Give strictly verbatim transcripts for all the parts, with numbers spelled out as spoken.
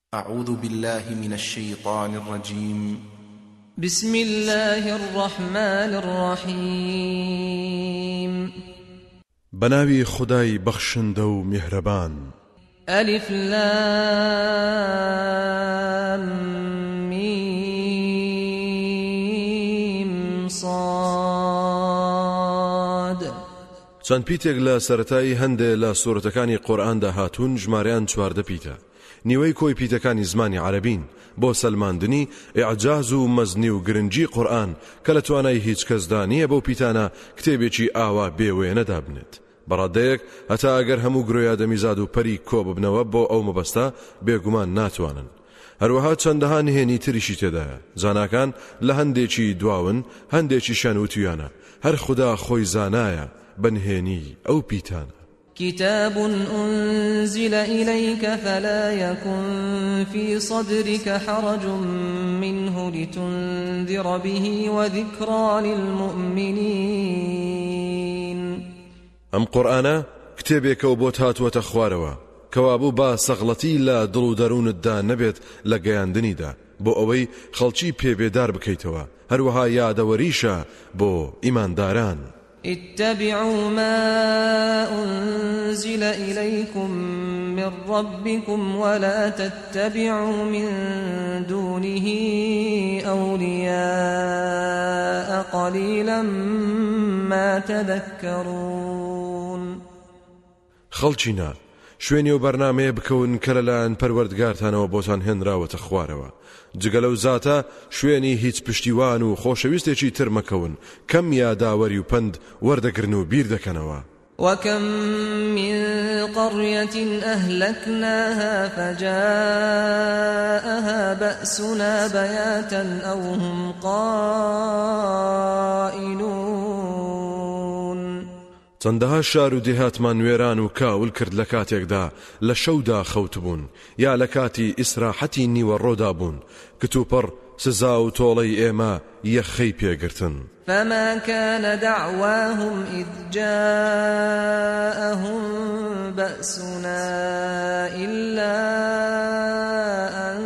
أعوذ بالله من الشيطان الرجيم. بسم الله الرحمن الرحيم. بناوي خداي بخشندو مهربان. ألف لام ميم صاد. چەند پیتێک لە سەرەتایی هەندێ لە سوورەتەکانی قورئاندا هاتوون ژمارەیان چواردە پیتە. نیوەی کۆی پیتەکانی زمانی عەرەبین بۆ سەلماندنی ئیعجاز و مەزنی و گرنگی قورئان کە لە توانای هیچ کەسدا نییە بەو پیتانە کتێبێکی ئاوا بێوێنەدا بنێت. بەڕادەیەک هەتا ئەگەر هەموو گرۆیا دەمیزاد و پەری کۆ ببنەوە بۆ ئەو مەبەستە بێگومان ناتوانن. هەروەها چەندەها نهێنی تریشی تێدایە. زاناکان لە هەندێکی دواون هەندێکی شان وتویانە هەر خوددا خۆی زانایە بەنهێنی ئەو پیتانە. كتاب أنزل إليك فلا يكن في صدرك حرج منه لتنذر به وذكرى للمؤمنين. ئەم قورئانە کتێبێکە و بۆت هاتووەتە خوارەوە کەوابوو با سەغڵەتی لە دڵ و دەروونتدا نەبێت لە گەیاندنیدا بۆ ئەوەی خەڵکی پێبێدار بکەیتەوە هەروەها یادەوەریشە بۆ ئیمانداران. اتبعوا ما أنزل إليكم من ربكم ولا تتبعوا من دونه أولياء قليلا ما تذكرون. خەڵچینە شوێنی و بەرنامەیە بکەون کە لەلایەن پەروەردگارتانەوە بۆتان هێنراوەتە خوارەوە. جگە لەو زاتە شوێنی هیچ پشتیوان و خۆشەویستێکی تر مەکەون کەم یاداوەری و پند وەردەگرن و بیر دەکەنەوە. وكم من قرية أهلكناها فجاءها بأسنا بياتا أو هم قائلون. چەندەها شار و دێهاتمان وێران و کاول کرد لە کاتێکدا لە شەودا خەوت بوون یا لە کاتی ئیسراحەتی نیوەڕۆدا بوون کتوپڕ سزا و تۆڵەی ئێمە یەخەی پێگرتن. فما كان دعواهم إذ جاءهم بأسنا إلا أن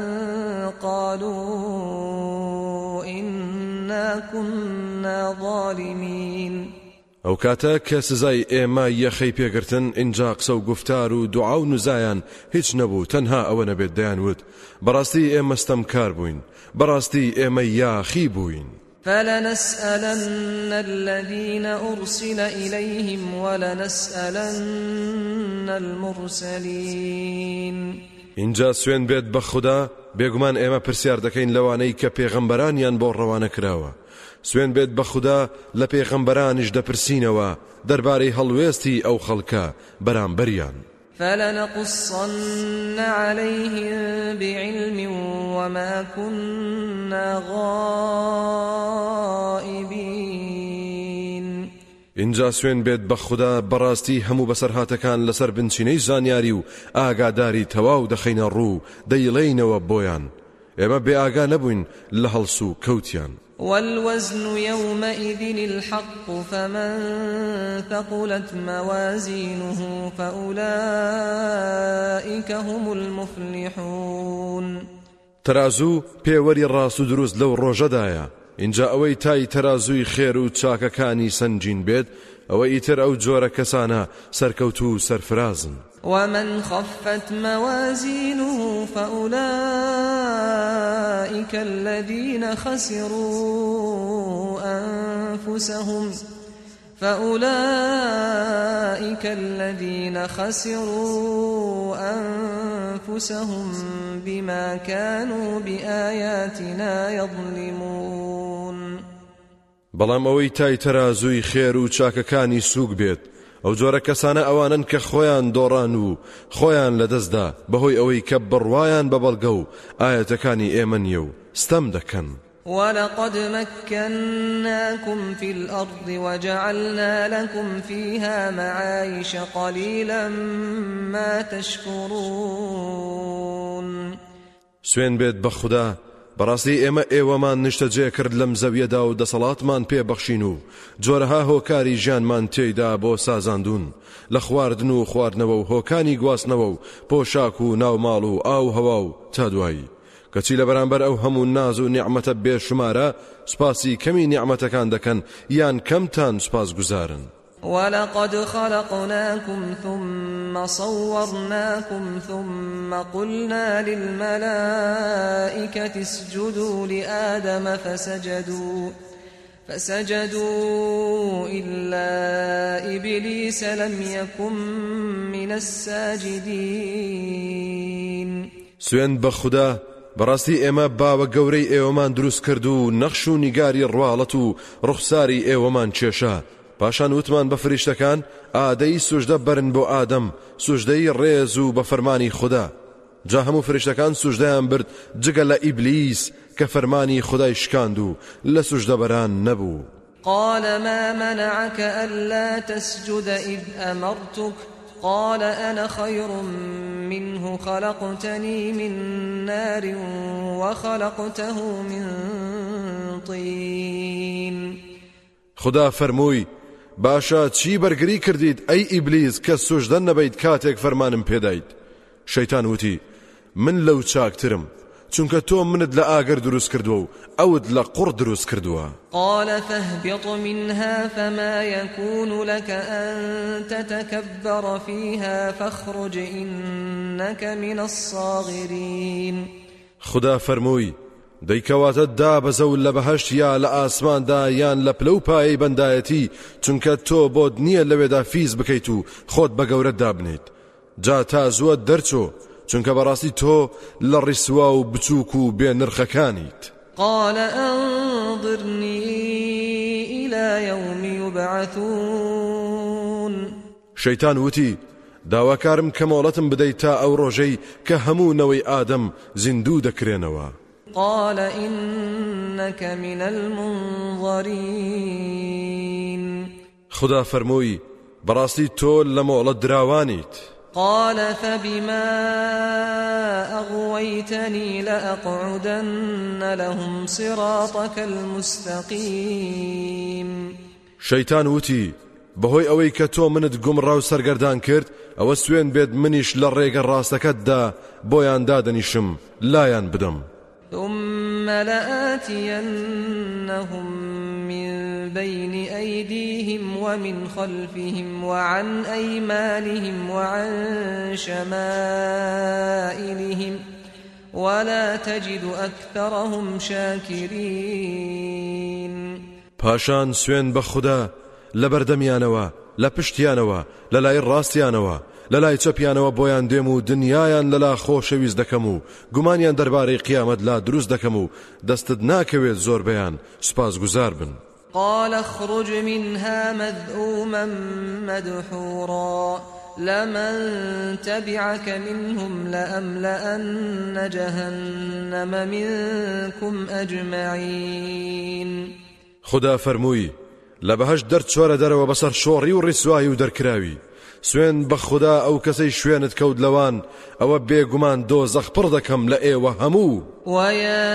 قالوا إنا كنا ظالمين. ئەو کاتە کە سزای ئێمە یەخەی پێگرتن ئینجا قسە و گفتار و دوعا و نوزایان هیچ نەبوو تەنها ئەوە نەبێت دەیانوت بەڕاستی ئێمە ستەمکار بووین بەڕاستی ئێمە یاخی بووین. فلنسألن الذين أرسل إليهم ولنسألن المرسلين. اینجا سوێن بێت بە خوددا بێگومان ئێمە پرسیار دەکەین لەوانەی کە پێغەمبەرانیان بۆ ڕەوانە کراوە. سوێن بێت بە خوددا لە پێغەمبەرانیش دەپرسینەوە دەربارەی هەڵوێستی ئەو خەڵکە بەرامبەریان. فلنقصن عليهم بعلم وما كنا غائبين. اینجا سوێن بێت بە خوددا بەڕاستی هەموو بەسەرهاتەکان لەسەر بنچینەی زانیاری و ئاگاداری تەواو دەخەینە ڕوو دەیڵێینەوە بۆیان ئێمە بێ ئاگا نەبووین لە هەڵس و کەوتیان. والوزن يومئذ الحق فمن ثقلت موازينه فأولئك هم المفلحون. ترازو پێوەری ڕاست و دروست لەو ڕۆژەدایە. اینجا ئەوەی تای تەرازووی خێر و چاکەکانی سنجین بێت ئەوە ئیتر ئەو جۆرە کەسانە سەرکەوت و سەرفرازن. ومن خفت موازينه فأولئك الذين خسروا أنفسهم فأولئك الذين خسروا أنفسهم بما كانوا بآياتنا يظلمون. بەڵام ئەوەی تای تەرازووی خێر و چاکەکانی سووک بێت ئەو جۆرە کەسانە ئەوانن کە خۆیان دۆڕان و خۆیان لەدەستدا بەهۆی ئەوەی کە بڕوایان بە بەڵگە و ئاەتەکانی ئێمە نیە و ستەم دەکەن. ولقد مكناكم في الأرض وجعلنا لكم فيها معايش قليلا ما تشكرون. سوێن بێت بە خوددا بەڕاستی ئێمە ئێوەمان نیشتەجێ کرد لەم زەویەدا و دەسەڵاتمان پێبەخشین و جۆرەها هۆکاری ژیانمان تێیدا بۆ سازاندون لە خواردن و خواردنەوە و هۆکانی گواستنەوە و پۆشاک و ناوماڵ و ئاو هەوا و تا دوایی کەچی لە بەرامبەر ئەو هەموو ناز و نیعمەتە بێشمارە سوپاسی کەمی نیعمەتەکان دەکەن یان کەمتان سوپاس گوزارن. ولقد خلقناكم ثم صورناكم ثم قلنا للملائكة اسجدوا لآدم فسجدوا فسجدوا إلا إبليس لم يكن من الساجدين. سوێن بە خودا بەڕاستی ئێمە باوە گەورەی ئێوەمان دروست کرد و نەخش و نیگاری ڕواڵەت و ڕوخساری ئێوەمان کێشا. پاشان وتمان بە فریشتەکان ئادەی سوژدە بەرن بۆ ئادەم سوژدەی ڕێز و بە فەرمانی خوددا. جا هەموو فریشتەکان سوژدەیان برد جگە لە ئیبلیس کە فەرمانی خودای شکاند و لە سوژدە بەران نەبوو. قال ما منعك ألا تسجد إذ أمرتك قال أنا خير منه خلقتني من نار وخلقته من طين. خدا فەرمووی باشە چی بەرگری کردیت ئەی ئیبلیس کە سوژدە نەبەیت کاتێک فەرمانم پێدایت؟ شەیتان وتی من لەو چاکترم چونکە تۆ منت لە ئاگر دروست کردووە و ئەوت لە قوڕ دروست کردووە. قال فاهبط منها فما يكون لك أن تتكبر فيها فاخرج إنك من الصاغرين. خدا فەرمووی دەیکەواتە دابەزە و لە بەهەشت یا لە ئاسماندا یان لە پلە و پایەی بەندایەتی چونکە تۆ بۆت نییە لەوێدا فیز بکەیت و خۆت بە گەورەت دابنیت. جا تا زووە دەرچۆ چونکە بەڕاستی تۆ لە ڕیسوا و بچووک و بێ نرخەکانیت. قال أنظرني إلى يوم يبعثون. شەیتان وتی داواکارم کە مۆڵەتم بدەیت تا ئەو ڕۆژەی کە هەموو نەوەی ئادەم زیندوو دەکرێنەوە. قال إنك من المنظرين. خدا فەرمووی بەڕاستی تۆ لە مۆڵەت دراوانیت. قال فبما أغويتني لأقعدن لهم صراطك المستقيم. شەیتان وتی بەهۆی ئەوەی کە تۆ منت گومڕا و سەرگەردان کرد ئەوە سوێن بێت منیش لە ڕێگە ڕاستەکەتدا بۆیان دادەنیشم لایان بدەم. ثم لآتينهم من بين أيديهم ومن خلفهم وعن أيمانهم وعن شمائلهم ولا تجد أكثرهم شاكرين. پاشان سوێن بە خودا لە بەردەمیانەوە لە پشتیانەوە لە لای ڕاستیانەوە لە لای چەپیانەوە بۆیان دێم و دنیایان لەلا خۆشەویست دەکەم و گومانیان دەربارەی قیامەت لا دروست دەکەم و دەستت ناکەوێت زۆربەیان سوپاس گوزار بن. قال اخرج منها مذءوما مدحورا لمن تبعك منهم لأملأن جهنم منكم أجمعين. خدا فەرمووی لە بەهەشت دەرچۆرە دەرەوە بەسەر شۆڕی و ڕیسوایی و دەرکراوی. سوێن بە خودا ئەو کەسەی شوێنت کەوت لەوان ئەوە بێگومان دۆزەخ پڕ دەکەم لە ئێوە هەموو. ويا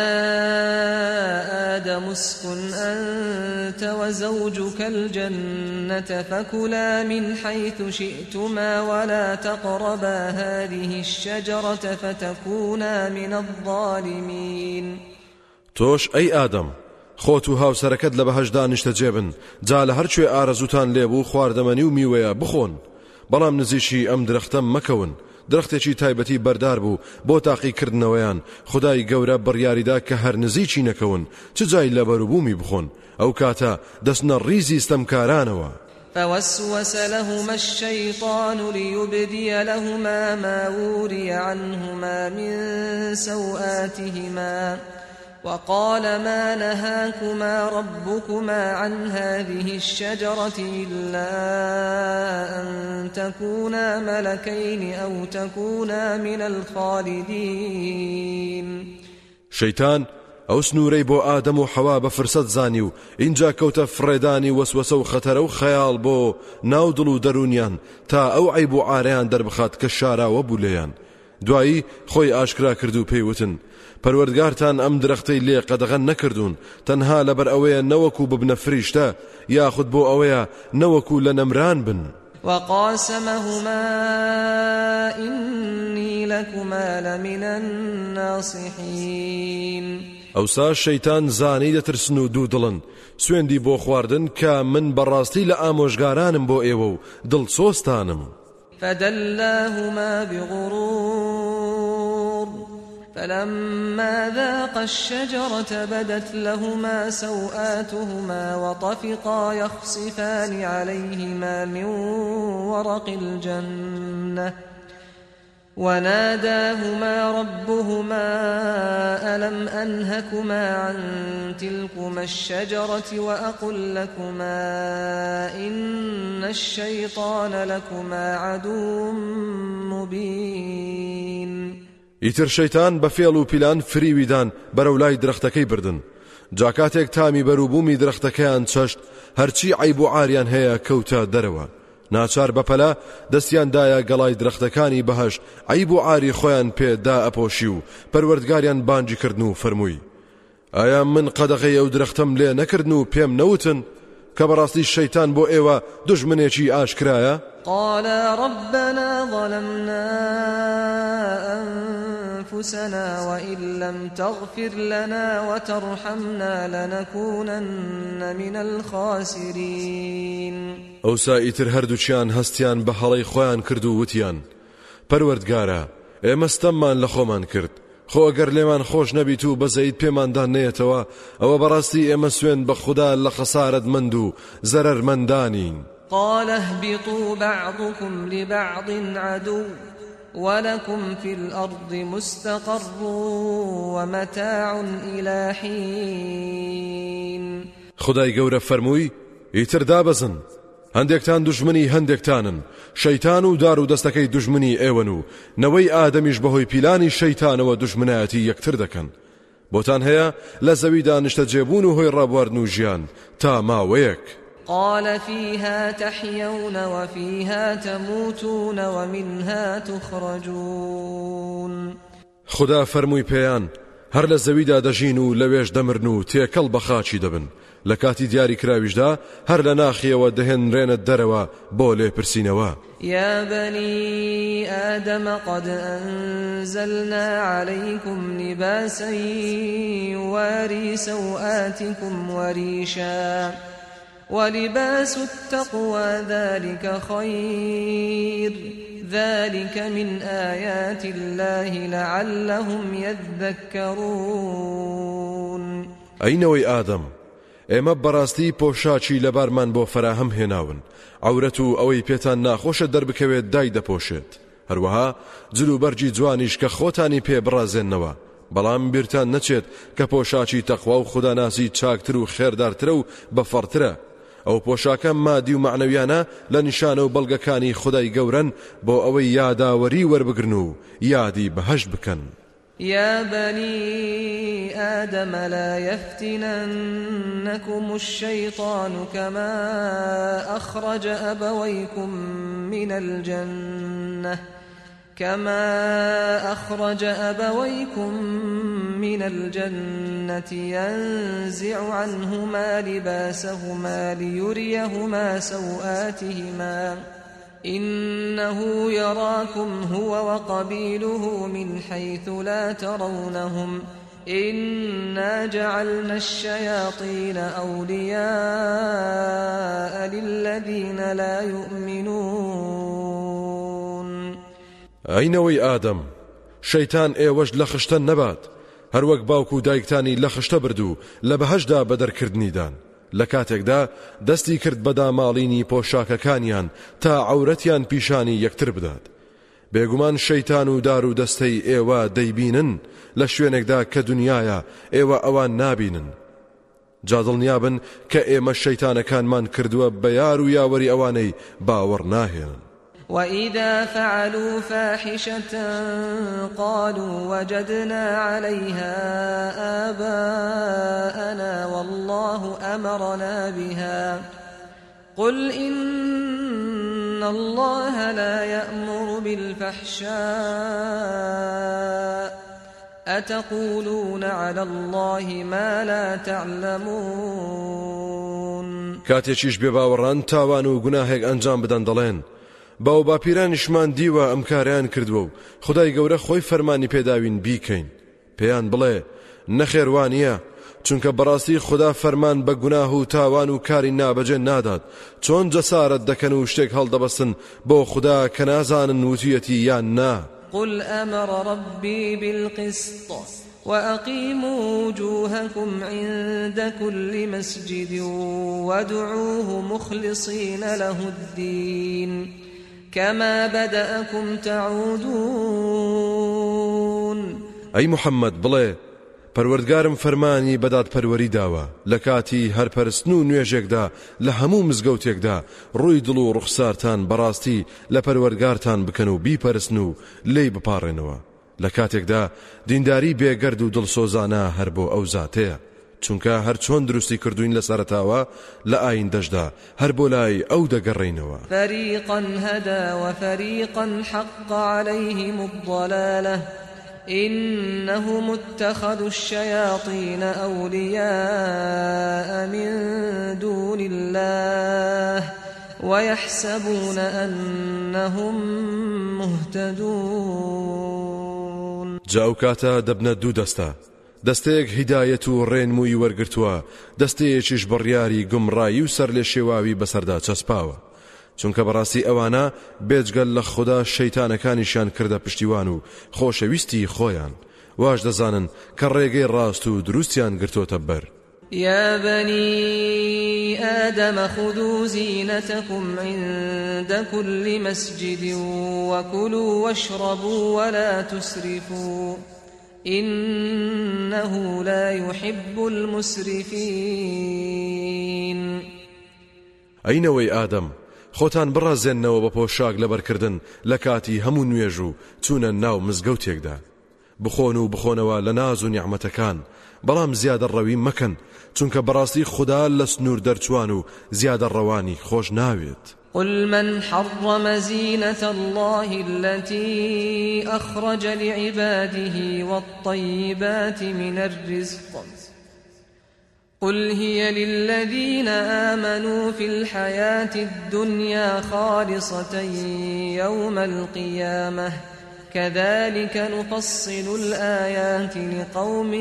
آدم اسكن أنت وزوجك الجنة فكلا من حيث شئتما ولا تقربا هذه الشجرة فتكونا من الظالمين. توش أي آدم خۆت و هاوسەرەکەت لە بەهەشدا نیشتەجێبن جا لە هەرکوێ ئارەزوتان لێبوو خواردەمەنی و میوەیە بخۆن بەڵام نزیشی ئەم درەختە مەکەون. درەختێکی تایبەتی بەردار بوو بۆ تاقیکردنەوەیان. خدای گەورە بڕیاریدا کە هەر نزیکی نەکەون چ جای لە بەروبوومی بخۆن ئەو کاتە دەستنە ڕیزی ستەمکارانەوە. فوسوس لهما الشيطان ليبدي لهما ما وري عنهما من سوآتهما وقال ما نهاكما ربكما عن هذه الشجرة إلا أن تكونا ملكين أو تكونا من الخالدين. شيطان ئەو سنوورەی بۆ ئادەم و حەوا بە فرسەت زانی و اینجا کەوتە فڕێدانی وەسوەسە و خەتەرە و خەیاڵ بۆ ناو دڵ و دەرونیان تا ئەو عیب و ئارەیان دەربخات کە شاراوە بوو لێیان. دوایی خۆی ئاشکرا کرد و پێیوتن پەروەردگارتان ئەم درەختەی لێ قەدەغەن نەکردوون تەنها لەبەر ئەوەیە نەوەکو ببنە فریشتە یاخود بۆ ئەوەیە نەوەکو لە نەمران بن. وقاسمهما إني لكما لمن الناصحين. ئەوسا شەیتان زانی دەترسن و دوو دڵن سوێندی بۆ خواردن کە من بەڕاستی لە ئامۆژگارانم بۆ ئێوە و دڵسۆستانم. فدلاهما بغرور فلما ذاقا الشجرة بدت لهما سوآتهما وطفقا يخصفان عليهما من ورق الجنة وناداهما ربهما ألم أنهكما عن تلكما الشجرة وأقل لكما إن الشيطان لكما عدو مبين. ئیتر شەیتان بە فێڵ و پیلان فریویدان بەرەو لای درەختەکەی بردن. جا کاتێک تامی بەرووبوومی درەختەکەیان چەشت هەرچی عیب و عاریان هەیە کەوتە دەرەوە. ناچار بەپەلا دەستیاندایە گەڵای درەختەکانی بەهەشت عیب و عاری خۆیان پێدا ئەپۆشی و پەروەردگاریان بانگی کردن و فەرمووی ئایا من قەدەغەی ئەو درەختەم لێ نەکردن و پێم نەوتن کە بەڕاستی شەیتان بۆ ئێوە دوژمنێکی ئاشکرایە؟ قالا ربنا ظلمنا أنفسنا وإن لم تغفر لنا وترحمنا لنكونن من الخاسرين. ئەوسا ئیتر هەردووچیان هەستیان بە هەڵەی خۆیان کرد و وتیان پەروەردگارە ئێمە ستەممان لە خۆمان کرد خۆ ئەگەر لێمان خۆش نەبیت و بەزەیت پێماندان نێتەوە ئەوە بەڕاستی ئێمە سوێن بە خودا لە خەسارەتمەند و زەرەرمەندانین. قال اهبطوا بعضكم لبعض عدو ولكم في الأرض مستقر ومتاع إلى حين. خدای گەورە فەرمووی ئیتر دابەزن هەندێکتان دوژمنی هەندێکتانن شەیتان و دار و دەستەکەی دوژمنی ئێوەن و نەوەی ئادەمیش بەهۆی پیلانی شەیتانەوە دوژمنایەتی یەکتر دەکەن. بۆتان هەیە لە زەویدا نیشتە جێبوون و هۆی ڕابواردن و ژیان تا ماوەیەک. قال فيها تحيون وفيها تموتون ومنها تخرجون. خدا فەرمووی پێیان هەر لە زەویدا دەژین و لەوێش دەمرن و تێکەڵ بە خاچی دەبن لە کاتی دیاری کراویشدا هەر لە ناخیەوە دەهێنرێنە دەرەوە بۆ لێپرسینەوە. يا بني آدم قد أنزلنا عليكم لباسا يواري سوآتكم وريشا ولباس التقوى ذلك خير ذلك من آيات الله لعلهم يذكرون. ئەینەوەی ئادەم ئێمە بەڕاستی پۆشاچی لەبارمان بۆ فراهەم هێناون عورەت و ئەوەی پێتان ناخۆشە دەربکەوێت دای دەپۆشێت هەروەها جلو بەرجی جوانیش کە خۆتانی پێ بڕازێننەوە بەڵام بیرتان نەچێت کە پۆشاچی تەقوا و خوداناسی چاکتر و خێردارترە و بەفەڕترە. ئەو پۆشاکە مادی و معنەویانە لە نیشانە و بەڵگەکانی خودای گەورن بۆ ئەوەی یاداوەری وەربگرن و یادی بەهەشت بکەن. يا بني آدم لا يفتننكم الشيطان كما أخرج أبويكم من الجنة كما أخرج أبويكم من الجنة ينزع عنهما لباسهما ليريهما سوآتهما إنه يراكم هو وقبيله من حيث لا ترونهم إنا جعلنا الشياطين أولياء للذين لا يؤمنون. ئەینەوەی ئادەم شەیتان ئێوەش لە خشتە نەبات هەروەک باوک و دایکتانی لە خشتە بردو لە بەهەشدا بەدەرکردنیدان لە کاتێکدا دەستی کرد بە داماڵینی پۆشاکەکانیان تا عورەتیان پیشانی یەکتر بدات. بێگومان شەیتان و دار و دەستەی ئێوە دەیبینن لە شوێنێکدا کە دنیایە ئێوە ئەوان نابینن. جا دڵنیابن کە ئێمە شەیتانەکانمان کردووە بە یار و یاوەری ئەوانەی باوەڕ ناهێنن. وإذا فعلوا فاحشة قالوا وجدنا عليها آباءنا والله أمرنا بها قل إن إن الله لا يأمر بالفحشاء أتقولون على الله ما لا تعلمون. کاتێکیش بێباوەڕان تاوان و گوناهێک ئەنجام بدەن دەڵێن باو باپیرانیشمان دیوە ئەم کاریان کردووە و خدای گەورە خۆی فەرمانی پێداوین بیکەین. پێیان بڵێ نەخێوانیە چونکە بەڕاستی خدا فەرمان بە گوناه و تاوان و کاری نابەجێ نادات. چۆن جەسارەت دەکەن و شتێک هەڵدەبەستن بۆ خدا کە نازانن وتویەتی یان نا. قل أمر ربي بالقسط وأقيموا وجوهكم عند كل مسجد وادعوه مخلصين له الدين كما بدأكم تعودون. أي محمد بڵێ پەروەردگارم فەرمانی بەداد پەروەری داوە لە کاتی هەرپەرستن و نوێژێکدا لە هەموو مزگەوتێکدا ڕووی دڵ و ڕوخسارتان بەڕاستی لە پەروەردگارتان بکەن و بیپەرستن و لێی بپاڕێنەوە لە کاتێکدا دینداری بێگەرد و دڵسۆزانە هەر بۆ ئەو زاتەیە چونکە هەر چۆن دروستی کردوین لە سەرەتاوە لە ئایندەشدا هەر بۆ لای ئەو دەگەڕێینەوە. فەریقا هەدا وفەریقا حەقە عەلەیهیم الضەلالە إنهم اتخذوا الشياطين أولياء من دون الله ويحسبون أنهم مهتدون. جاو كاتا دبنا دو دستا دەستەیەک هیدایەت و ڕێنمووی وەرگرتووە دەستەیەکیش بڕیاری گومڕایی و سەر لێ شێواوی بەسەردا چەسپاوە چونکە بەڕاستی ئەوانە بێجگەل لە خوددا شەیتانەکانیشیان کردە پشتیوان و خۆشەویستی خۆیان واش دەزانن کە ڕێگەی ڕاست و دروستیان گرتوتە بەر. يا بني آدم خذوا زينتكم عند كل مسجد وكلوا واشربوا ولا تسرفوا إنه لا يحب المسرفين. ئەینەوەی ئادەم خۆتان بڕازێننەوە بە پۆشاک لەبەرکردن لە کاتی هەموو نوێژ و چوونە ناو مزگەوتێکدا بخۆن و بخۆنەوە لە ناز و نیعمەتەکان بەڵام زیادە ڕەوی مەکەن چونکە بەڕاستی خوددا لە سنوور دەرچوان و زیادە ڕەوانی خۆش ناوێت. قل من حرم زينة الله التي أخرج لعباده والطيبات من الرزق قل هي للذين آمنوا في الحياة الدنيا خالصة يوم القيامة كذلك نفصل الآيات لقوم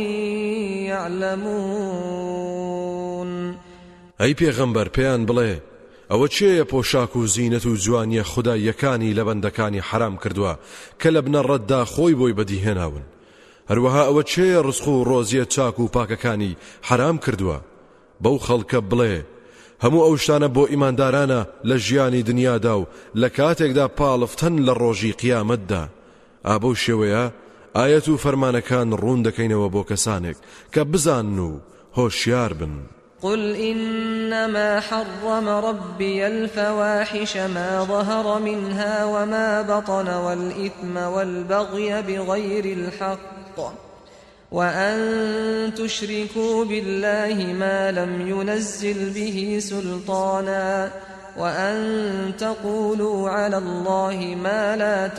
يعلمون. أي پیغمبر پیان بڵێ ئەوە چێیە پۆشاک و زینەت و جوانیە خوداییەکانی لە بەندەکانی حرام کردووە کە لە بنەڕەتدا خۆی بۆی بەدیهێناون هەروەها ئەوە چێیە ڕزق و ڕۆزیە چاک و پاکەکانی حرام کردووە بەو خەڵکە بڵێ هەموو ئەو شتانە بۆ ئیماندارانە لە ژیانی دنیادا و لە کاتێکدا پاڵفتن لە ڕۆژی قیامەتدا ئابەو شێوەیە ئاەت و فەرمانەکان ڕوون دەکەینەوە بۆ کەسانێک کە بزانن و هۆشیار بن. قل إنما حرم ربي الفواحش ما ظهر منها وما بطن والإثم والبغي بغير الحق وأن تشركوا بالله ما لم ينزل به سلطانا وأن تقولوا على الله ما لا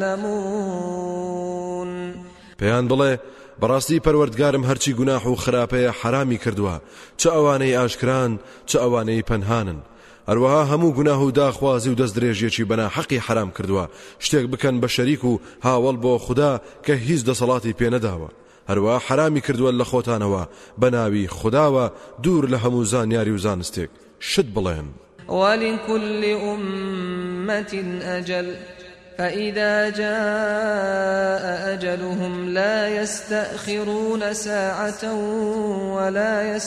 تعلمون. بيان بڵێ بەڕاستی پەروەردگارم هەرچی گوناح و خراپەیە حرامی کردووە چ ئەوانەی ئاشکران چ ئەوانەی پەنهانن هەروەها هەموو گوناح و داخوازی و دەست درێژیەکی بەنا حەقی حرام کردووە شتێک بکەن بە شەریک و هاوڵ بۆ خوددا کە هیچ دەسەڵاتی پێ نەداوە هەروەها حرامی کردووە لە خۆتانەوە بە ناوی خودداوە دوور لە هەموو زانیاری و زانستێک شت بڵێن. ولكل أمة أجل فإذا جاء أجلهم لا يستأخرون ساعة ولا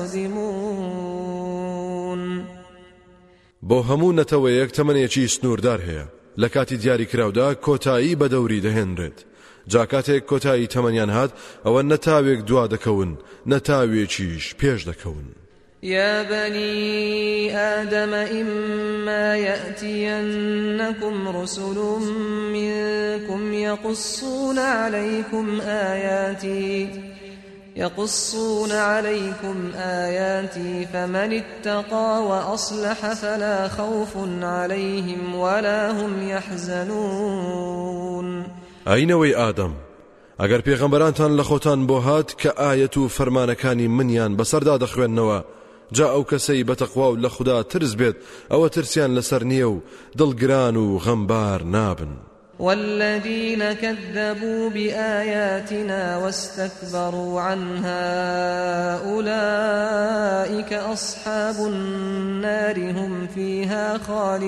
يستقدمون. بۆ هەموو نەتەوەیەک تەمەنێکی سنووردار هەیە لە کاتی دیاری کراودا کۆتایی بە دەوری دەهێنرێت جا کاتێک کۆتایی تەمەنیان هات ئەوە نەتاوێک دوا دەکەون نەتاوێکیش پێش دەکەون. يا بني آدم إما يأتينكم رسل منكم يقصون عليكم آياتي يقصون عليكم آياتي فمن اتقى وأصلح فلا خوف عليهم ولا هم يحزنون. ئاینەوەی ئادەم ئەگەر پێغەمبەرانتان لە خۆتان بۆ هات کە ئایەت و فەرمانەکانی منیان بەسەردا دەخوێننەوە، جا ئەو کەسەی بەتەقوا و لە خوددا ترس بێت ئەوە ترسیان لەسەر نییە و دڵگران و غەمبار نابن. والذين كذبوا بآياتنا واستكبروا عنها أولئك أصحاب النار هم فيها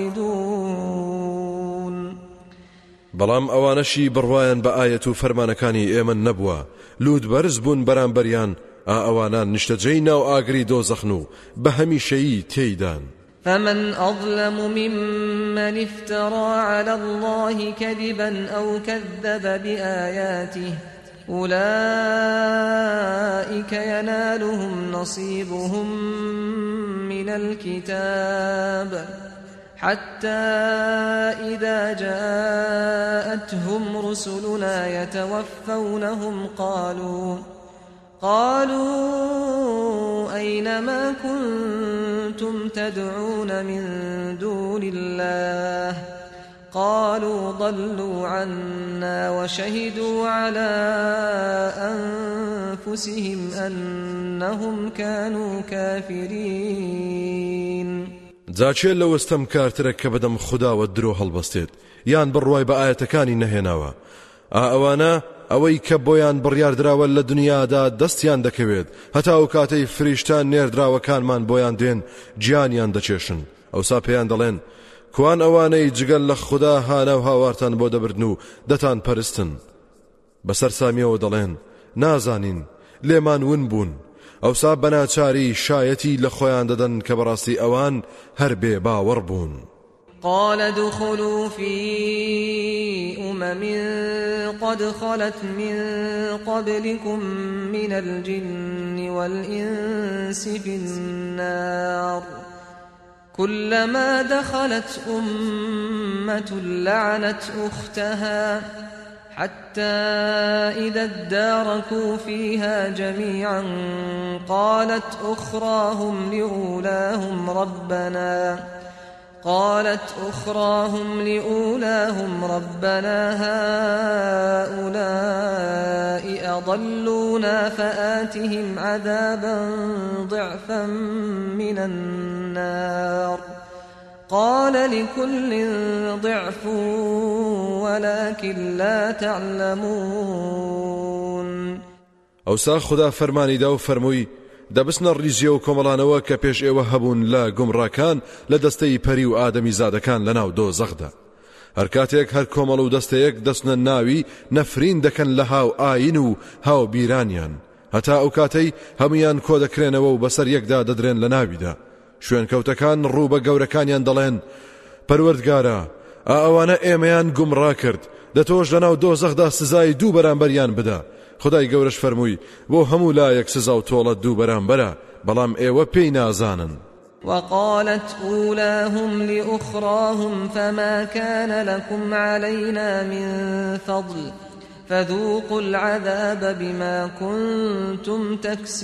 خالدون. بەڵام ئەوانەشی بڕوایان بە ئایەت و فەرمانەکانی ئێمە نەبووە، لود بەرز بوون بەرامبەریان، ئا ئەوانان نیشتەجێی ناو ئاگری دۆزەخن و بە هەمیشەیی تێیدان. فمن أظلم ممن افترى على الله كذبا أو كذب بآياته أولئك ينالهم نصيبهم من الكتاب حتى إذا جاءتهم رسلنا يتوفونهم قالوا قالوا أين ما كنتم تدعون من دون الله قالوا ضلوا عنا وشهدوا على أنفسهم أنهم كانوا كافرين. جاچێ لە وەستەم کارترە کە بەدەم خودداوە درۆ هەڵبەستێت یان بڕوای بە ئاەتەکانی نەهێناوە، ئا ئەوانە ئەوەی کە بۆیان بڕیاردراوە لە دنیادا دەستیان دەکەوێت هەتا ئەو کاتەی فریشتان نێردراوەکانمان بۆیان دێن گیانیان دەچێشن، ئەوسا پێیان دەڵێن کوان ئەوانەی جگەل لە خوددا هانە و هاوارتان بۆ دەبردن و دەتان پەرستن. بەسەر سامیەوە دەڵێن نازانین لێمان ون بوون، ئەوسا بەناچاری شایەتی لە خۆیان دەدەن کە بەڕاستی ئەوان هەر بێ باوەڕ بوون. قال ادخلوا في أمم قد خلت من قبلكم من الجن والإنس في النار كلما دخلت أمة لعنت أختها حتى إذا اداركوا فيها جميعا قالت أخراهم لأولاهم ربنا قالت أخراهم لأولاهم ربنا هؤلاء أضلونا فآتهم عذابا ضعفا من النار قال لكل ضعف ولكن لا تعلمون. ئەوسا خوددا فەرمانی دا و فەرمووی دەبستنە ڕیزیە و کۆمەڵانەوە کە پێش ئێوە هەبوون لە گومڕاکان لە دەستەی پەری و ئادەمی زادەکان لە ناو دۆزەخدا. هەر کاتێک هەر کۆمەڵ و دەستەیەک دەستنە ناوی نەفرین دەکەن لە هاو ئاین و هاو بیرانیان، هەتا ئەو کاتەی هەمویان کۆ دەکرێنەوە و بەسەر یەکدا دەدرێن لە ناویدا. شوێنکەوتەکان ڕوو بە گەورەکانیان دەڵێن پەروەردگارە ئا ئەوانە ئێمەیان گومڕا کرد، دەتۆش لە ناو دۆزەخدا سزای دوو بەرامبەریان بدە. خدای گەورەش فەرمووی بۆ هەموو لایەک سزا و تۆڵە دوو بەرامبەرە، بەڵام ئێوە پێی نازانن. وقالت أولاهم لأخراهم فما كان لكم علينا من فضل فذوقوا العذاب بما كنتم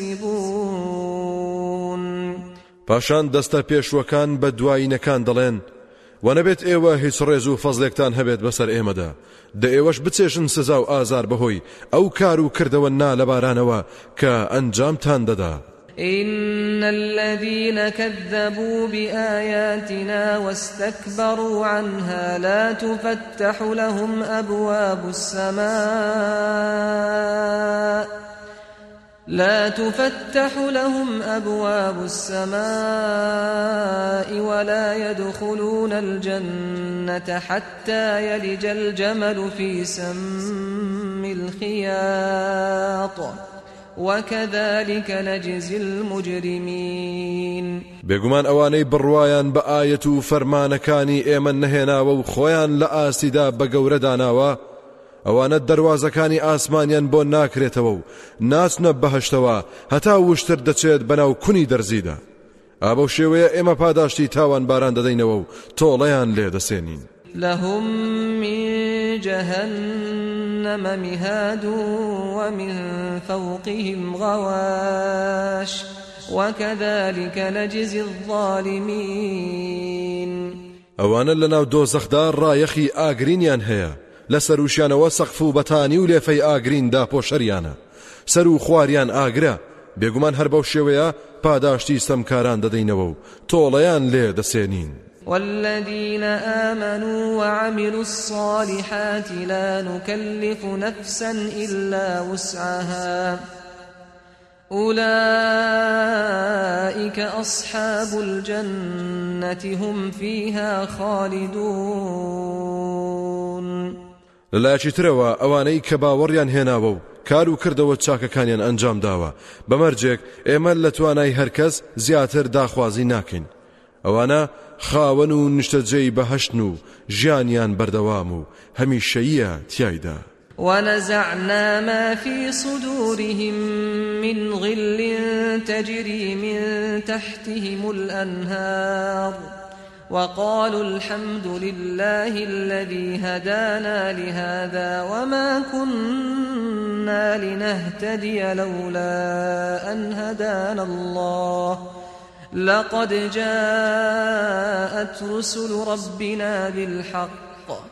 تكسبون. پاشان دەستە پێشوەکان بە دوایینەکان دەڵێن وەنەبێت ئێوە هیچ ڕێز و فەزلێکتان هەبێت بەسەر ئێمەدا، دە ئێوەش بچێشن سزا و ئازار بەهۆی ئەو کار و کردەوە نا لەبارانەوە کە ئەنجامتان دەدا. إن الذين كذبوا بآياتنا واستكبروا عنها لا تفتح لهم أبواب السماء لا تفتح لهم أبواب السماء ولا يدخلون الجنة حتى يلج الجمل في سم الخياط وكذلك نجزي المجرمين. بێگومان ئەوانەی بڕوایان بە ئایەت و فەرمانەکانی ئێمە نەهێناوە و خۆیان لە ئاسیدا بە گەورە داناوە، ئەوانە دەروازەکانی ئاسمانیان بۆ ناکرێتەوە و ناچنە بەهەشتەوە هەتا وشتر دەچێت بەناو کونی دەرزیدا. ئابەو شێوەیە ئێمە پاداشتی تاوان باران دەدەینەوە و تۆڵەیان لێ دەسێنین. لهم من جهنم مهاد ومن فوقهم غواش وكذلك نجزي الظالمين ئەوانە لەناو دۆزەخدا ڕایەخی ئاگرینیان هەیە لە سەروشیانەوە سەقف و بەتانی و لێفەی ئاگریندا پۆشەریانە سەر و خواریان ئاگرە بێگومان هەر بەو شێوەیە پاداشتی ستەمکاران دەدەینەوە و تۆڵەیان لێ دەسێنین والذين آمنوا وعملوا الصالحات لا نكلف نفسا إلا وسعها أولئك أصحاب الجنة هم فيها خالدون لەلایەکی ترەوە ئەوانەی کە باوەڕیان هێناوە و کار و کردەوە چاکەکانیان ئەنجام داوە بەمەرجێک ئێمە لە توانای هەرکەس زیاتر داخوازی ناکەین ئەوانە خاوەن و نیشتەجێی بەهەشتن و ژیانیان بەردەوام و هەمیشەییە تیایدا ونزعنا ما في صدورهم من غل تجري من تحتهم الأنهار وقالوا الحمد لله الذي هدانا لهذا وما كنا لنهتدي لولا أن هدانا الله لقد جاءت رسل ربنا بالحق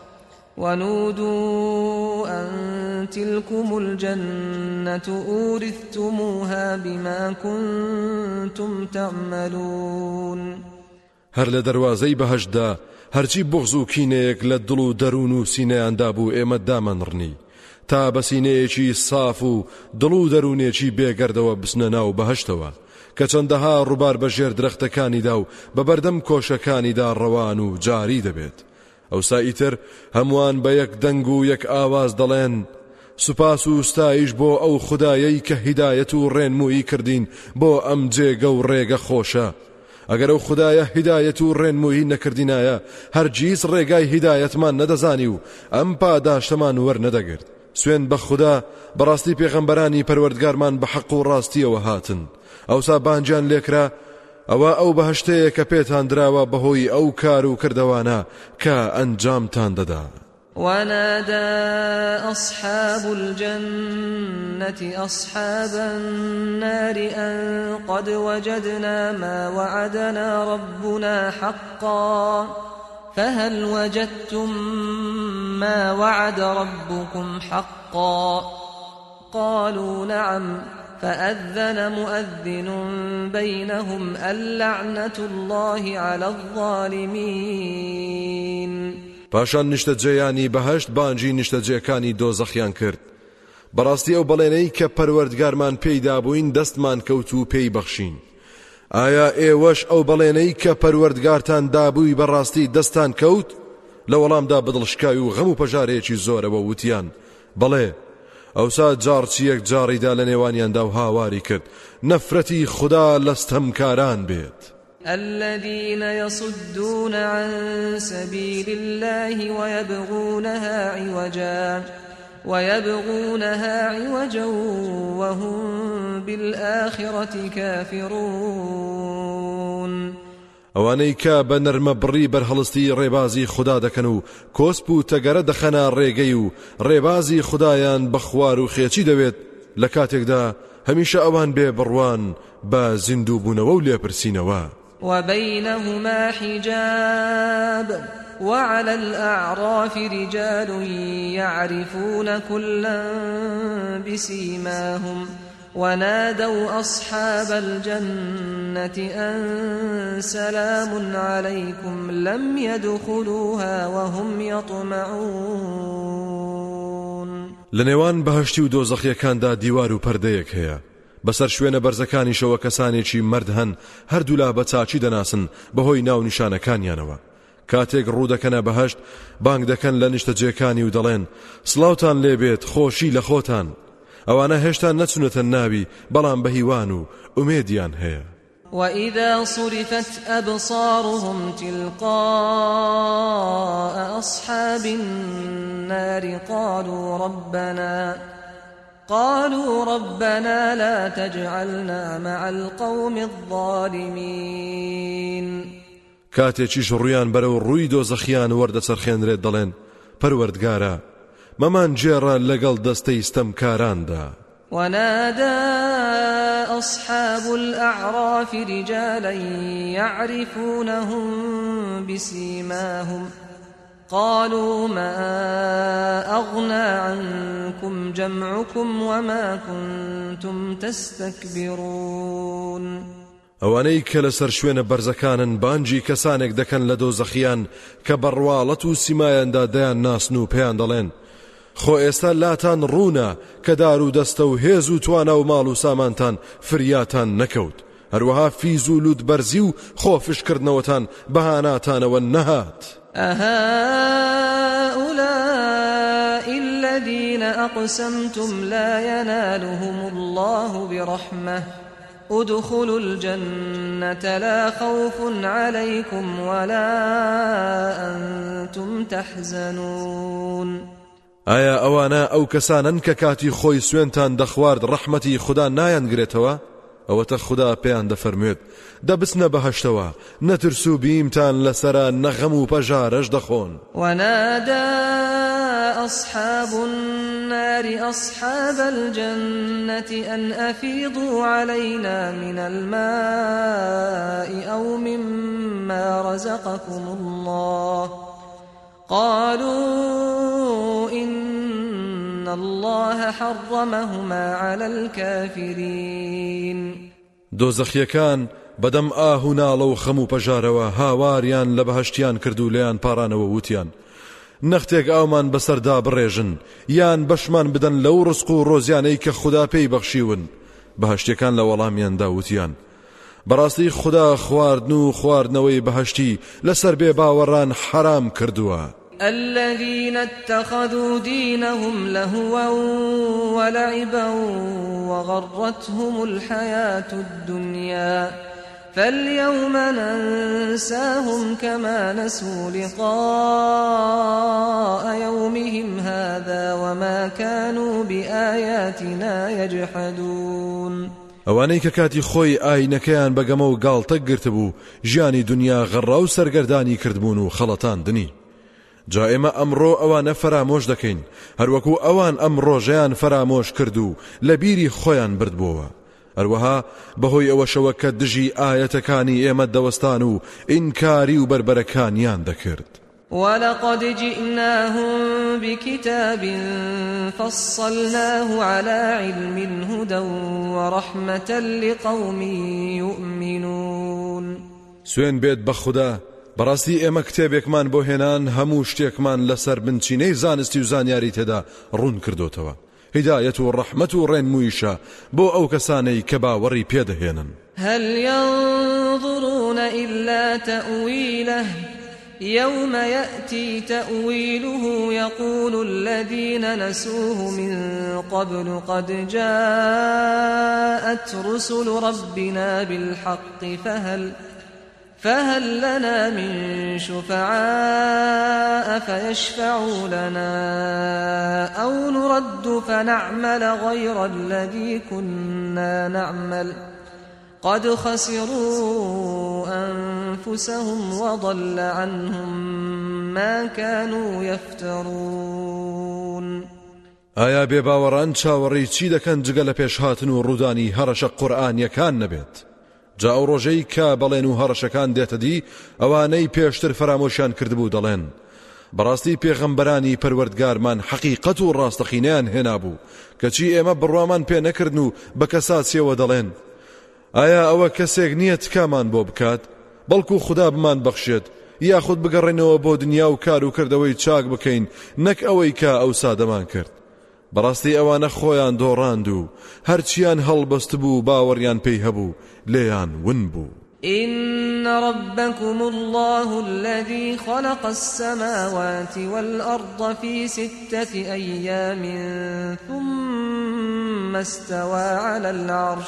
ونودوا أن تلكم الجنة أورثتموها بما كنتم تعملون هەر لە دەواازەی بەهەشدا هەرچی بغز و کینەیەک لە دڵ و دەروون و سینەیاندا بوو ئێمە دامەنڕنی تا بە سینەیەکی ساف و دڵ و دەروونێکی بێگەردەوە بسنە ناو بەهەشتەوە کە چەندەها ڕووبار بەژێر درەختەکانیدا و بە بەردەم کۆشەکانیدا ڕەوان و جاری دەبێت ئەوسا ئیتر هەمووان بە یەک دەنگ و یەک ئاواز دەڵێن سوپاس و ستایش بۆ ئەو خودایەی کە هیدایەت و ڕێنمویی کردین بۆ ئەم جێگە و ڕێگە خۆشە ئەگەر ئەو خودایە هیدایەت و ڕێنمویی نەکردینایە هەرگیز ڕێگای هیدایەتمان نەدەزانی و ئەم پاداشتەمان وەرنەدەگرت سوێن بە خوددا بەڕاستی پێغەمبەرانی پەروەردگارمان بە حەق و ڕاستیەوە هاتن ئەوسا بانجیان لێکرا ئەوە ئەو بەهەشتەیە کە پێتان دراوە بەهۆی ئەو کار و کردەوانە کە ئەنجامتان دەدا ونادى أصحاب الجنة أصحاب النار أن قد وجدنا ما وعدنا ربنا حقا فهل وجدتم ما وعد ربكم حقا قالوا نعم فأذن مؤذن بينهم اللعنة الله على الظالمين پاشان نیشتەجێیانی بەهەشت بانجی نیشتەجێکانی دۆزەخیان کرد بەڕاستی ئەو بەڵێنەی کە پەروەردگارمان پێیدا بووین دەستمان کەوت و پێی بەخشین ئایا ئێوەش ئەو بەڵێنەی کە پەروەردگارتان دابووی بەڕاستی دەستان کەوت لە وەڵامدا بەدڵشکای و غەم و پەژارێکی زۆرەوە وتیان بەڵێ ئەوسا جارچیەک جاڕیدا لە نێوانیاندا و هاواری کرد نەفرەتی خوددا لەستەمکاران بێت الذين يصدون عن سبيل الله ويبغونها عوجا ويبغونها عوجا وهم بالآخرة كافرون ئەوانەی کە بە نەرمە بڕی بەرهەڵستی ڕێبازی خوددا دەکەن و کۆسپ و تەگەرە دەخەنە ڕێگەی و ڕێبازی خوددایان بە خوار و خێچی دەوێت لە کاتێکدا هەمیشە ئەوان بێ بڕوان بە زیندوو بوونەوە و لێپرسینەوە وبينهما حجاب وعلى الأعراف رجال يعرفون كلا بسيماهم ونادوا أصحاب الجنة أن سلام عليكم لم يدخلوها وهم يطمعون لنێوان بەهەشتی و دۆزەخیەکاندا دیوار و پەردەیەک هەیە بەسەر شوێنە بەرزەکانیشەوە کەسانێکی مرد هەن هەردوولا بە چاچی دەناسن بەهۆی ناو نیشانەکانیانەوە کاتێک ڕوودەکەنە بەهەشت بانگ دەکەن لە نیشتەجێکانی و دەڵێن سڵاوتان لێبێت خۆشی لە خۆتان ئەوانە هێشتا نەچونەتە ناوی بەڵام بە هیوان و ئومێدیان هەیە وإذا صرفت أبصارهم تلقاء أصحاب النار قالوا ربنا قالوا ربنا لا تجعلنا مع القوم الظالمين کاتێکیش ڕویان بەرەو ڕووی دۆزەخیان وەردەچەرخێنرێت دەڵێن پەروەردگارە مەمان جێڕە لەگەڵ دەستەی ستەمکاراندا ونادى أصحاب الأعراف رجالا يعرفونهم بسيماهم قالوا ما أغنى عنكم جمعكم وما كنتم تستكبرون ئەوانەی کە لەسەر شوێنە بەرزەکانن بانجی کەسانێک دەکەن لە دۆزەخیان کە بەڕواڵەت و سیمایاندا دەیان ناسن و پێیان دەڵێن خۆ ئێستا لاتان ڕوونە کە دار و دەستە و هێز و توانە و ماڵ و سامانتان فریاتان نەکەوت هەروەها فیز و لوت بەرزی و خۆ فشکردنەوەتان بەهاناتانەوە نەهات أهؤلاء الذين أقسمتم لا ينالهم الله برحمة ادخلوا الجنة لا خوف عليكم ولا أنتم تحزنون ئایا ئەوانە ئەو کەسانن کە کاتی خۆی سوێنتان دەخوارد ڕەحمەتی خوددا نایانگرێتەوە ئەوەتە خوددا پێیان دەفەرموێت دەبچنە بەهەشتەوە نەترس و بیمتان لەسەرە نەغەم و پەژارەش دەخۆن ونادى أصحاب النار أصحاب الجنة أن أفيضوا علينا من الماء أو مما رزقكم الله قالوا إن الله حرمهما على الكافرين دۆزەخیەکان بەدەم ئاه و ناڵە و خەم و پەژارەوە هاواریان لە بەهەشتیان کرد و لێیان پارانەوە وتیان نەختێک ئاومان بەسەردا بڕێژن یان بەشمان بدەن لەو ڕزق و ڕۆزیانەی کە خوددا پێی بەخشیون بەهەشتەکان لە وەڵامیاندا وتیان بەڕاستی خوددا خواردن و خواردنەوەی بەهەشتی لەسەر بێ باوەڕان حرام کردووە الذين اتخذوا دينهم لهوا ولعبا وغرتهم الحياة الدنيا فاليوم ننساهم كما نسوا لقاء يومهم هذا وما كانوا بآياتنا يجحدون ئەوانەی کە کاتی خۆی ئاینەکەیان بەگەمە و گاڵتە گرتبوو ژیانی دنیا غەڕا و سەرگەردانی کردبوون و خەڵەتاندنی جا ئێمە ئەمڕۆ ئەوانە فرامۆش دەکەین هەروەکو ئەوان ئەم ڕۆژەیان فرامۆش کرد و لە بیری خۆیان بردبووە هەروەها بەهۆی ئەوەشەوە کە دژی ئاەتەکانی ئێمە دەوەستان و ئینکاری و بربەرەکانیان دەکرد ولقد جئناهم بكتاب فصلناه على علم هدى ورحمة لقوم يؤمنون سوێن بێت بە خوددا بەڕاستی ئێمە کتێبێکمان بۆ هێنان هەموو شتێکمان لەسەر بنچینەی زانستی و زانیاری تێدا ڕوون کردوتەوە هدایەت و ڕەحمەت و ڕێنموویشە بۆ ئەو کەسانەی کە باوەڕی پێدەهێنن هل ينظرون إلا تأويله يوم يأتي تأويله يقول الذين نسوه من قبل قد جاءت رسل ربنا بالحق فهل فهل لنا من شفعاء فيشفعوا لنا أو نرد فنعمل غير الذي كنا نعمل قد خسروا أنفسهم وضل عنهم ما كانوا يفترون ئایا بێباوەڕان چاوەڕێی چی دەکەن جگە لە پێشهاتن و ڕوودانی هەڕەشە قورئانیەکان نەبێت جا ئەو ڕۆژەی کە بەڵێن و هەڕەشەکان دێتە دی ئەوانەی پێشتر فرامۆشیان کردبوو دەڵێن بەڕاستی پێغەمبەرانی پەروەردگارمان حەقیقەت و ڕاستەقینەیان هێنابوو کەچی ئێمە بڕوامان پێ نەکردن و بە کەساتیەوە دەڵێن ئایا ئەوە کەسێک نییە تکامان بۆ بکات بەڵکو خوددا بمان بەخشێت یاخود بگەڕێنەوە بۆ دنیا و کار و کردەوەی چاک بکەین نەک ئەوەی کە ئەو سادەمان کرد بەڕاستی ئەوانە خۆیان دۆڕاند و هەرچیان هەڵبەست بوو باوەڕیان پێی هەبوو لێیان ون بوو إن ربكم الله الذي خلق السماوات والأرض في ستة أيام ثم استوى على العرش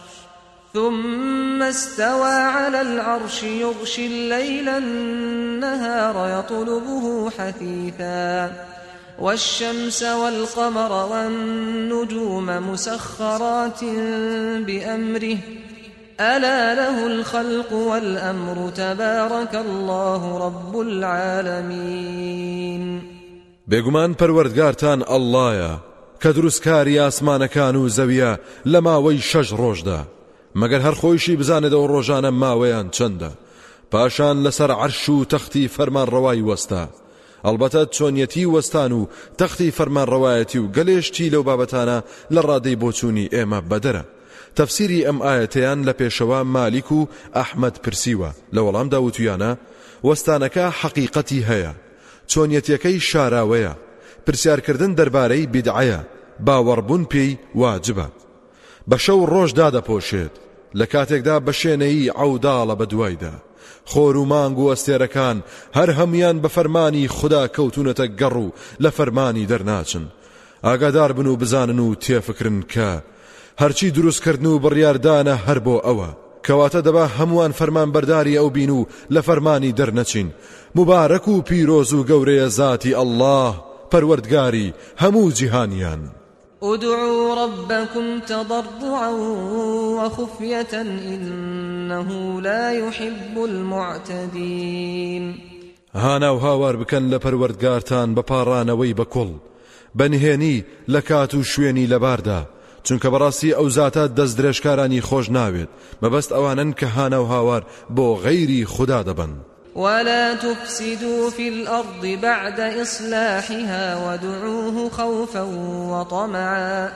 ثم استوى على العرش يغشي الليل النهار يطلبه حثيثا والشمس والقمر والنجوم مسخرات بأمره ألا له الخلق والأمر تبارك الله رب العالمين بێگومان پەروەردگارتان ئەڵڵایە کە دروستکاری ئاسمانەکان و زەویە لە ماوەی شەش ڕۆژدا مەگەر هەر خۆیشی بزانێتەوە ڕۆژانە ماوەیان چەندە پاشان لەسەر عەرش و تەختی فەرمانڕەوای وەستا ئەلبەتە چۆنیەتی وەستان و تەختی فەرمانڕەوایەتی و گەلێشتی لەو بابەتانە لە ڕادەی بۆچوونی ئێمە بەدەرە تەفسیری ئەم ئاەتەیان لە پێشەوە مالیک و ئەحمەد پرسیوە لە وەڵامدا وتویانە وەستانەکە حەقیقەتی هەیە چۆنیەتیەکەی شاراوەیە پرسیارکردن دەربارەی بیدعەیە باوەڕبوون پێی واجبە بە شەو ڕۆژدا دەپۆشێت لە کاتێکدا بە شوێنەی عەوداڵە بە دوایدا خۆر و مانگ و ئەستێرەکان هەر هەمویان بە فەرمانی خوددا کەوتونەتە گەڕ و لە فەرمانی دەرناچن ئاگادار بن و بزانن و تێفکرن کە هەرچی دروستکردن و بڕیاردانە هەر بۆ ئەوە کەواتە دەبا هەمووان فەرمان بەرداری ئەو بین و لە فەرمانی دەرنەچین مبارەک و پیرۆز و گەورەیە ذاتی ئەڵڵاه پەروەردگاری هەموو جیهانیان ادعوا ربكم تضرعا وخفية إنه لا يحب المعتدين هانا و هاوار بکەن لە پەروەردگارتان بەپاڕانەوەی بەکوڵ بەنهێنی لە کات و شوێنی لەباردا چونکە بەڕاستی ئەو زاتە دەست درێژکارانی خۆش ناوێت مەبەست ئەوانن کە هانا و هاوار بۆ غەیری خوددا دەبن ولا تفسدوا في الأرض بعد إصلاحها وادعوه خوفا وطمعا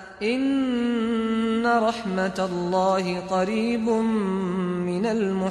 إن رحمة الله قريب من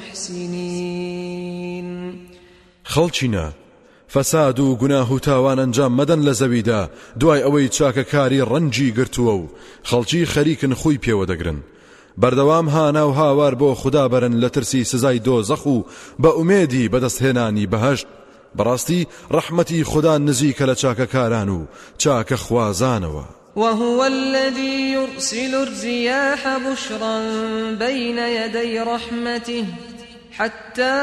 المحسنين خەڵچینە فەساد و گوناه و تاوان ئەنجام مەدەن لە زەویدا دوای ئەوەی چاکەکاری ڕەنجی گرتووە و خەڵکی خەریکن خۆی پێوە دەگرن بەردەوام هانا و هاوار بۆ خوددا بەرن لە ترسی سزای دۆزەخ و بە ئومێدی بەدەستهێنانی بەهەشت بەڕاستی ڕەحمەتی خوددا نزیکە لە چاکەکاران و چاکە خوازانەوە وهو الذي يرسل الرياح بشرا بين يدي رحمته حتى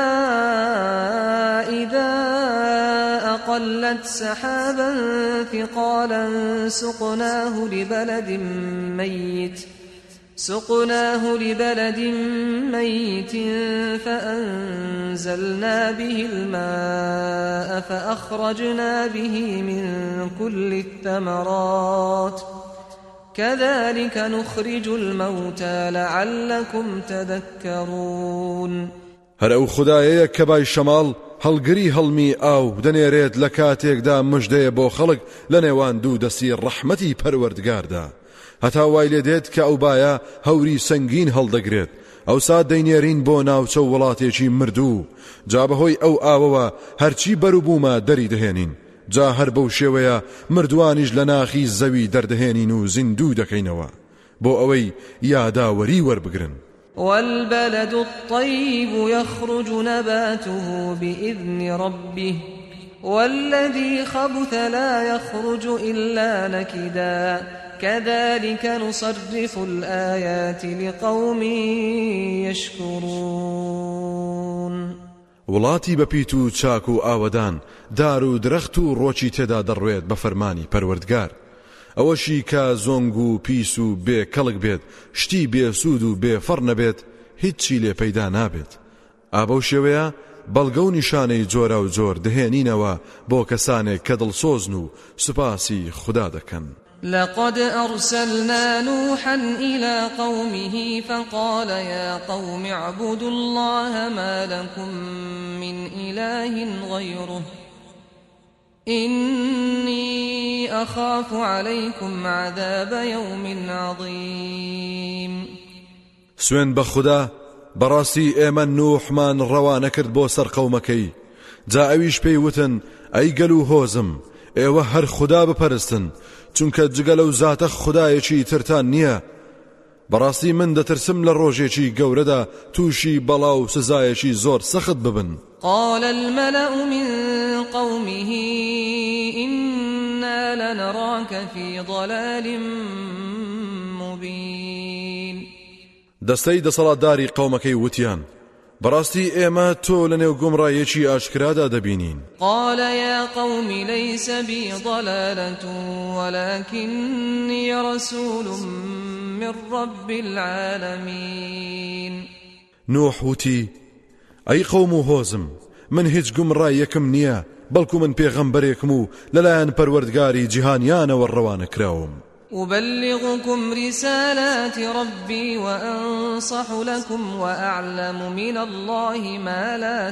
إذا أقلت سحابا ثقالا سقناه لبلد ميت سقناه لبلد ميت فأنزلنا به الماء فأخرجنا به من كل الثمرات كذلك نخرج الموتى لعلكم تذكرون هەر ئەو خوددایەیە کە بای شەماڵ هەڵگری هەڵمی ئاو دەنێرێت لە کاتێکدا مژدەیە بۆ خەڵک لە نێوان دوو دەستی ڕەحمەتی پەروەردگاردا هەتا وای لێ دێت کە ئەو بایە هەوری سەنگین هەڵدەگرێت ئەوسا دەینێرین بۆ ناوچە وڵاتێکی مردوو جا بەهۆی ئەو ئاوەوە هەرچی بەروبوومە دەری دەهێنین جا هەر بەو شێوەیە مردوانیش لە ناخی زەوی دەردەهێنین و زیندوو دەکەینەوە بۆ ئەوەی یاداوەری وەربگرن والبلد الطيب يخرج نباته بإذن ربه والذي خبث لا يخرج إلا نكدا كذلك نصرف الآيات لقوم يشكرون وڵاتی بەپیت و چاک و ئاوەدان دار و درەخت و ڕۆکی تێدا دەڕوێت بە فەرمانی پەروەردگار ئەوەشی کە زۆنگ و پیس و بێ کەڵک بێت شتی بێ سوود و بێ فەڕ نەبێت هیچی لێ پەیدا نابێت ئابە شێوەیە بەڵگە و نیشانەی جۆرە و جۆر دەهێنینەوە بۆ کەسانێک کە دڵسۆزن و سوپاسی خوددا دەکەن لقد أرسلنا نوحا إلى قومه فقال يا قوم اعبدوا الله ما لكم من إله غيره إني أخاف عليكم عذاب يوم عظيم سوێن بە خوددا بەڕاستی ئێمە نوحمان ڕەوانە کرد بۆ سەر قەومەکەی جا ئەویش پێی وتن ئەی گەل و هۆزم ئێوە هەر خوددا بپەرستن چونکە جگە لەو زاتە خودایەکی ترتان نییە بەڕاستی من دەترسم لە ڕۆژێکی گەورەدا تووشی بەڵا و سزایەکی زۆر سەخت ببن قال الملأ من قومه إنا لنراك في ضلال مبين دەستەی دەسەڵاتداری قەومەکەی وتیان بەڕاستی ئێمە تۆ لە نێو گومڕایەکی ئاشکرادا دەبینین قال يا قوم ليس بي ضلالة ولكني رسول من رب العالمين نوح وتی ئەی قەوم و هۆزم من هیچ گومڕایەکم نییە بەڵکو من پێغەمبەرێکم و لەلایەن پەروەردگاری جیهانیانەوە ڕەوانە کراوم أبلغكم رسالات ربي وأنصح لكم وأعلم من الله ما لا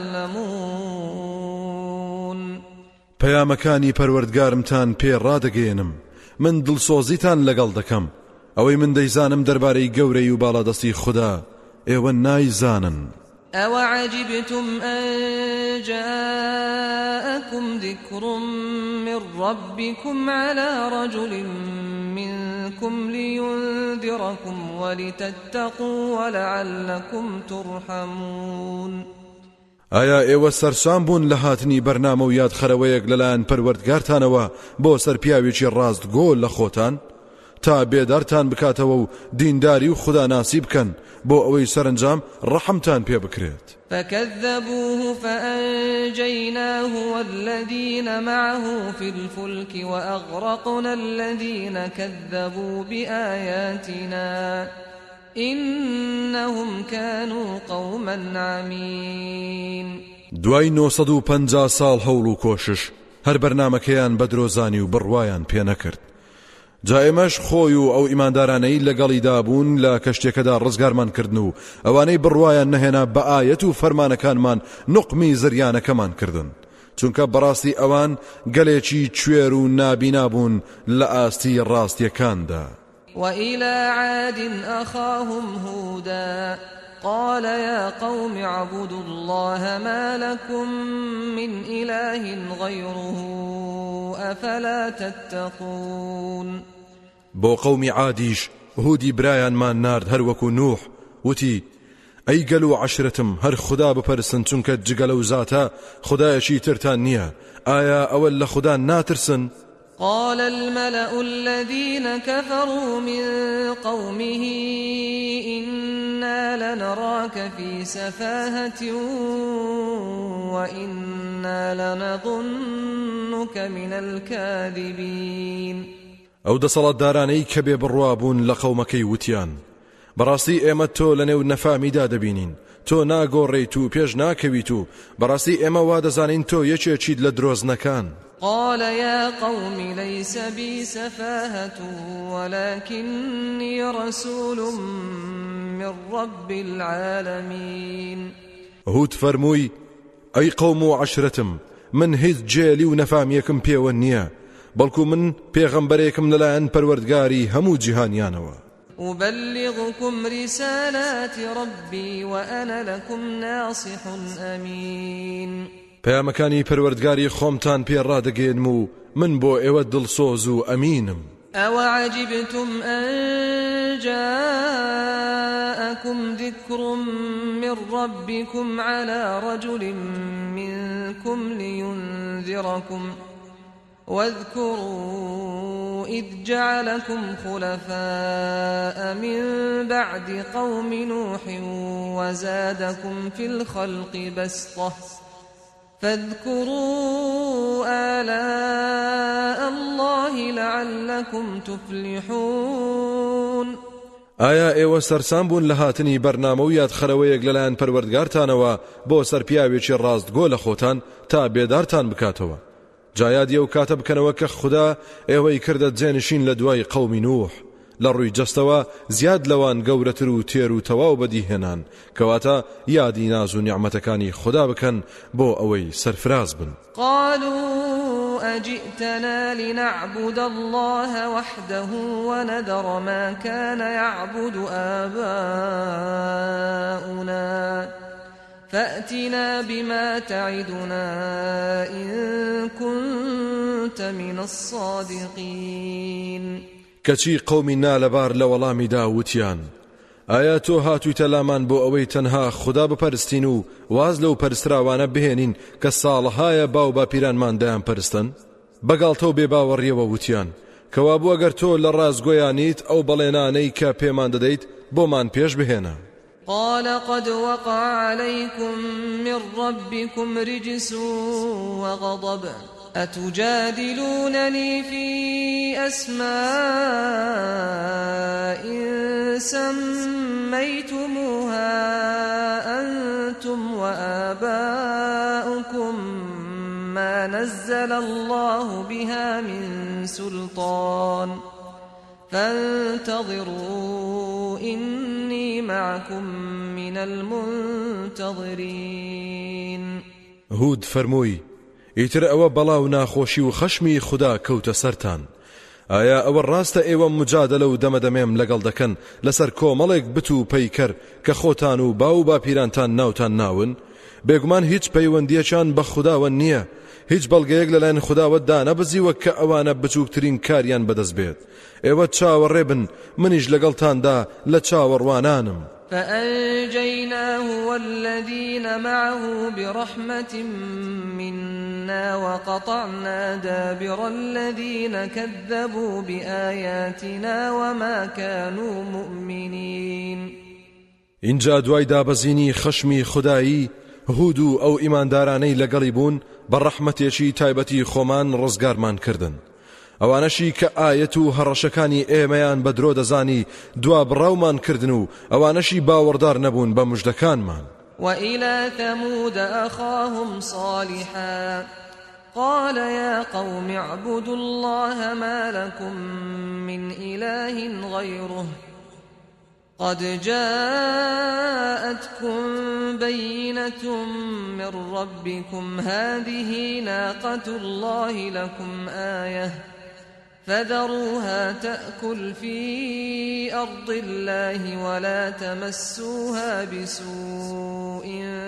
تعلمون. پەیامەکانی پەروەردگارمتان پێ ڕادەگەێنم، من دڵسۆزیتان لەگەڵ دەکەم، ئەوەی من دەیزانم دەربارەی گەورەی و باڵادەستی خوددا ئێوە نایزانن. أو عجبتم أن جاءكم ذكر من ربكم على رجل منكم لينذركم ولتتقوا ولعلكم ترحمون. ئایا ئێوە سەرسام بوون لە هاتنی بەرنامە و یادخەرەوەیەک لەلایەن پەروەردگارتانەوە بۆ سەر پیاوێکی ڕاستگۆ لە خۆتان تا بێدارتان بکاتەوە و دینداری و خوداناسی بکەن بۆ ئەوەی سەرنجام ڕەحمتان پێ بکرێت. فكذبوه فأنجيناه والذين معه في الفلك وأغرقنا الذين كذبوا بآياتنا إنهم كانوا قوما عمين. دوای نۆ سەد و پەنجا ساڵ هەوڵ و کۆشش هەر بەرنامەکەیان بە درۆزانی و بڕوایان پێ نەکرد. جا ئێمەش خۆی و ئەو ئیماندارانەی لەگەڵیدا بوون لە کەشتێکەدا ڕزگارمان کردن و ئەوانەی بڕوایان نەهێنا بە ئایەت و فەرمانەکانمان نوقمی زریانەکەمان کردن، چونکە بەڕاستی ئەوان گەلێکی کوێر و نابینا بوون لە ئاستی ڕاستیەکاندا. وإلى عاد أخاهم هودا قال يا قوم اعبدوا الله ما لكم من إله غيره أفلا تتقون. بۆ قەومی عادیش هودی برایانمان نارد هەروەکو نوح وتی ئەی گەل و عەشرەتم هەر خوددا بپەرستن چونکە جگە لەو زاتە خودایەکی ترتان نییە، ئایا ئەوە لە خوددا ناترسن؟ قال الملأ الذين كفروا من قومه إنا لنراك في سفاهة وإنا لنظنك من الكاذبين. ئەو دەسەڵاتدارانەی کە بێ بڕوا بوون لە قەومەکەی وتیان بەڕاستی ئێمە تۆ لەنێو نەفامیدا دەبینین، تۆ ناگۆڕیت و پێش ناکەویت و بەڕاستی ئێمە وا دەزانین تۆ یەکێکیت لە درۆزنەکان. قال يا قوم ليس بي سفاهة ولكني رسول من رب العالمين. هود فەرمووی ئەی قەوم و عەشرەتم من هیچ جێلی و نەفامیەکم پێوە نییە، بەڵکو من پێغەمبەرێکم لەلایەن پەروەردگاری هەموو جیهانیانەوە. أبلغكم رسالات ربي وأنا لكم ناصح أمين. پەیامەکانی پەروەردگاری خۆمتان پێ ڕادەگەێنم و من بۆ ئێوە دڵسۆز و ئەمینم. أو عجبتم أن جاءكم ذكر من ربكم على رجل منكم لينذركم واذكروا إذ جعلكم خلفاء من بعد قوم نوح وزادكم في الخلق بسطة فاذكروا آلاء الله لعلكم تفلحون. ئایا ئێوە سەرسام بوون لە هاتنی بەرنامە و یادخەرەوەیەک لەلایەن پەروەردگارتانەوە بۆ سەرپیاوێکی ڕاستگۆ لە خۆتان تا بێدارتان بکاتەوە؟ جایادیە و کاتە بکەنەوە کە خوددا ئێوەی کردە جێنشین لە دوای قەومی نوح لە ڕووی جەستەوە زیاد لەوان گەورەتر و تێر و تەواو بەدیهێنان، کەواتە یادی ناز و نیعمەتەکانی خوددا بکەن بۆ ئەوەی سەرفراز بن. قالوا أجئتنا لنعبد الله وحده ونذر ما كان يعبد آباؤنا فأتنا بما تعدنا إن كنت من الصادقين. کەچی قەومی نالەبار لە وەڵامی داوتیان ئایا تۆ هاتوویتە لامان بۆ ئەوەی تەنها خوددا بپەرستین و واز لەو پەرستراوانە بهێنین کە ساڵەهایە باو باپیرانمان دایان پەرستن؟ بەگاڵتە و بێباوەڕیەوە وتیان کەوا بوو ئەگەر تۆ لە ڕازگۆیانیت ئەو بەڵێنانەی کە پێمان دەدەیت بۆمان پێش بهێنە. قال قد وقع عليكم من ربكم رجس وغضب أتجادلونني في أسماء سميتموها أنتم وآباؤكم ما نزل الله بها من سلطان فانتظروا إني معكم من المنتظرين. هود فرمووی ئیتر ئەوە بەڵاو ناخۆشی و خەشمی خوددا کەوتە سەرتان. ئایا ئەوە ڕاستە ئێوە مجادلە و دەمەدەمێم لەگەڵ دەکەن لەسەر کۆمەڵێک بت و پەیکەر کە خۆتان و باو و باپیرانتان ناوتان ناون؟ بێگومان هیچ پەیوەندیەکان بە خودداوە نییە، هیچ بەڵگەیەک لەلایەن خودداوەتدا نەبزیوە کە ئەوانە بچووکترین کاریان بەدەست بێت. ئێوە چاوەڕێ بن، منیش لەگەڵتاندا لە چاوەڕوانانم. فأنجيناه والذين معه برحمة منا وقطعنا دابر الذين كذبوا بآياتنا وما كانوا مؤمنين. اینجا دوای دابەزینی خەشمی خودایی هود و ئەو ئیماندارانەی لەگەڵی بوون بە ڕەحمەتێکی تایبەتی خۆمان ڕزگارمان کردن. ئەوانەشی کە ئایەت و هەڕەشەکانی ئێمەیان بە درۆ دەزانی دوا بڕاومان کردن و ئەوانەشی باوەڕدار نەبوون بە موژدەکانمان. وإلى ثمود أخاهم صالحا قال يا قوم اعبدوا الله ما لكم من إله غيره قد جاءتكم بينة من ربكم هذه ناقة الله لكم آية فذروها تأكل في أرض الله ولا تمسوها بسوء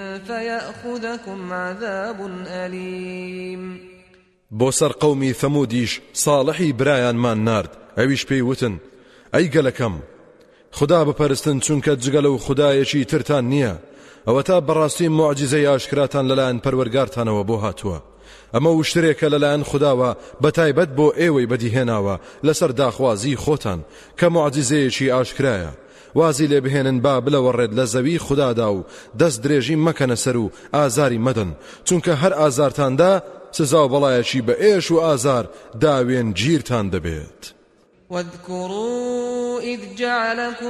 فيأخذكم عذاب أليم. بوسر قومي ثموديش صالحي برايان مان نارد اويش بيوتن اي قلكم خدا بپەرستن چونکە جگەلە و خدایەکی ترتان نییە. ئەوە تا بەڕاستی معجزەی ئاشکراتان لەلایەن پەروەرگارتانەوە بۆ هاتووە. ئەمە وشترێکە لەلایەن خداوە بەتایبەت بۆ ئێوەی بەدیهێناوە لەسەر داخوازی خۆتان کە معجزەیەکی ئاشکرایە. وازی لێ بهێنن با بلەوەڕێت لە زەوی خودادا و دەست درێژی مەکەنە سەر و ئازاری مەدەن، چونکە هەر ئازارتاندا سزا و بەڵایەکی بە ئێش و ئازار داوێن گیرتان دەبێت. واذكروا إذ جعلكم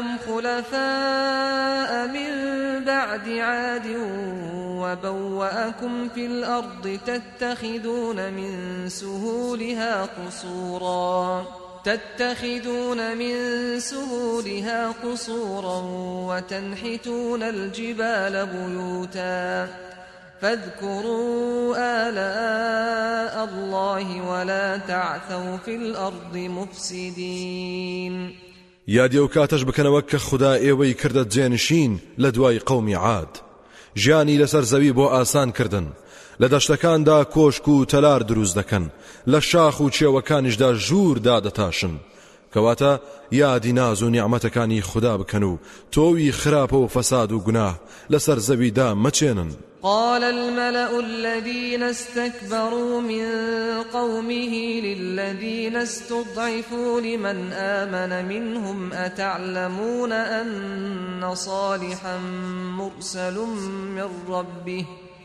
خلفاء من بعد عاد وبوأكم في الأرض تتخذون من سهولها قصورا تتخذون من سهولها قصورا وتنحتون الجبال بيوتا فاذكروا آلاء الله ولا تعثوا في الأرض مفسدين. یادی و کاتش بکەنەوە کە خدا ئێوەی کردە جێنشین لە دوای قەومی عاد، ژیانی لەسەر زەوی بۆ ئاسان کردن، لە دەشتەکاندا کۆشک و تەلار دروست دەکەن، لە شاخ و چێوەکانیشدا ژوور دادەتاشن، کەواتە یادی ناز و نیعمەتەکانی خدا بکەن و تۆوی خراپە و فەساد و گوناه لەسەر زەویدا مەچێنن. قال الملأ الذين استكبروا من قومه للذين استضعفوا لمن آمن منهم أتعلمون أن صالحا مرسل من ربه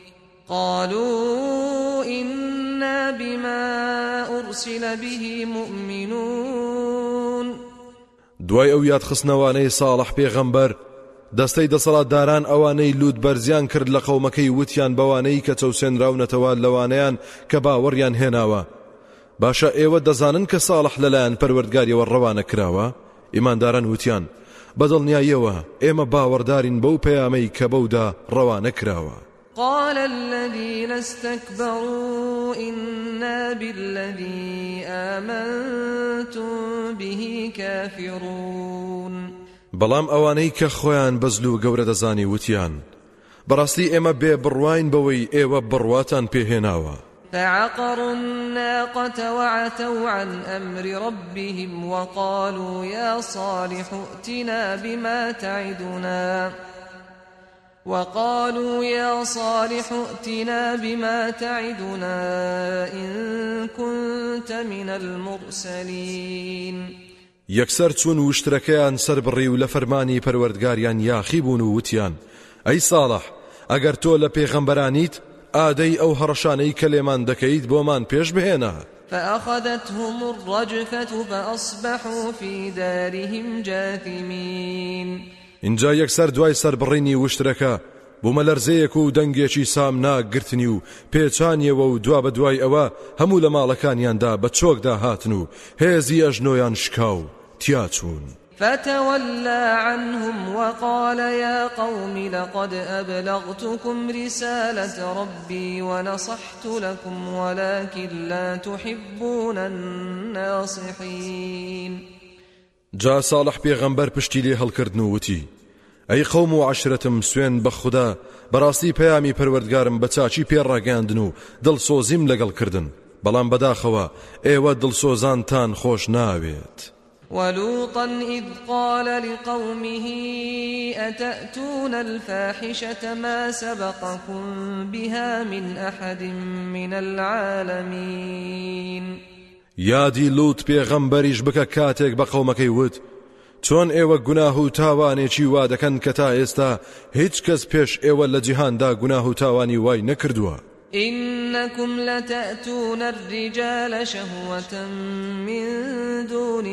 قالوا إنا بما أرسل به مؤمنون. دوای ئەو یاد خستنەوانەی ساڵح پێغەمبەر دەستەی دەسەڵاتداران ئەوانەی لوود بەرزیان کرد لە قەومەکەی وتیان بەوانەی کە چەوسێنراونەتەوە لەوانەیان کە باوەڕیان هێناوە. باشە ئێوە دەزانن کە ساڵح لەلایەن پەروەردگاریەوە ڕەوانە کراوە؟ ئیمانداران وتیان بەدڵنیاییەوە ئێمە باوەڕدارین بەو پەیامەی کە بەودا ڕەوانە کراوە. قال الذين استكبروا إنا بالذي آمنتم به كافرون. بەڵام ئەوانەی کە خۆیان بەزل و گەورە دەزانی وتیان بەڕاستی ئێمە بێ بڕواین بەوەی ئێوە بڕواتان پێهێناوە. فعقروا الناقة وعتوا عن أمر ربهم وقالوا يا صالح ائتنا بما تعدنا وقالوا يا صالح ائتنا بما تعدنا إن كنت من المرسلين. یەکسەر چون وشترەکەیان سەر بڕی و لە فەرمانی پەروەردگاریان یاخی بوون و وتیان ئەی ساڵح ئەگەر تۆ لە پێغەمبەرانیت ئادەی ئەو هەڕەشانەی کە لێمان دەکەیت بۆمان پێش بهێنا. فأخذتهم الرجفة فأصبحوا في دارهم جاثمين. اینجا یەکسەر دوای سەربڕینی وشترەکە بوومە لەرزەیەک و دەنگێکی سامناک گرتنی و پێچانیەوە و دوا بە دوای ئەوە هەموو لە ماڵەکانیاندا بە چۆکدا هاتن و هێزی ئەژنۆیان شکاو تیاچون. فتولى عنهم وقال يا قوم لقد أبلغتكم رسالة ربي ونصحت لكم ولكن لا تحبون الناصحين. جا صالح پیغمبر پشتی لی هەڵکردن و وتی ئەی قەوم و عەشرەتم سوێن بە خوددا بەڕاستی پەیامی پەروەردگارم بە چاچی پێڕاگەاندن و دڵسۆزیم لەگەڵ کردن بەڵام بەداخەوە ئێوە دڵسۆزانتان خۆش ناوێت. ولوطا إذ قال لقومه أتأتون الفاحشة ما سبقكم بها من أحد من العالمين. یادی لوت پێغەمبەریش بکە کاتێک بە قەومەکەی وت چۆن ئێوە گوناه و تاوانێکی وا دەکەن کە تا ئێستا هیچ کەس پێش ئێوە لە جیهاندا گوناه و تاوانی وای نەکردووە. إنكم لتأتون الرجال شهوة من دون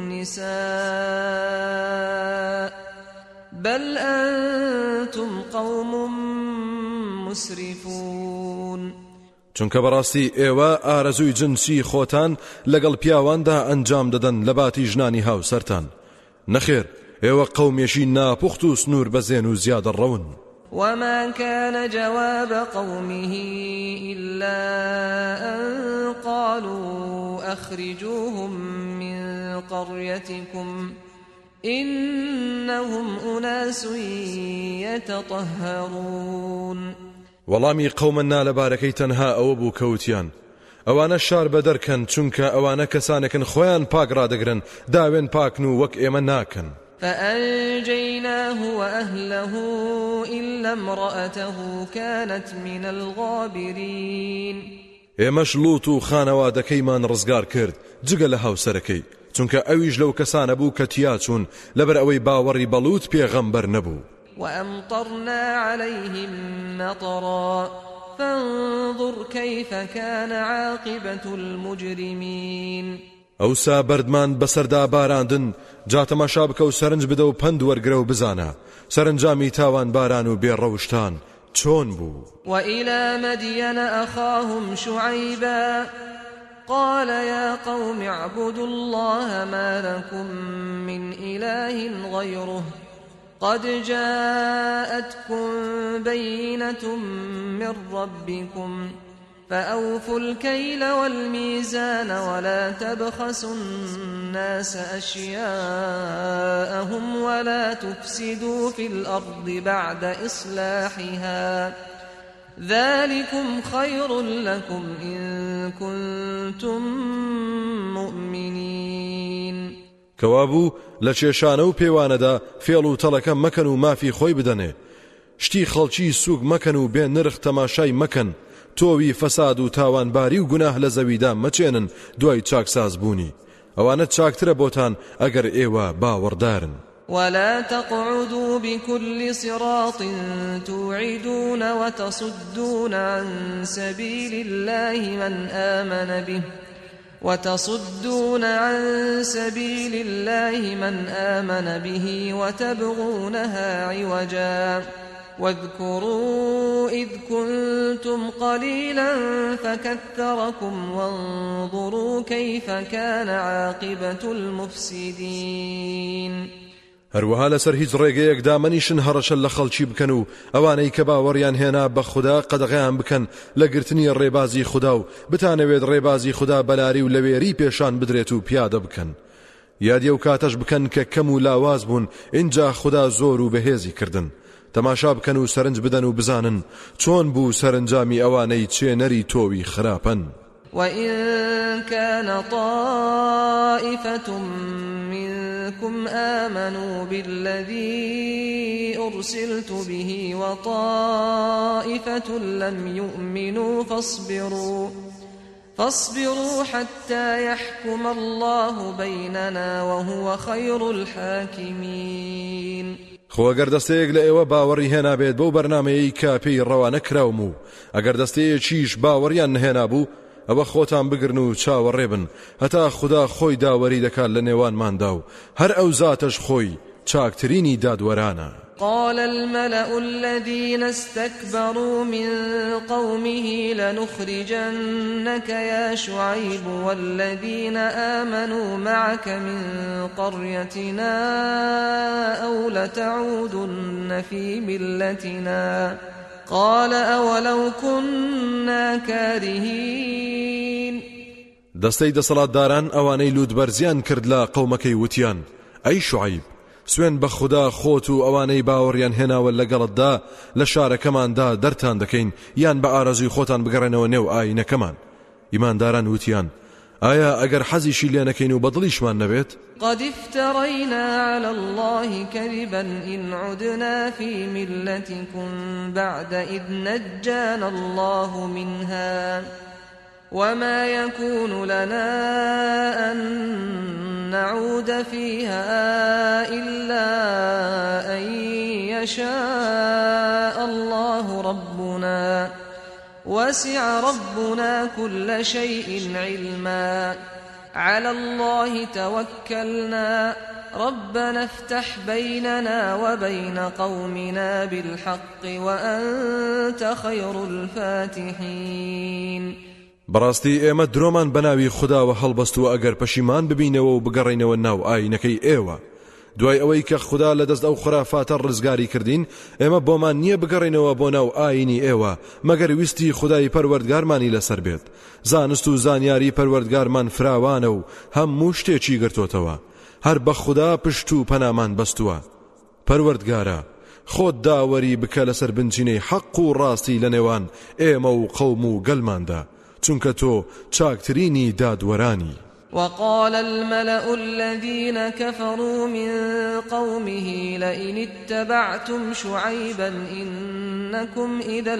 النساء بل أنتم قوم مسرفون. چونکە بەڕاستی ئێوە ئارەزووی جنسی خۆتان لەگەڵ پیاواندا ئەنجام دەدەن لە باتی ژنانی هاوسەرتان. نەخێر ئێوە قەومێکی ناپوخت و سنوور بەزێن و زیادە ڕەون. وما كان جواب قومه إلا أن قالوا أخرجوهم من قريتكم إنهم أناس يتطهرون. وەڵامی قەومنا لەبارەکەی تەنها ئەوە بوو کەوتیان ئەوانە شار بەدەرکەن چونکە ئەوانە کەسانێکن خۆیان پاک ڕادەگرن داوێن پاکن و وەک ئێمە ناکەن. فأنجيناه وأهله إلا امرأته كانت من الغابرين. ئێمەش لوت و خانەوادەکەیمان ڕزگار کرد جگە لە هاوسەرەکەی چونکە ئەویش لەو کەسانە بوو کە تیاچوون لەبەر ئەوەی باوەڕی بەلوت پێغەمبەر نەبوو. وأمطرنا عليهم مطرا فانظر كيف كان عاقبة المجرمين. ئەوسا بەردمان بەسەردا باراندن جا تەماشا بکە و سەرنج بدە و پند وەرگرە و بزانە سەرنجامی تاوان باران و بێڕەوشتان چۆن بوو. وإلى مدين أخاهم شعيبا قال يا قوم اعبدوا الله ما لكم من إله غيره قد جاءتكم بينة من ربكم فأوفوا الكيل والميزان ولا تبخسوا الناس أشياءهم ولا تفسدوا في الأرض بعد إصلاحها ذلكم خير لكم إن كنتم مؤمنين. کەوابوو لە کێشانە و پێوانەدا فێڵ و تەڵەکە مەکەن و مافی خۆی بدەنێ شتی خەڵکی سوگ مەکەن و بێ نرخ تەماشای مەکەن تۆوی فەساد و تاوانباری و گوناه لە زەویدا مەچێنن دوای چاکساز بوونی ئەوانە چاکترە بۆتان ئەگەر ئێوە باوەڕدارن. ولا تقعدوا بكل صراط توعدون وتصدون عن سبيل الله من آمن به وتصدون عن سبيل الله من آمن به وتبغونها عوجا واذكروا إذ كنتم قليلا فكثركم وانظروا كيف كان عاقبة المفسدين. هەروەها لەسەر هیچ ڕێگەیەک دامەنیشن هەڕەشە لە خەڵکی بکەن و ئەوانەی کە باوەڕیان هێنا بە خوددا قەدەغەیان بکەن لە گرتنی ڕێبازی خوددا و بتانەوێت ڕێبازی خوددا بەلاری و لەوێری پێشان بدرێت و پیادە بکەن. یادی ئەو کاتەش بکەن کە کەم و لاواز بوون اینجا خوددا زۆر و بەهێزی کردن. تەماشا بکەن و سەرنج بدەن و بزانن چۆن بوو سەرنجامی ئەوانەی چێنەری تۆوی خراپەن. وإن كان طائفة منكم آمنوا بالذي أرسلت به وطائفة لم يؤمنوا فاصبروا فاصبروا حتى يحكم الله بيننا وهو خير الحاكمين. خۆ ئەگەر دەستەیەک لە ئێوە باوەڕی هێنا بێت بەو بەرنامەیەی کە پێی ڕەوانە کراوم و ئەگەر دەستەیەکیش باوەڕیان نهێنا بوو ئەوە خۆتان بگرن و چاوەڕێ بن هەتا خوددا خۆی داوەری دەکات لە نێوانماندا و هەر ئەو زاتەش خۆی چاکترینی دادوەرانە. قال الملأ الذين استكبروا من قومه لنخرجنك يا شعيب والذين آمنوا معك من قريتنا أو لتعودن في ملتنا قال أولو كنا كارهين. دەستەی دەسەڵاتداران ئەوانەی لوودبەرزیان کرد لە قەومەکەی وتیان ئەی شوعیب سوێن بە خوددا خۆت و ئەوانەی باوەڕیان هێناوە لەگەڵتدا لە شارەکەماندا دەرتان دەکەین یان بە ئارەزوی خۆتان بگەڕێنەوە نێو ئاینەکەمان. ئیمانداران وتیان ئایا ئەگەر حەزیشی لێ نەکەین و بەدڵیشمان نەبێت؟ قد افترينا على الله كذبا إن عدنا في ملتكم بعد إذ نجانا الله منها وما يكون لنا أن نعود فيها إلا أن يشاء الله ربنا وسع ربنا كل شيء علما على الله توكلنا ربنا افتح بيننا وبين قومنا بالحق وأنت خير الفاتحين. بەڕاستی ئێمە درۆمان بەناوی خودداوە هەڵبەستووە ئەگەر پەشیمان ببینەوە و بگەڕێنەوە ناو ئاینەکەی ئێوە دوای ئەوەی کە خوددا لەدەست ئەو خرافاتە ڕزگاری کردین ئێمە بۆمان نییە بگەڕێنەوە بۆ ناو ئاینی ئێوە مەگەر ویستی خودای پەروەردگارمانی لەسەر بێت. زانست و زانیاری پەروەردگارمان فراوانە و هەموو شتێکی گرتوتەوە هەر بە خوددا پشت و پەنامان بەستووە. پەروەردگارە خۆت داوەری بکە لەسەر بنچینەی حەق و ڕاستی لە نێوان ئێمە و قەوم و گەلماندا چونکە تۆ چاکترینی دادوەرانی. وقال الملأ الذين كفروا من قومه لئن اتبعتم شعيبا إنكم إذا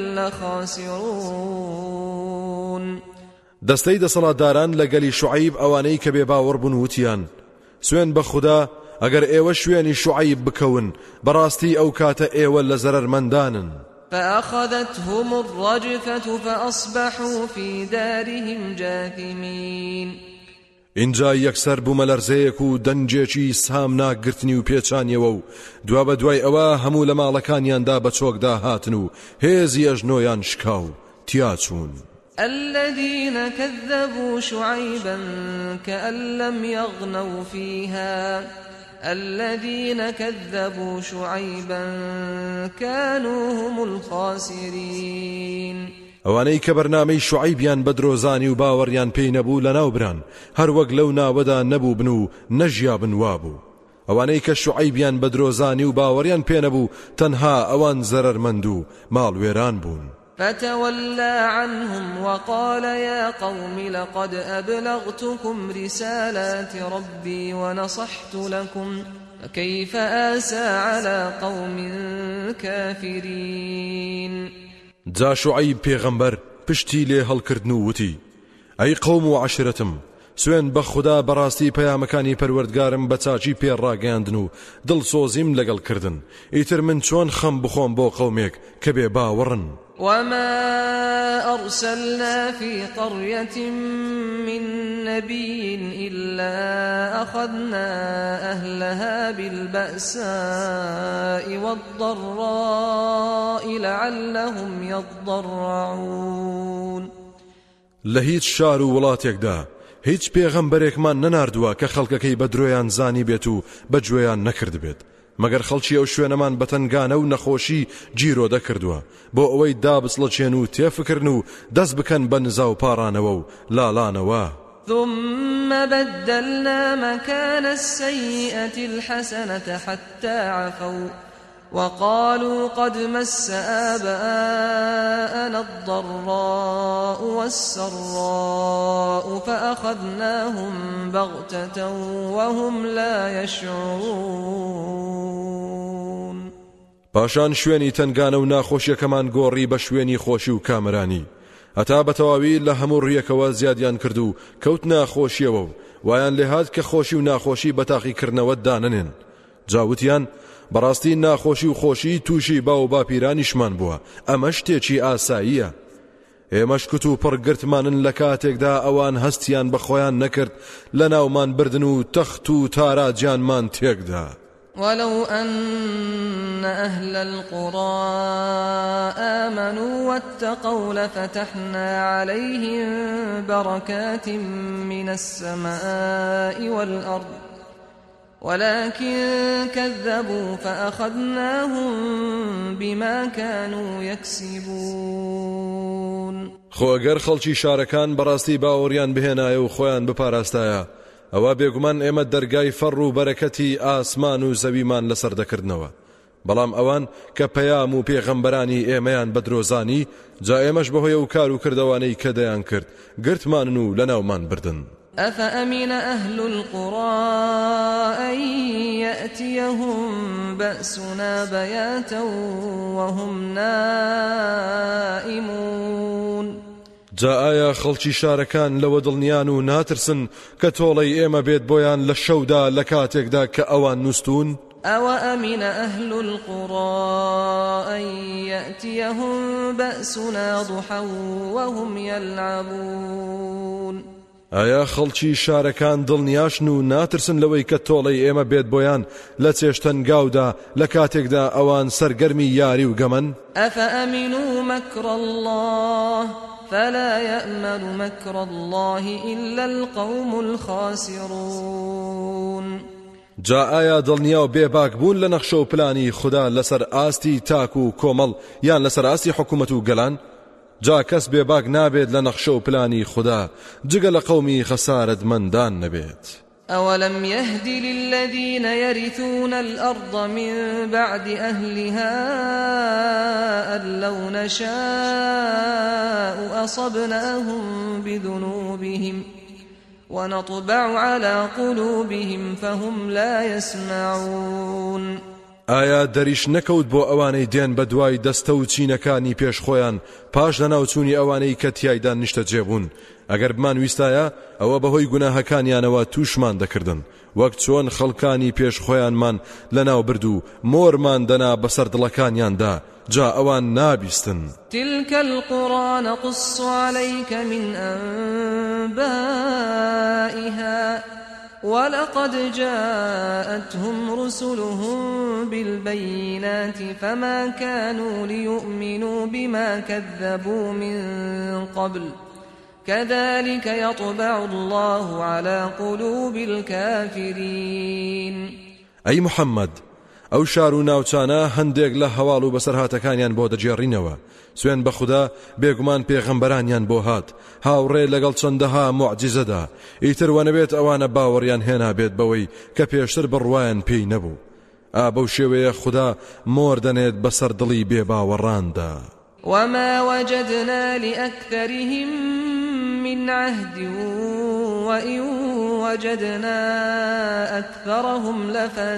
لخاسرون. دەستەی دەسەڵاتداران لەگەلی شوعیب ئەوانەی کە بێ باوەڕ بوون وتیان سوێن بە خوددا ئەگەر ئێوە شوێنی شوعیب بکەون بەڕاستی ئەو کاتە ئێوە لە زەرەرمەندانن. فأخذتهم الرجفة فأصبحوا في دارهم جاثمين. اینجا یەکسەر بوومە لەرزەیەک و دەنجێکی سام ناگرتنی و پێچانیەوە و دوا بە دوای ئەوە هەموو لە ماڵەکانیاندا بە چۆکدا هاتن و هێزی ئەژنۆیان شکاو تیاچوون. الذين كذبوا شعيبا كأن لم يغنوا فيها الذين كذبوا شعيبا كانوا هم الخاسرين. ئەوانەی کە بەرنامەی شوعیبیان بە درۆزانی و باوەڕیان پێی نەبوو لەناوبران هەر وەک لەو ناوەدا نەبوو بن و نەژیابن وابوو. ئەوانەی کە شوعیبیان بە درۆزانی و باوەڕیان پێ نەبوو تەنها ئەوان زەرەرمەند و ماڵوێران بوون. فتولى عنهم وقال يا قوم لقد أبلغتكم رسالات ربي ونصحت لكم فكيف آسى على قوم كافرين. جا شوعیب پێغەمبەر پشتی لێ هەڵکردن و وتی ئەی قەوم و عەشیرەتم سوێن بە خوددا بەڕاستی پەیامەکانی پەروەردگارم بە چاچی پێڕاگەیاندن و دڵسۆزیم لەگەڵ کردن ئیتر من چۆن خەم بخۆم بۆ قەومێک کە بێ باوەڕن. وما أرسلنا في قرية من نبي إلا أخذنا أهلها بالبأساء والضراء لعلهم يضرعون. لهيت شار وڵاتێکدا هیچ پێغەمبەرێکمان نەناردووە کە خەڵکەکەی بە درۆیان زانی بێت و بەگوێیان نەکرد بێت مەگەر خەڵکی ئەو شوێنەمان بەتەنگانە و نەخۆشی جیرۆ دەکردووە بۆ ئەوەی دابسڵەچێن و تێفکردن و دەست بکەن بە نزا و پارانەوە و لاڵانەوە. ثم بدلنا مكان السيئة الحسنة حتى عفوا وقالوا قد مس آباءنا الضراء والسراء فأخذناهم بغتة وهم لا يشعرون. پاشان شوێنی تەنگانە و ناخۆشیەکەمان گۆڕی بە شوێنی خۆشی و کامرانی هەتا بەتەواوی لە هەموو ڕیەکەوە زیادیان کرد و کەوت ناخۆشیەوە و وایان لێهات کە خۆشی و ناخۆشی بەتاقیکردنەوە دانەنێن. جاوتیان بەڕاستی ناخۆشی و خۆشی تووشی با و باپیرانیشمان بووە ئەمە شتێکی ئاساییە. ئێمەش کت و پڕگرتمانن لە کاتێکدا ئەوان هەستیان بە خۆیان نەکرد لە ناومان بردن و تەخت و تاراجیانمان تێکدا. ولو أن أهل القرى آمنوا واتقوا لفتحنا عليهم بركات من السماء والأرض ولكن كذبوا فأخذناهم بما كانوا يكسبون. خۆ ئەگەر خەڵکی شارەکان بەڕاستی باوەڕیان بهێنایە و خۆیان بپاراستایە ئەوە بێگومان ئێمە دەرگای فەڕ و بەرەکەتی ئاسمان و زەویمان لەسەر دەکردنەوە، بەڵام ئەوان کە پەیام و پێغەمبەرانی ئێمەیان بەدرۆزانی جا ئێمەش بەهۆی و کار و کردەوانەی کە دەیان کرد گرتمانن و لەناومان بردن. أفأمن أهل القرى أن يأتيهم بأسنا بياتا وهم نائمون. جا ئایا خەڵکی شارەکان لەوە دڵنیان و ناترسن کە تۆڵەی ئێمە بێت بۆیان لە شەودا لە کاتێکدا کە ئەوان نووستون؟ أو أمن أهل القرى أن يأتيهم بأسنا ضحى وهم يلعبون. ئایا خەڵکی شارەکان دڵنیاشن و ناترسن لەوەی کە تۆڵەی ئێمە بێت بۆیان لە چێشتەنگاودا لە کاتێکدا ئەوان سەرگەرمی یاری و گەمەن؟ أفأمنوا مكر الله فلا يأمن مكر الله إلا القوم الخاسرون. جا ئایا دڵنیا و بێباک بوون لە نەخشە و پلانی خوددا لەسەر ئاستی تاک و کۆمەڵ یان لەسەر ئاستی حکومەت و گەلان؟ جا کەس بێباک نابێت لە نەخشە و پلانی خوددا جگە لە قەومی خەسارەتمەندان نەبێت. أولم يهد للذين يرثون الأرض من بعد أهلها أن لو نشاء أصبناهم بذنوبهم ونطبع على قلوبهم فهم لا يسمعون. ئایا دەریش نەکەوت بۆ ئەوانەی دێن بە دوای دەستە و چینەکانی پێش خۆیان پاش لەناوچوونی ئەوانەی کە تیایدا نیشتە جێبوون ئەگەر بمان ویستایە ئەوە بەهۆی گوناهەکانیانەوە تووشمان دەکردن وەک چۆن خەڵکانی پێش خۆیانمان لەناو برد و مۆرمان دەنا بەسەر دڵەکانیاندا جا ئەوان نابیستن. تلك القرى نقص عليك من أنبائها ولقد جاءتهم رسلهم بالبينات فما كانوا ليؤمنوا بما كذبوا من قبل كذلك يطبع الله على قلوب الكافرين. أي محمد ئەو شار و ناوچانە هەندێک لە هەواڵ و بەسەرهاتەکانیان بۆ دەجێڕینەوە سوێن بە خوددا بێگومان پێغەمبەرانیان بۆ هات هاوڕێ لەگەڵ چەندەها موعجیزەدا ئیتر وەنەبێت ئەوانە باوەڕیان هێنا بێت بەوەی کە پێشتر بڕوایان پێی نەبوو. ئا بەو شێوەیە خوددا مۆر دەنێت بەسەر دڵی بێ باوەڕاندا. وما وجدنا لأكثرهم من عهد وإن وجدنا أكثرهم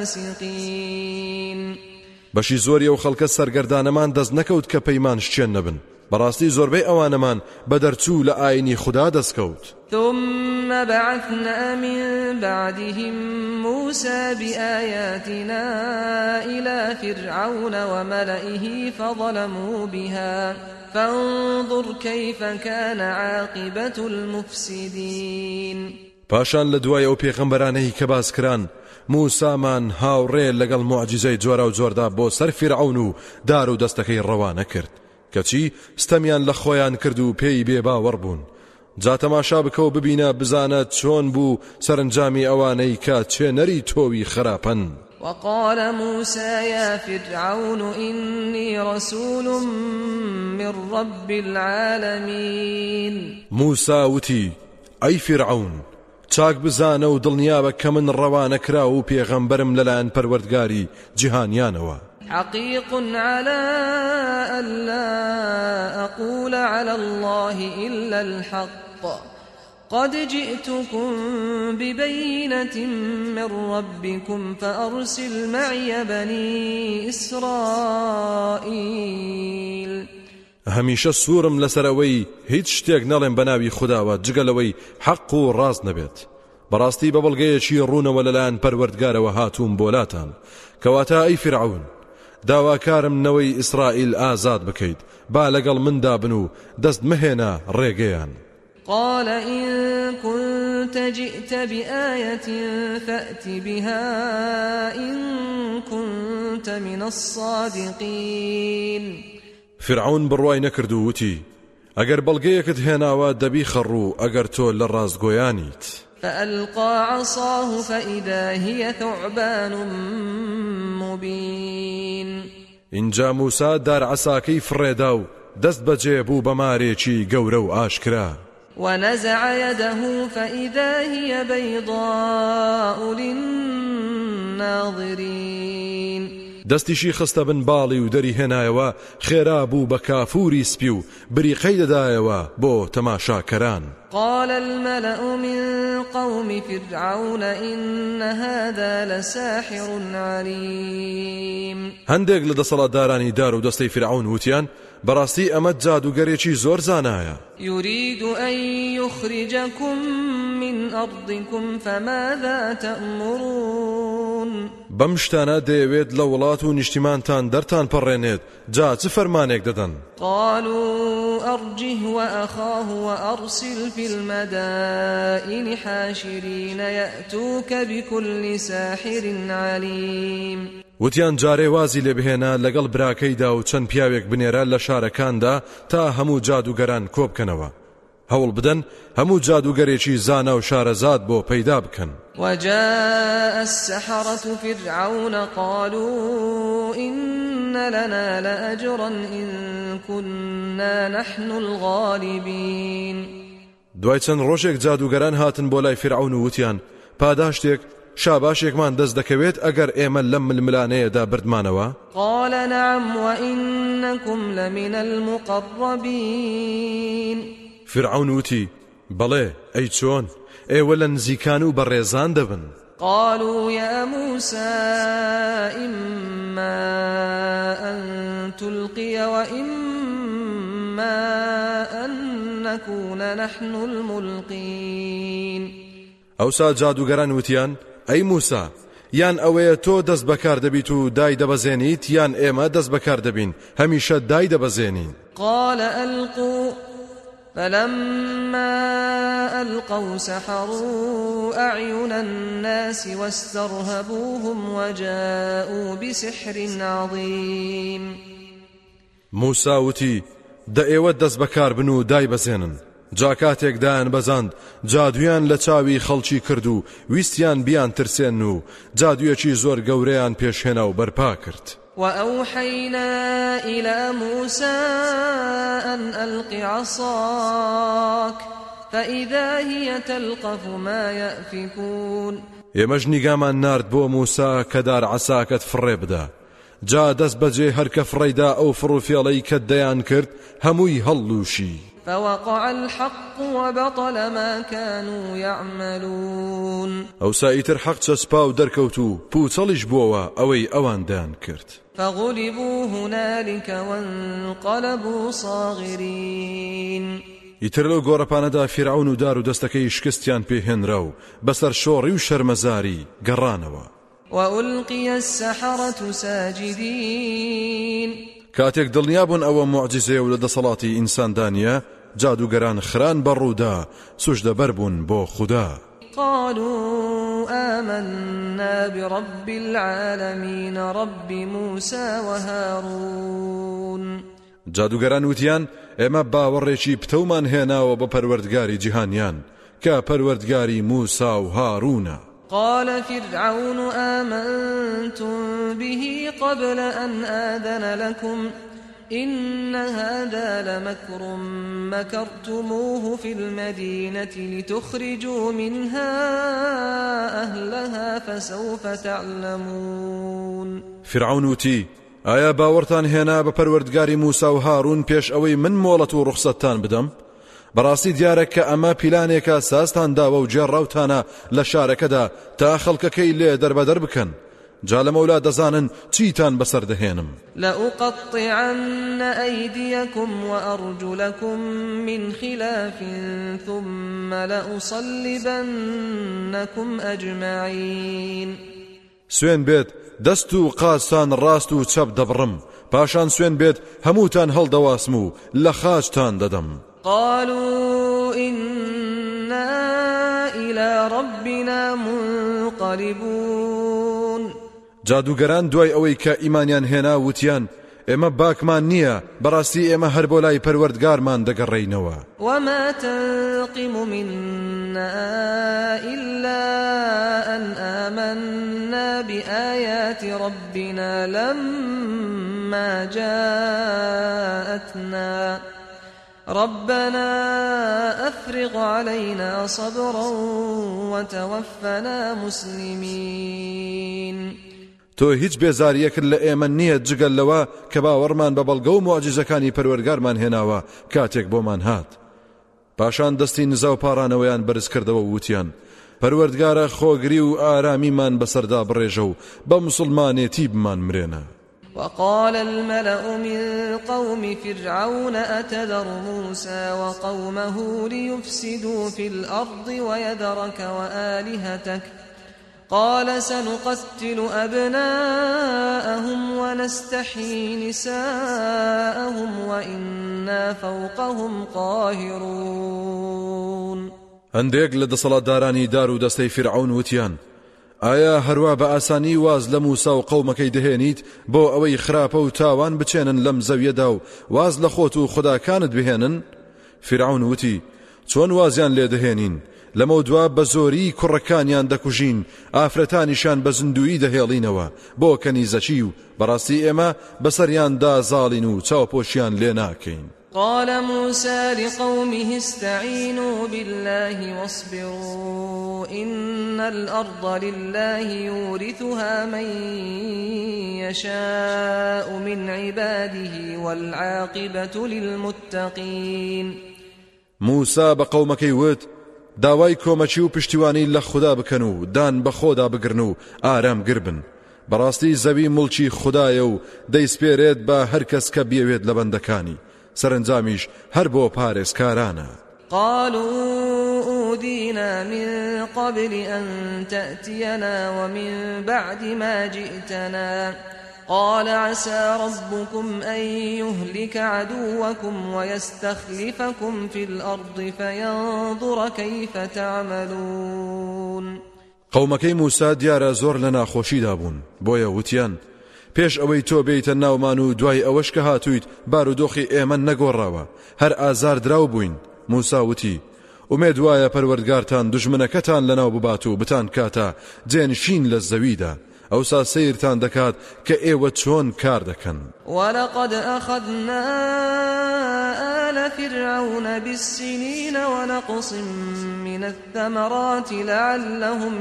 لفاسقين. بەشی زۆری ئەو خەڵکە سەرگەردانەمان دەست نەکەوت کە پەیمان شتێن نەبن بەڕاستی زۆربەی ئەوانەمان بە دەرچوو لە ئاینی خوددا دەستکەوت. ثم بعثنا من بعدهم موسى بآياتنا إلى فرعون وملئه فظلموا بها فانظر كيف كان عاقبة المفسدين. پاشان لە دوای ئەو پێغەمبەرانەی کە باس کران موسامان هاوڕێ لەگەڵ موعجیزەی جۆرە و جۆردا بۆ سەر فیرعون و دار و دەستەکەی ڕەوانە کرد کەچی ستەمیان لە خۆیان کرد و پێی بێباوەڕ بوون. جا تەماشا بکە و ببینە بزانە چۆن بوو سەرنجامی ئەوانەی کە چێنەری تۆوی خراپەن. وقال موسى يا فرعون إني رسول من رب العالمين. موسى وتي أي فرعون چاک بزانە و دڵنیابە کە من ڕەوانە کرا و پێغەمبەرم لەلایەن پەروەردگاری جیهانیانەوە. حقيق على ألا أقول على الله إلا الحق قد جئتكم ببينة من ربكم فأرسل معي بني إسرائيل. هەمیشە سوورم لەسەرەوەی هیچ شتێک نەڵێم بەناوی خودداوە جگەلەوەی حەق و ڕاست نەبێت. بەڕاستی بە بەڵگەیەکی ڕوونەوە لەلایەن پەروەردگارەوە هاتووم بۆلاتان کەواتە ئەی فرعون داواکارم نەوەی ئیسرائیل ئازاد بکەیت با لەگەڵ مندا بن و دەست مهێنە ڕێگەیان. قال إن كنت جئت بآية فأت بها إن كنت من الصادقين. فرعون بڕوای نەکرد و وتی ئەگەر بەڵگەیەکت هێناوە دەبی خەڕوو ئەگەر تۆ لە ڕاستگۆیانیت. فألقى عصاه فإذا هي ثعبان مبين. اینجا موسا دار عساکەی فڕێدا و دەست بەجێ بوو بە مارێکی گەورە و ئاشکرا. ونزع يده فإذا هي بيضاء للناظرين. دەستیشی خستە بن باڵی و دەری هێنایەوە خێرا بوو بە کافوری سپی و بریقەی دەدایەوە بۆ تەماشاکەران. قال الملأ من قوم فرعون إن هذا لساحر عليم. هەندێک لە دەسەڵاتدارانی دار و دەستەی فرعون وتیان بەڕاستی ئەمە جادوگەرێکی زۆر زانایە. يريد أن يخرجكم من أرضكم فماذا تأمرون. بەم شتانە دەیەوێت لە وڵات و نیشتیمانتان دەرتان پەڕێنێت، جا چ فەرمانێک دەدەن؟ قالوا أرجه وأخاه وأرسل في المدائن حاشرين يأتوك بكل ساحر عليم. وتیان جارێ وازی لێ بهێنا لەگەڵ براکەیدا و چەند پیاوێک بنێرە لە شارەکاندا تا هەموو جادوگەران کۆبکەنەوە. هەوڵ بدەن هەموو جادوگەرێکی زانا و شارەزاد بۆ پەیدا بکەن. وجاء السحرة فرعون قالوا إن لنا لأجرا إن كنا نحن الغالبين. دوای چەند ڕۆژێک جادوگەران هاتن بۆ لای فرعون و وتیان پاداشتێک شاباشێکمان دەست دەکەوێت ئەگەر ئێمە لەم ململانەیەدا بردمانەوە. قال نعم وإنكم لمن المقربين. فرعون وتی بەڵێ ئەی چۆن ئێوە لە نزیکان و بەڕێزان دەبن. قالوا يا موسى إما أن تلقي وإما أن نكون نحن الملقين. ئەوسا جادوگەران وتیان ئەی موسا یان ئەوەیە تۆ دەست بەکار دەبیت و دای دەبەزێنیت یان ئێمە دەست بەکار دەبین هەمیشە دای دەبەزێنین. قال ألقوا فلما ألقوا سحروا أعين الناس واسترهبوهم وجاءوا بسحر عظيم. موسى وتی دە ئێوە دەست بەکار بن و دای بەزێنن. جاکاتێک دایان بەزاند جادویان لە چاوی خەڵکی کرد و ویستیان بیان ترسێن و جادویەکی زۆر گەورەیان پێشهێنا و بەرپا کرد. وأوحينا إلى موسى أن ألق عصاك فإذا هي تلقف ما يأفكون. ئێمەش نیگامان نارد بۆ موسا کە دار عساکەت فڕێ بدە. جا دەست بەجێ هەر کە فڕێدا ئەو فڕوفێڵەی کە دەیان کرد هەمووی هەڵلوشی. فوقع الحق وبطل ما كانوا يعملون. ئەوسا ئیتر حەق چەسپا و دەرکەوت و پوچەڵیش بووەوە ئەوەی ئەوان دەیان کرد. فغلبوا هنالك وانقلبوا صاغرين. ئیتر لەو گۆڕەپانەدا فرعون و دار و دەستەکەی شکستیان پێهێنرا و بەسەر شۆڕی و شەرمەزاری گەڕانەوە. وألقي السحرة ساجدين. کاتێک دڵنیابوون ئەوە معجزەیە و لە دەسەڵاتی ئینساندانیە جادوگەران خران بەڕوودا سوژدە بەر بوون بۆ خوددا. قالوا آمنا برب العالمين رب موسى وهارون. جادوگەران وتیان ئێمە باوەڕێکی پتەومان هێناوە بە پەروەردگاری جیهانیان کە پەروەردگاری موسا و هارونە. قال فرعون آمنتم به قبل أن آذن لكم إن هذا لمكر مكرتموه في المدينة لتخرجوا منها أهلها فسوف تعلمون. فرعون وتی ئایا باوەڕتان هێنا بە پەروەردگاری موسا و هارون پێش ئەوەی من مۆڵەت و ڕوخسەتتان بدەم؟ بەڕاستی دیارە کە ئەمە پیلانێکە ساستان داوە و جێڕاوتانە لە شارەکەدا تا خەڵکەکەی لێ دەربەدەر بکەن. جا لە مەولا دەزانن چیتان بەسەر دەهێنم. لأقطعن أيديكم وأرجلكم من خلاف ثم لأصلبنكم أجمعين. سوێن بێت دەست و قازتان ڕاست و چەپ دەبڕم پاشان سوێن بێت هەمووتان هەڵدەواسم و لە خاچتان دەدەم. قالوا إنا إلى ربنا منقلبون. جادوگەران دوای ئەوەی کە ئیمانیان هێنا وتیان ئێمە باکمان نییە بەڕاستی ئێمە هەر بۆ لای پەروەردگارمان دەگەڕێینەوە. وما تنقم منا إلا أن آمنا بآيات ربنا لما جاءتنا ربنا أفرغ علينا صبرا وتوفنا مسلمين. تۆ هیچ بێزاریەکرد لە ئێمە نییە جگەل لەوە کە باوەڕمان بە بەڵگە و موعجزەکانی پەروەردگارمان هێناوە کاتێک بۆمان هات. پاشان دەستی نزا و پاڕانەوەیان بەرز کردەوە و وتیان پەروەردگارە خۆگری و ئارامیمان بەسەردا بڕێژە و بە موسڵمانێتی بمان مرێنە. وقال الملأ من قوم فرعون أتذر موسى وقومه ليفسدوا في الأرض ويذرك وآلهتك قال سنقتل أبناءهم ونستحيي نساءهم وإنا فوقهم قاهرون. هەندێک لە دەسەڵاتدارانی دار و دەستەی فرعون وتیان ئایا هەروە بە ئاسانی واز لە موسا و قەومەکەی دەهێنیت بۆ ئەوەی خراپە و تاوان بچێنن لەم زەویەدا و واز لە خۆت و خوداکانت بهێنن؟ فرعون وتی چۆن وازیان لێ دەهێنین؟ لەمە دوا بە زۆری کوڕەکانیان دەکوژین ئافرەتانیشان بە زندویی دەهێڵینەوە بۆ کەنیزەچی و بەڕاستی ئێمە بەسەریاندا زاڵین و چاوپۆشیان لێ ناکەین. قال موسى لقومه استعينوا بالله واصبروا إن الأرض لله يورثها من يشاء من عباده والعاقبة للمتقين. موسى بقومكي وت داوای کۆمەچی و پشتیوانی لە خوددا بکەن و دان بە خۆدا بگرن و ئارام گربن. بەڕاستی زەوی مڵکی خوددایە و دەیسپێرێت بە هەر کەس کە بێوێت لە بەندەکانی سەرنجامیش هەر بۆ پارێزکارانە. قالوا أودينا من قبل أن تأتينا ومن بعد ما جئتنا قال عسى ربكم أن يهلك عدوكم ويستخلفكم في الأرض فينظر كيف تعملون. قومەکەی موسا دیارە زۆر لە ناخۆشیدا بوون بۆیە وتیان پێش ئەوەی تۆ بێیتە ناومان و دوای ئەوەش کە هاتوویت بارودۆخی ئێمە نەگۆڕاوە هەر ئازار دراو بووین. موسا وتی ئومێد وایە پەروەردگارتان دوژمنەکەتان لەناو ببات و بتان کاتە جێنشین لە زەویدا ئەوسا سیرتان دەکات کە ئێوە چۆن کار دەکەن. ولقد أخذنا آل فرعون بالسنين ونقص من الثمرات لعلهم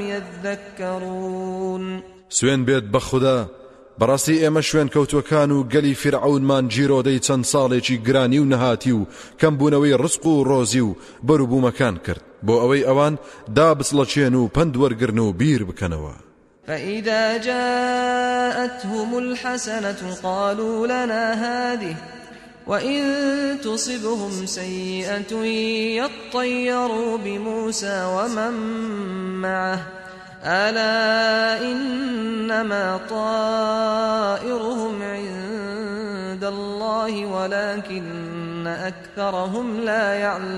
يذكرون. سوێن بێت بە خوددا بەڕاستی ئێمە شوێن کەوتوەکان و گەلی فرعونمان جیرۆدەی چەند ساڵێکی گرانی و نەهاتی و کەمبوونەوەی ڕزق و ڕۆزی و بەروبوومەکان کرد بۆ ئەوەی ئەوان دابچڵەچێن و پند وەرگرن و بیر بکەنەوە. فإذا جاءتهم الحسنة قالوا لنا هذه وإن تصبهم سيئة يطيروا بموسى ومن معه ألا إنما طائرهم عند الله ولكن أكثرهم لا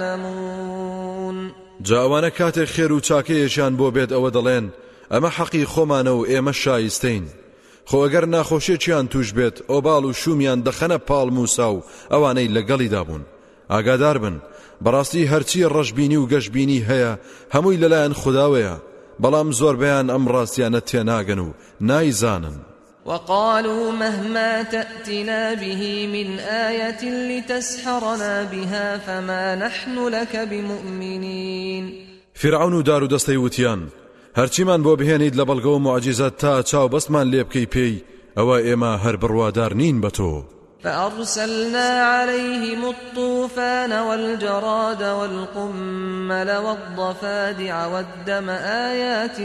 يعلمون. جاوانە کاتێک خێر و چاکەیەشیان بۆ بێت ئەوە دەڵێن ئەمە حەقی خۆمانە و ئێمە شایستەین. خۆ ئەگەر ناخۆشیێکیان توش بێت ئۆباڵ و شومیان دەخەنە پاڵ موسا و ئەوانەی لەگەڵیدا بوون. ئاگادار بن بەڕاستی هەرچی ڕەشبینی و گەشبینی هەیە هەمووی لەلایەن خودداوەیە بەڵام زۆربەیان ئەم ڕاستیانە تێناگەن و نایزانن. وقالوا مهما تأتنا به من آية لتسحرنا بها فما نحن لك بمؤمنين. فرعون و دار و دەستەی وتیان هەرچیمان بۆ بهێنیت لە بەڵگە و معجزەت تا چاو بەسمان لێ بکەی پێی ئەوە ئێمە هەر بڕوادار نین بە تۆ. فأرسلنا عليهم الطوفان والجراد والقمل والضفادع والدم آيات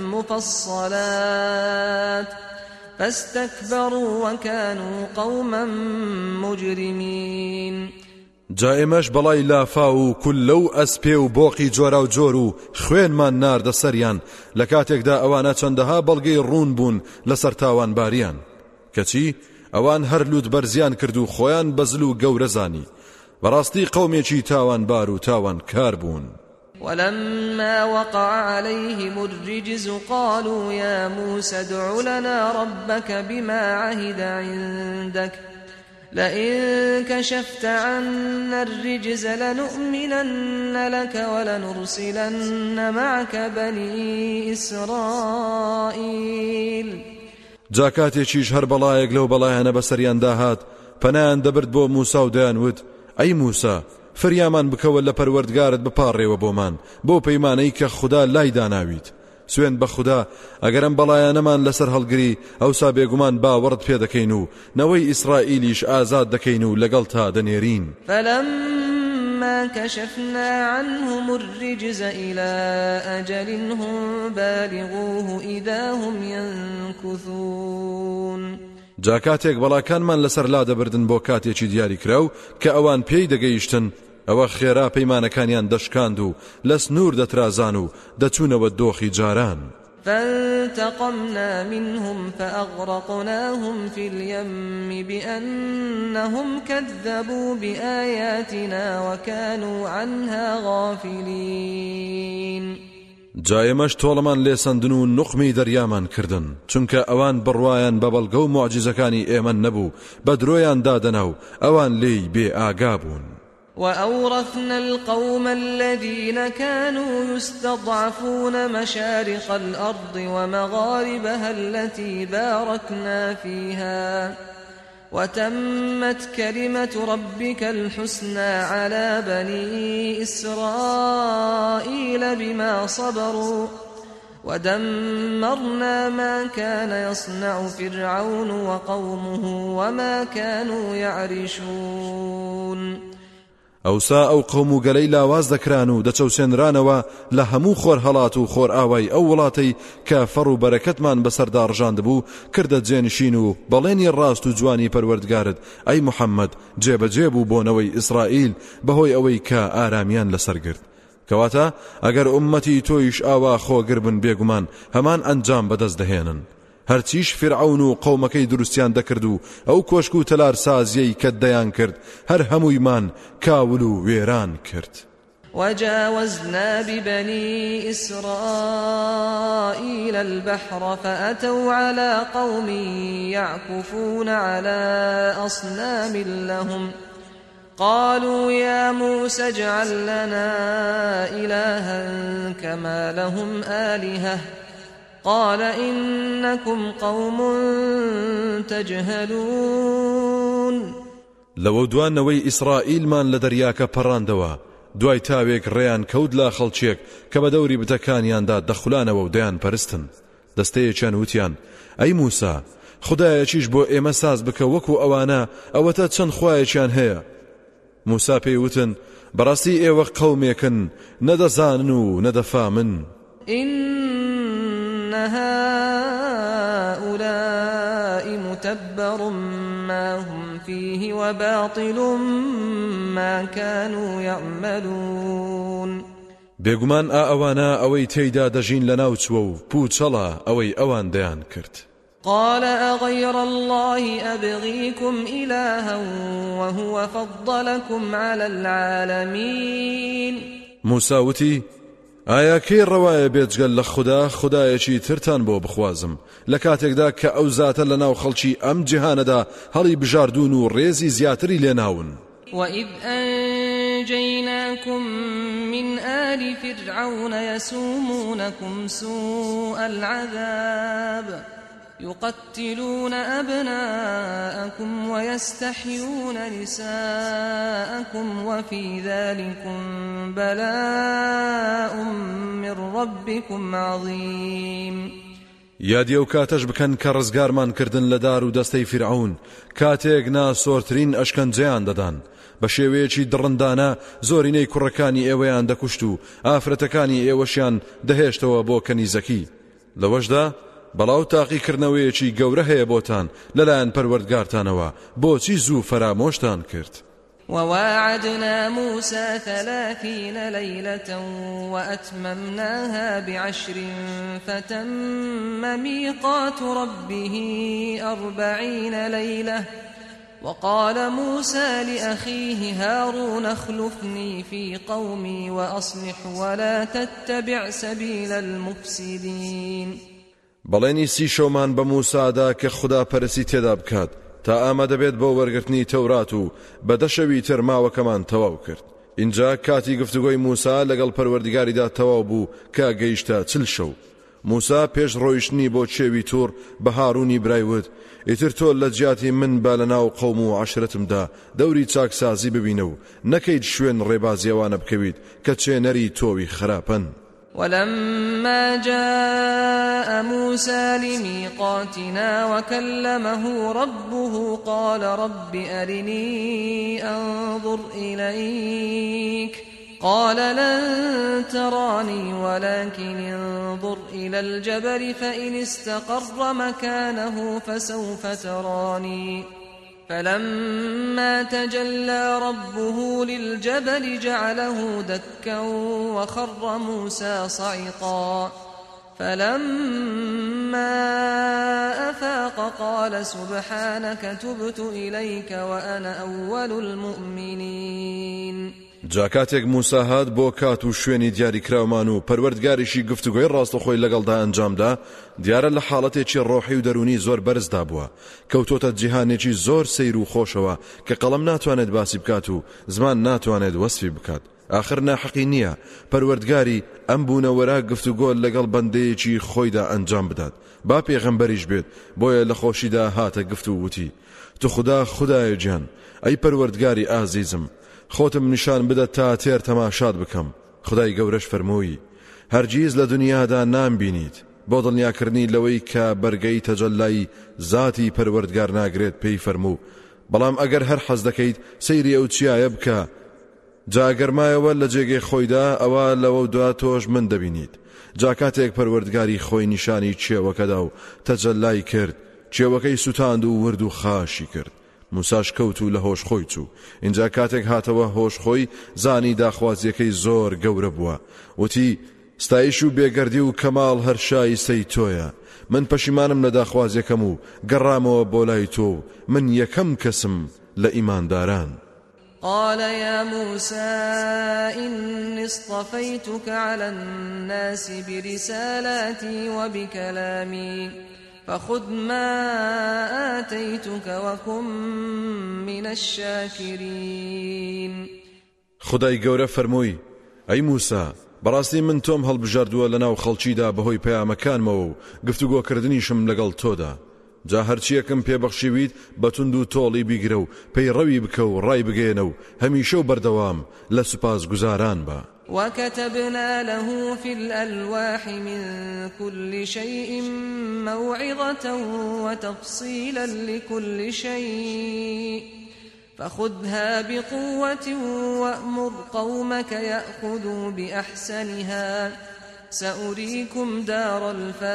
مفصلات فاستكبروا وكانوا قوما مجرمين. جا ئێمەش بەڵای لافا و کولە و ئەسپێ و بۆقی جۆرا و جۆر و خوێنمان ناردە سەریان لە کاتێکدا ئەوانە چەندەها بەڵگەی ڕوون بوون لەسەر تاوان باریان کەچی ئەوان هەر لوت بەرزیان کرد و خۆیان بەزل و گەورە زانی بەڕاستی قەومێکی تاوانبار و تاوان کار بوون. ولما وقع عليهم الرجز قالوا يا موسى ادع لنا ربك بما عهد عندك لئن كشفت عنا الرجز لنؤمنن لك ولنرسلن معك بني إسرائيل. جاکاتێکیش هەر بەڵایەک لەو بەڵایانە بەسەریان داهات پەنایان دەبرد بۆ موسا و دەیانوت ئەی موسا فریامان بکەوە لە پەروەردگارت بپاڕێوە بۆمان بۆ پەیمانەی کە خوددا لای داناویت. سوێن بە خوددا ئەگەرم بەڵایانەمان لەسەر هەڵگری ئەوسا بێگومان باوەڕت پێ دەکەین و نەوەی ئیسرائیلیش ئازاد دەکەین و لەگەڵ تا دەنێرین. فلما كشفنا عنهم الرجز إلى أجل هم بالغوه إذا هم ينكثون. جاکاتێک بەڵاکانمان لەسەر لا دەبردن بۆ کاتێکی دیاری کراو کە ئەوان پێی دەگەیشتن ئەوە خێرا پەیمانەکانیان دەشکاند و لە سنوور دەترازان و دەچوونەوە دۆخی جاران. فانتقمنا منهم فأغرقناهم في اليم بأنهم كذبوا بآياتنا وكانوا عنها غافلين. جایەمەش تۆڵەمان لێسەندن و نوقمی دەریامان کردن چونکە ئەوان بڕوایان بە بەڵگە و موعجزەکانی ئێمە نەبوو بە درۆیان دادەنا و ئەوان لێی بێ ئاگا بوون. وأورثنا القوم الذين كانوا يستضعفون مشارق الأرض ومغاربها التي باركنا فيها وتمت كلمة ربك الحسنى على بني إسرائيل بما صبروا ودمرنا ما كان يصنع فرعون وقومه وما كانوا يعرشون. ئەوسا ئەو قەوم و گەلەی لاواز دەکران و دەچەوسێنرانەوە لە هەموو خۆر هەڵات و خۆر ئاوای ئەو وڵاتەی کە فەڕ و بەرەکەتمان بەسەردا ڕژاند بوو کردە جێنشین و بەڵێنی ڕاست و جوانی پەروەردگارت ئەی موحەممەد جێبەجێ بوو بۆنەوەی ئیسرائیل بەهۆی ئەوەی کە ئارامیان لەسەر گرت. کەواتە ئەگەر ئومەتی تۆیش ئاوا خۆگر بن بێگومان هەمان ئەنجام بەدەست دەهێنن. هەرچیش فرعون و قەومەکەی دروستیان دەکرد و ئەو کۆشک و تەلار سازیەی کە دەیان کرد هەر هەموویمان کاول و وێران کرد. وجاوزنا ببني إسرائيل البحر فأتوا على قوم يعكفون على أصنام لهم قالوا يا موسى اجعل لنا إلها كما لهم آلهة قال إنكم قوم تجهلون. لو دوانەوەی ئیسرائیلمان لە دەریاکە پەڕاندەوە دوای تاوێک ڕێیان کەوت لا خەڵکێک کە بە دەوری بتەکانیاندا دەخولانەوە و دەیان پەرستن. دەستەیەکیان وتیان ئەی موسا خودایەکیش بۆ ئێمە ساز بکە وەکو ئەوانە ئەوەتە چەند خوایەکیان هەیە. موسا پێی وتن بەڕاستی ئێوە قەومێکن نەدەزانن و نەدەفامن. إن هؤلاء متبر ما هم فيه وباطل ما كانوا يعملون. بێگومان ئا ئەوانە ئەوەی تێیدا دەژین لە ناوچوە و پوچەڵە ئەوەی ئەوان دەیان کرد. قال أغير الله أبغيكم إلها وهو فضلكم على العالمين. موسى وتی ئایا کەی ڕەوایە بێجگەل لە خوددا خودایەکی ترتان بۆ بخوازم لە کاتێکدا کە ئەو زاتە لە ناو خەڵکی ئەم جیهانەدا هەڵی بژاردون و ڕێزی زیاتری لێناون. وإذ أنجيناكم من آل فرعون يسومونكم سوء العذاب يقتلون أبناءكم ويستحيون نساءكم وفي ذلكم بلاء من ربكم عظيم. یادی ئەو کاتەش بکەن کە ڕزگارمان کردن لە دار و دەستەی فرعون کاتێک ناسۆرترین ئەشکەنجەیان دەدان بە شێوەیەکی دڕندانە زۆرینەی کوڕەکانی ئێوەیان دەکوشت و ئافرەتەکانی ئێوەشیان دەهێشتەوە بۆ کەنیزەکی. لەوەشدا بەڵاو تاقیکردنەوەیەکی گەورە هەیە بۆتان لەلایەن پەروەردگارتانەوە بۆچی زوو فەرامۆشتان کرد. وواعدنا موسى ثلاثين ليلة وأتممناها بعشر فتم ميقات ربه أربعين ليلة وقال موسى لأخيه هارون اخلفني في قومي وأصلح ولا تتبع سبيل المفسدين. بەڵێنی سی شەومان بە موسادا کە خوددا پەرستی تێدا بکات تا ئامادە بێت بۆ وەرگرتنی تەورات و بەدە شەوی تر ماوەکەمان تەواو کرد. اینجا کاتی گفتوگۆی موسا لەگەڵ پەروەردگاریدا تەواو بوو کە گەیشتە چل شەو. موسا پێش ڕۆیشتنی بۆ چێوی توور بە هارونی برایوت ئیتر تۆ لە جیاتی من بە لەناو قەوم و عەشرەتمدا دەوری چاکسازی ببینە و نەکەیت شوێن ڕێبازیەوانە بکەویت کە چێنەری تۆوی خراپەن. ولما جاء موسى لميقاتنا وكلمه ربه قال رب أرني أنظر إليك قال لن تراني ولكن انظر إلى الجبل فإن استقر مكانه فسوف تراني فلما تجلى ربه للجبل جعله دكا وخر موسى صعقا فلما أفاق قال سبحانك تبت إليك وأنا أول المؤمنين. جاکاتێک موسا هات بۆ کات و شوێنی دیاری کراومان و پەروەردگاریشی گفتوگۆی ڕاستەخۆی لەگەڵدا ئەنجامدا دیارە لە حاڵەتێکی ڕۆحی و دەرونی زۆر بەرزدا بووە کەوتۆتە جیهانێکی زۆر سەیر و خۆشەوە کە قەڵەم ناتوانێت باسی بکات و زمان ناتوانێت وەسفی بکات. آخر ناحەقی نییە پەروەردگاری ئەم بوونەوەرە گفتوگۆ لەگەڵ بەندەیەکی خۆیدا ئەنجام بدات با پێغەمبەریش بێت بۆیە لە خۆشیدا هاتە گفت و وتی تو خدا خدایە گیان ئەی پەروەردگاری ئازیزم خۆتم نیشان بدە تا تێر تەماشات بکەم. خدای گەورەش فەرمووی هەرگیز لە دنیادا نامبینیت بۆ دڵنیاکردنی لەوەی کە بەرگەی تەجەلای ذاتی پەروەردگار ناگرێت پێی فەرموو بەڵام ئەگەر هەر حەز دەکەیت سەیری ئەو چیایە بکە جا گەرمایەوە لە جێگەی خۆیدا ئەوە لەوە دوا تۆش من دەبینیت. جا کاتێک پەروەردگاری خۆی نیشانی چێوەکەدا و تەجەلای کرد چێوەکەی سوتاند و ورد و خاشی کرد. موساش کەوت و لە هۆش خۆی چوو. اینجا کاتێک هاتەوە هۆش خۆی زانی داخوازیەکەی زۆر گەورە بووە وتی ستایش و بێگەردی و کەماڵ هەر شایستەی تۆیە. من پەشیمانم لە داخوازیەکەم و گەڕامەوە بۆ لای تۆ من یەکەم کەسم لە ئیمانداران. قال يا موسى إني اصطفيتك على الناس برسالاتي وبكلامي فخذ ما آتيتك وكن من الشاكرين. خدای گەورە فەرمووی ئەی موسا بەڕاستی من تۆم هەڵبژاردووە لەناو خەڵکیدا بەهۆی پەیامەکانمەوە و گفتوگۆکردنیشم لەگەڵ تۆدا. جا هەرچیەکەم پێبەخشیویت بەتوند و تۆڵی بیگرە و پێی ڕەوی بکە و ڕای بگێنە و هەمیشە و بەردەوام لە سوپاس گوزاران بە. وكتبنا له في الألواح من كل شيء موعظة وتفصيلا لكل شيء فخذها بقوة وأمر قومك يأخذوا بأحسنها سأريكم دار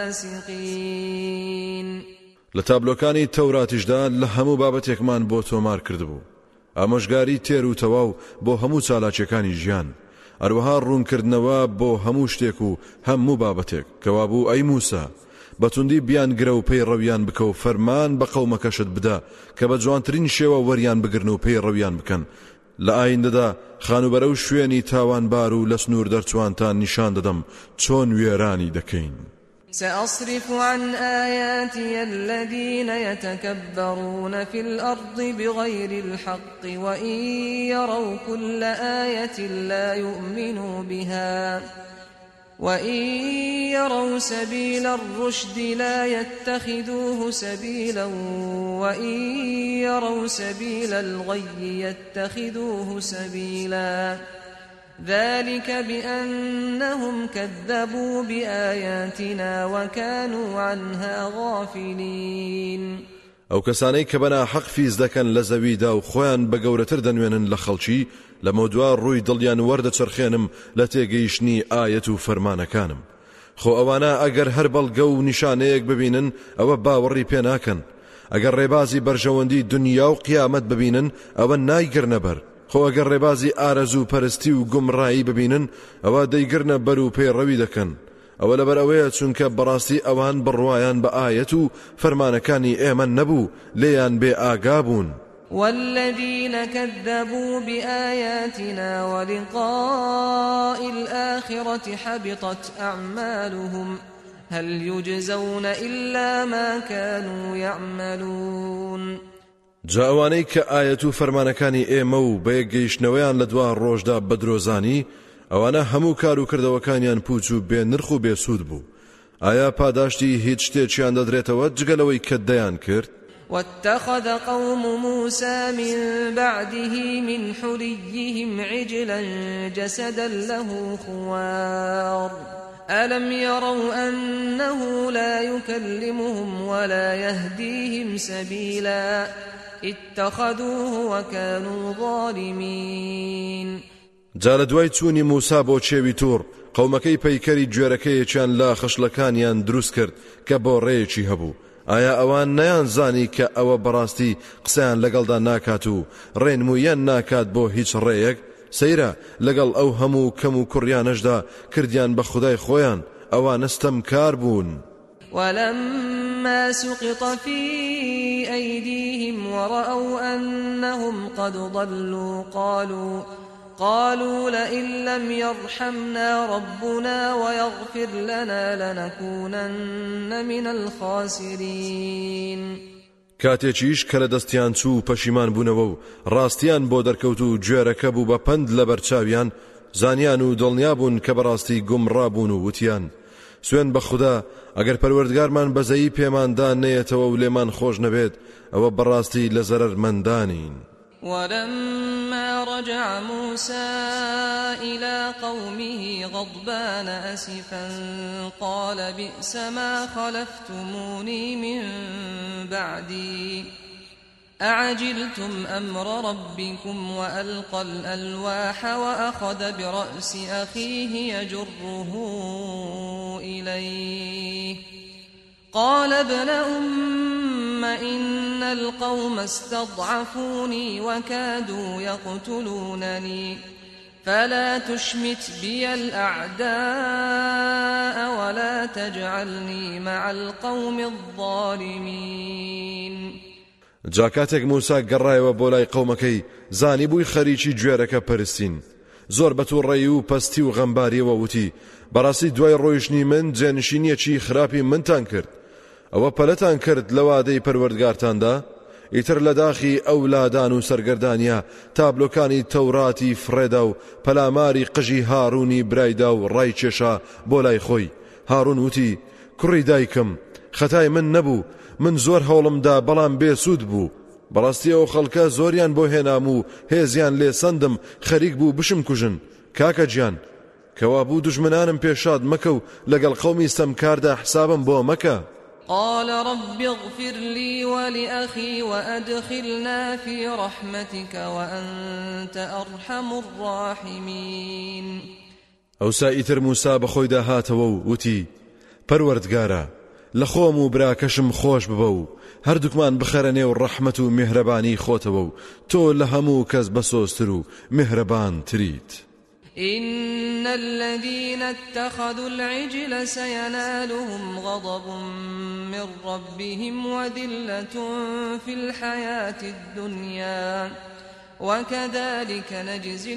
الفاسقين. لە تابلۆکانی تەوراتیشدا لە هەموو بابەتێکمان بۆ تۆمار کردبوو ئامۆژگاری تێر و تەواو بۆ هەموو چالاکیەکانی ژیان هەروەها ڕوونکردنەوە بۆ هەموو شتێک و هەموو بابەتێک کەوا بوو ئەی موسا بەتوندی بیان گرە و پێی ڕەویان بکە و فەرمان بە قەومەکەشت بدە کە بە جوانترین شێوە وەریان بگرن و پێی ڕەویان بکەن. لە ئایندەدا خانوبەرە و شوێنی تاوانبار و لە سنوور دەرچوانتان نیشان دەدەم چۆن وێرانی دەکەین. سأصرف عن آياتي الذين يتكبرون في الأرض بغير الحق وإن يروا كل آية لا يؤمنوا بها وإن يروا سبيل الرشد لا يتخذوه سبيلا وإن يروا سبيل الغي يتخذوه سبيلا ذلك بأنهم كذبوا بآياتنا وكانوا عنها غافلين. ئەو کەسانەی کە بەنا حەق فیز دەکەن لە زەویدا و خۆیان بە گەورەتر دەنوێنن لە خەڵکی لەمە دووار ڕووی دڵیان وەردەچەرخێنم لە تێگەیشتنی ئایەت و فەرمانەکانم. خۆ ئەوانە ئەگەر هەر بەڵگە و نیشانەیەک ببینن ئەوە باوەڕی پێ ناکەن. ئەگەر ڕێبازی بەرژەوەندی دنیا و قیامەت ببینن ئەوە نایگرنە بەر. خۆ ئەگەر ڕێبازی ئارەزوو پەرستی و گومڕایی ببینن ئەوە دەیگرنە بەر و پێی ڕەوی دەکەن. ئەوە لەبەر ئەوەیە چونکە بەڕاستی ئەوان بڕوایان بە ئایەت و فەرمانەکانی ئێمە نەبوو لێیان بێ ئاگا بوون. والذين كذبوا بآياتنا ولقاء الآخرة حبطت أعمالهم هل يجزون إلا ما كانوا يعملون. جاوانەی کە ئاەت و فەرمانەکانی ئێمە و بەیەکگەیشتنەوەیان لە دوا ڕۆژدا بەدرۆزانی ئەوانە هەموو کار و کردەوەکانیان پوچ و بێ نرخ و بێسوود بوو. ئایا پاداشتی هیچ شتێکیان دەدرێتەوە جگەلەوەی کە دەیان کرد؟ واتخذ قوم موسى من بعده من حليهم عجلا جسدا له خوار ألم يروا أنه لا يكلمهم ولا يهديهم سبيلا اتخذوه وكانوا ظالمين. جا لە دوای چوونی موسا بۆ چێوی توور قەومەکەی پەیکەری گوێرەکەیەکیان لا خەشلەکانیان دروست کرد کە بۆ ڕێیەکی هەبوو. ئایا ئەوان نەیان زانی کە ئەوە بەڕاستی قسەیان لەگەڵدا ناکات و ڕێنمویان ناکات بۆ هیچ ڕێیەک؟ سەیرە لەگەڵ ئەو هەموو کەم و کوڕیانەشدا کردیان بە خودای خۆیان ئەوان ستەم کار بوون. ولما سقط في أيديهم ورأوا أنهم قد ضلوا قالوا قالوا لئن لم يرحمنا ربنا ويغفر لنا لنكونن من الخاسرين. کاتێکیش کە لە دەستیان چوو پەشیمان بوونەوە و ڕاستیان بۆ دەرکەوت و گوێرەکە بوو بە پەند لە بەرچاویان زانیان و دڵنیا بوون کە بەڕاستی گومڕابوون و وتیان سوێن بە خوددا ئەگەر پەروەردگارمان بەزەیی پێماندان نەیەتەوە و لێمان خۆش نەبێت ئەوە بەڕاستی لە زەرەرمەندانین. ولما رجع موسى إلى قومه غضبان أسفا قال بئس ما خلفتموني من بعدي أعجلتم أمر ربكم وألقى الألواح وأخذ برأس أخيه يجره إليه قال ابن أم إن القوم استضعفوني وكادوا يقتلونني فلا تشمت بي الأعداء ولا تجعلني مع القوم الظالمين. جاکاتێک موسا گەڕایەوە بۆ لای قەومەکەی زانی بووی خەریکی گوێرەکە پەرستین زۆر بەتوڕێی و پەستی و غەمباریەوە وتی بەڕاستی دوای ڕۆیشتنی من جێنشینیەکی خراپی منتان کرد ئەوە پەلەتان کرد لە وادەی پەروەردگارتاندا ئیتر لە داخی ئەولادان و سەرگەردانیا تابلۆکانی تەوراتی فڕێدا و پەلاماری قژی هارونی برایدا و ڕای کێشا بۆ لای خۆی. هارون وتی کوڕی دایکم خەتای من نەبوو من زۆر هەوڵمدا بەڵام بێسوود بوو بەڕاستی ئەو خەڵکە زۆریان بۆ هێنام و هێزیان لێ سەندم خەریک بوو بشم کوژن. کاکە گیان کەوا بوو دوژمنانم پێشاد مەکە و لەگەڵ قەومی ستەمکاردا حسابم بۆ مەکە. قال رب اغفر لي ولأخي وأدخلنا في رحمتك وأنت أرحم الراحمين. ئەوسا ئیتر موسا بەخۆیدا هاتەوە و وتی پەروەردگارە لە خۆم و براکەشم خۆش ببە و هەردووکمان بخەرە نێو ڕەحمەت و میهرەبانی خۆتەوە و تۆ لە هەموو کەس بەسۆزتر و میهرەبان تریت. إن الذين اتخذوا العجل سينالهم غضب من ربهم وذلة في الحياة الدنيا وكذلك نجزي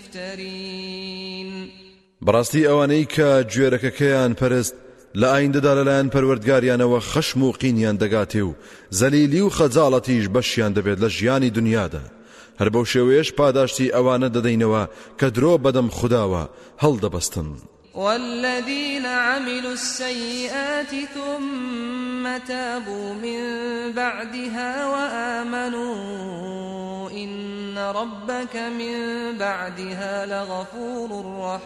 المفترين. بەڕاستی ئەوانەی کە گوێرەکەکەیان پەرست لە ئایندەدا لەلایەن پەروەردگاریانەوە خەشم و قینیان دەگاتێ و زەلیلی و خەجاڵەتیش بەشیان دەبێت لە ژیانی دنیادا. هەر بەو شێوەیەش پاداشتی ئەوانە دەدەینەوە کە درۆ بەدەم خودداوە هەڵدەبەستن. والذين عملوا السيئات ثم تابوا من بعدها وآمنوا إن ربك من بعدها لغفور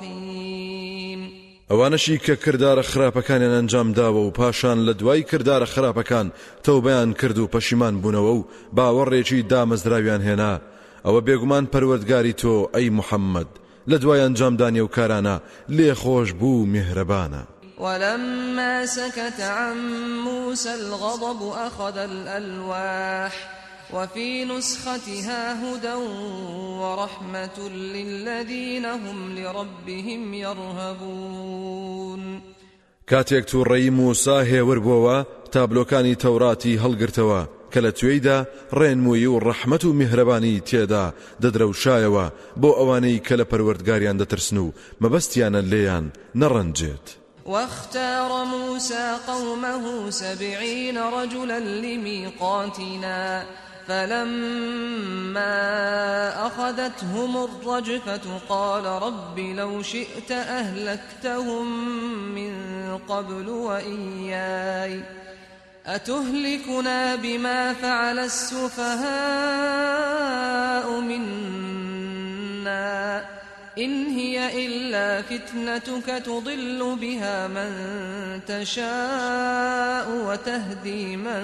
رحيم. ئەوانەشی کە کردارە خراپەکانیان ئەنجام داوە و پاشان لە دوای کردارە خراپەکان تەوبەیان کرد و پەشیمان بوونەوە و باوەڕێکی دامەزراویان هێنا ئەوە بێگومان پەروەردگاری تۆ ئەی محەممەد لە دوای ئەنجامدانی و کارانە لێ خۆش بوو میهرەبانە. ولما سكت عن موسى الغضب أخذ الألواح وفي نسختها هدى ورحمة للذين هم لربهم يرهبون. کاتێک تووڕەیی موسا هێور بووەوە تابلۆکانی تەوراتی هەڵگرتەوە کە لە توێیدا ڕێنمووی و ڕەحمەت و میهرەبانی تێدا دەدرەوشایەوە بۆ ئەوانەی کە لە پەروەردگاریان دەترسن و مەبەستیانە لێیان نەڕەنجێت. واختار موسى قومه سبعين رجلا لميقاتنا فلما أخذتهم الرجفة قال رب لو شئت أهلكتهم من قبل وإياي أتهلكنا بما فعل السفهاء منا إن هي إلا فتنتك تضل بها من تشاء وتهدي من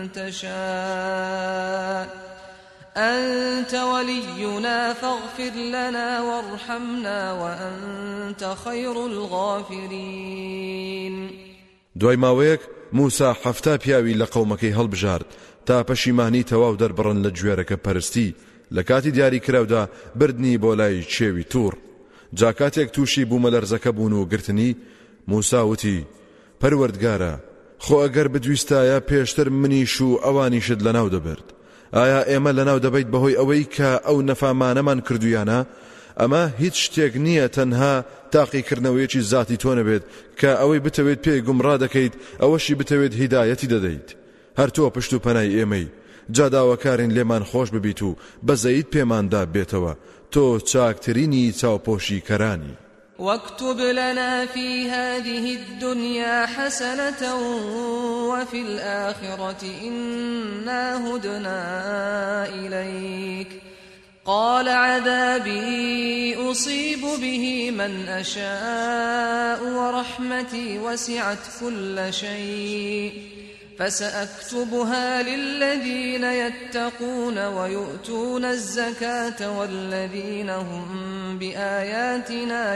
تشاء أنت ولينا فاغفر لنا وارحمنا وأنت خير الغافرين. دوای ماوەیەک موسا حەفتا پیاوی لە قەومەکەی هەڵبژارد تا پەشیمانی تەواو دەربڕن لە گوێرەکە پەرستی لە کاتی دیاری کراودا بردنی بۆ لای چێوی توور. جا کاتێک تووشی بوومەلەرزەکە بوون و گرتنی موسا وتی پەروەردگارە خۆ ئەگەر بدویستایە پێشتر منیش و ئەوانیشت لەناو دەبرد. ئایا ئێمە لەناو دەبیت بەهۆی ئەوەی کە ئەو نەفامانەمان کردویانە؟ ئەمە هیچ شتێک نییە تەنها تاقیکردنەوەیەکی ذاتی تۆ نەبێت کە ئەوەی بتەوێت پێی گومڕا دەکەیت ئەوەشی بتەوێت هیدایەتی دەدەیت. هەر تۆ پشت و پەنای ئێمەی جاداوەکارین لێمان خۆش ببیت و بەزەیت پێماندا بێتەوە تۆ چاکترینی چاوپۆشی کەرانی. واكتب لنا في هذه الدنيا حسنة وفي الآخرة إنا هدنا إليك قال عذابي أصيب به من أشاء ورحمتي وسعت كل شيء فسأكتبها للذين يتقون ويؤتون الزكاة والذين هم بآياتنا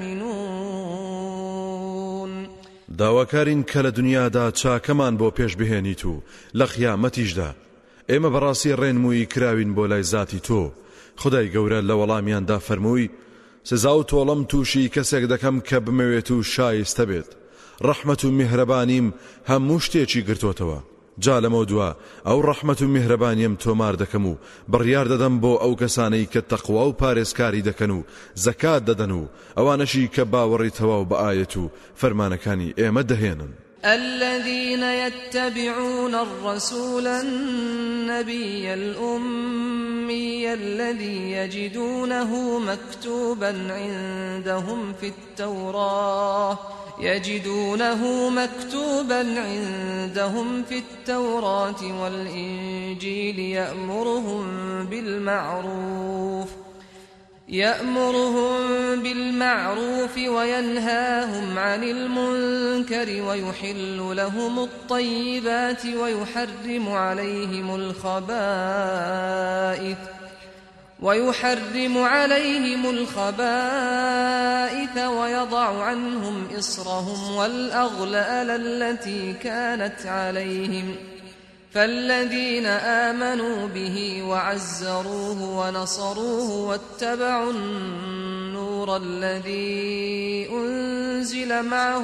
يؤمنون. داواکارین کە لە دنیادا چاکەمان بۆ پێش بهێنیت و لە قیامەتیشدا ئێمە بەڕاستی ڕێنمووی کراوین بۆ لای ذاتی تۆ. خدای گەورە لە وەڵامیاندا فەرمووی سزا و تۆڵەم تووشی کەسێک دەکەم کە بمەوێت و شایستە بێت. ڕەحمەت و میهرەبانیم هەموو شتێکی گرتوتەوە. جا لەمە دووە ئەو ڕەحمەت و میهرەبانیم تۆمار دەکەم و بڕیار دەدەم بۆ ئەو کەسانەی کە تەقوا و پارێزکاری دەکەن و زەکات دەدەن و ئەوانەشی کە باوەڕی تەواو بە ئایەت و فەرمانەکانی ئێمە دەهێنن. الذين يتبعون الرسول النبي الأمي الذي يجدونه مكتوبا عندهم في التوراة يجدونه مكتوبا عندهم في التوراة والإنجيل يأمرهم بالمعروف يأمرهم بالمعروف وينهاهم عن المنكر ويحل لهم الطيبات ويحرم عليهم الخبائث ويحرم عليهم الخبائث ويضع عنهم إصرهم والأغلال التي كانت عليهم فالذين آمنوا به وعزروه ونصروه واتبعوا النور الذي أنزل معه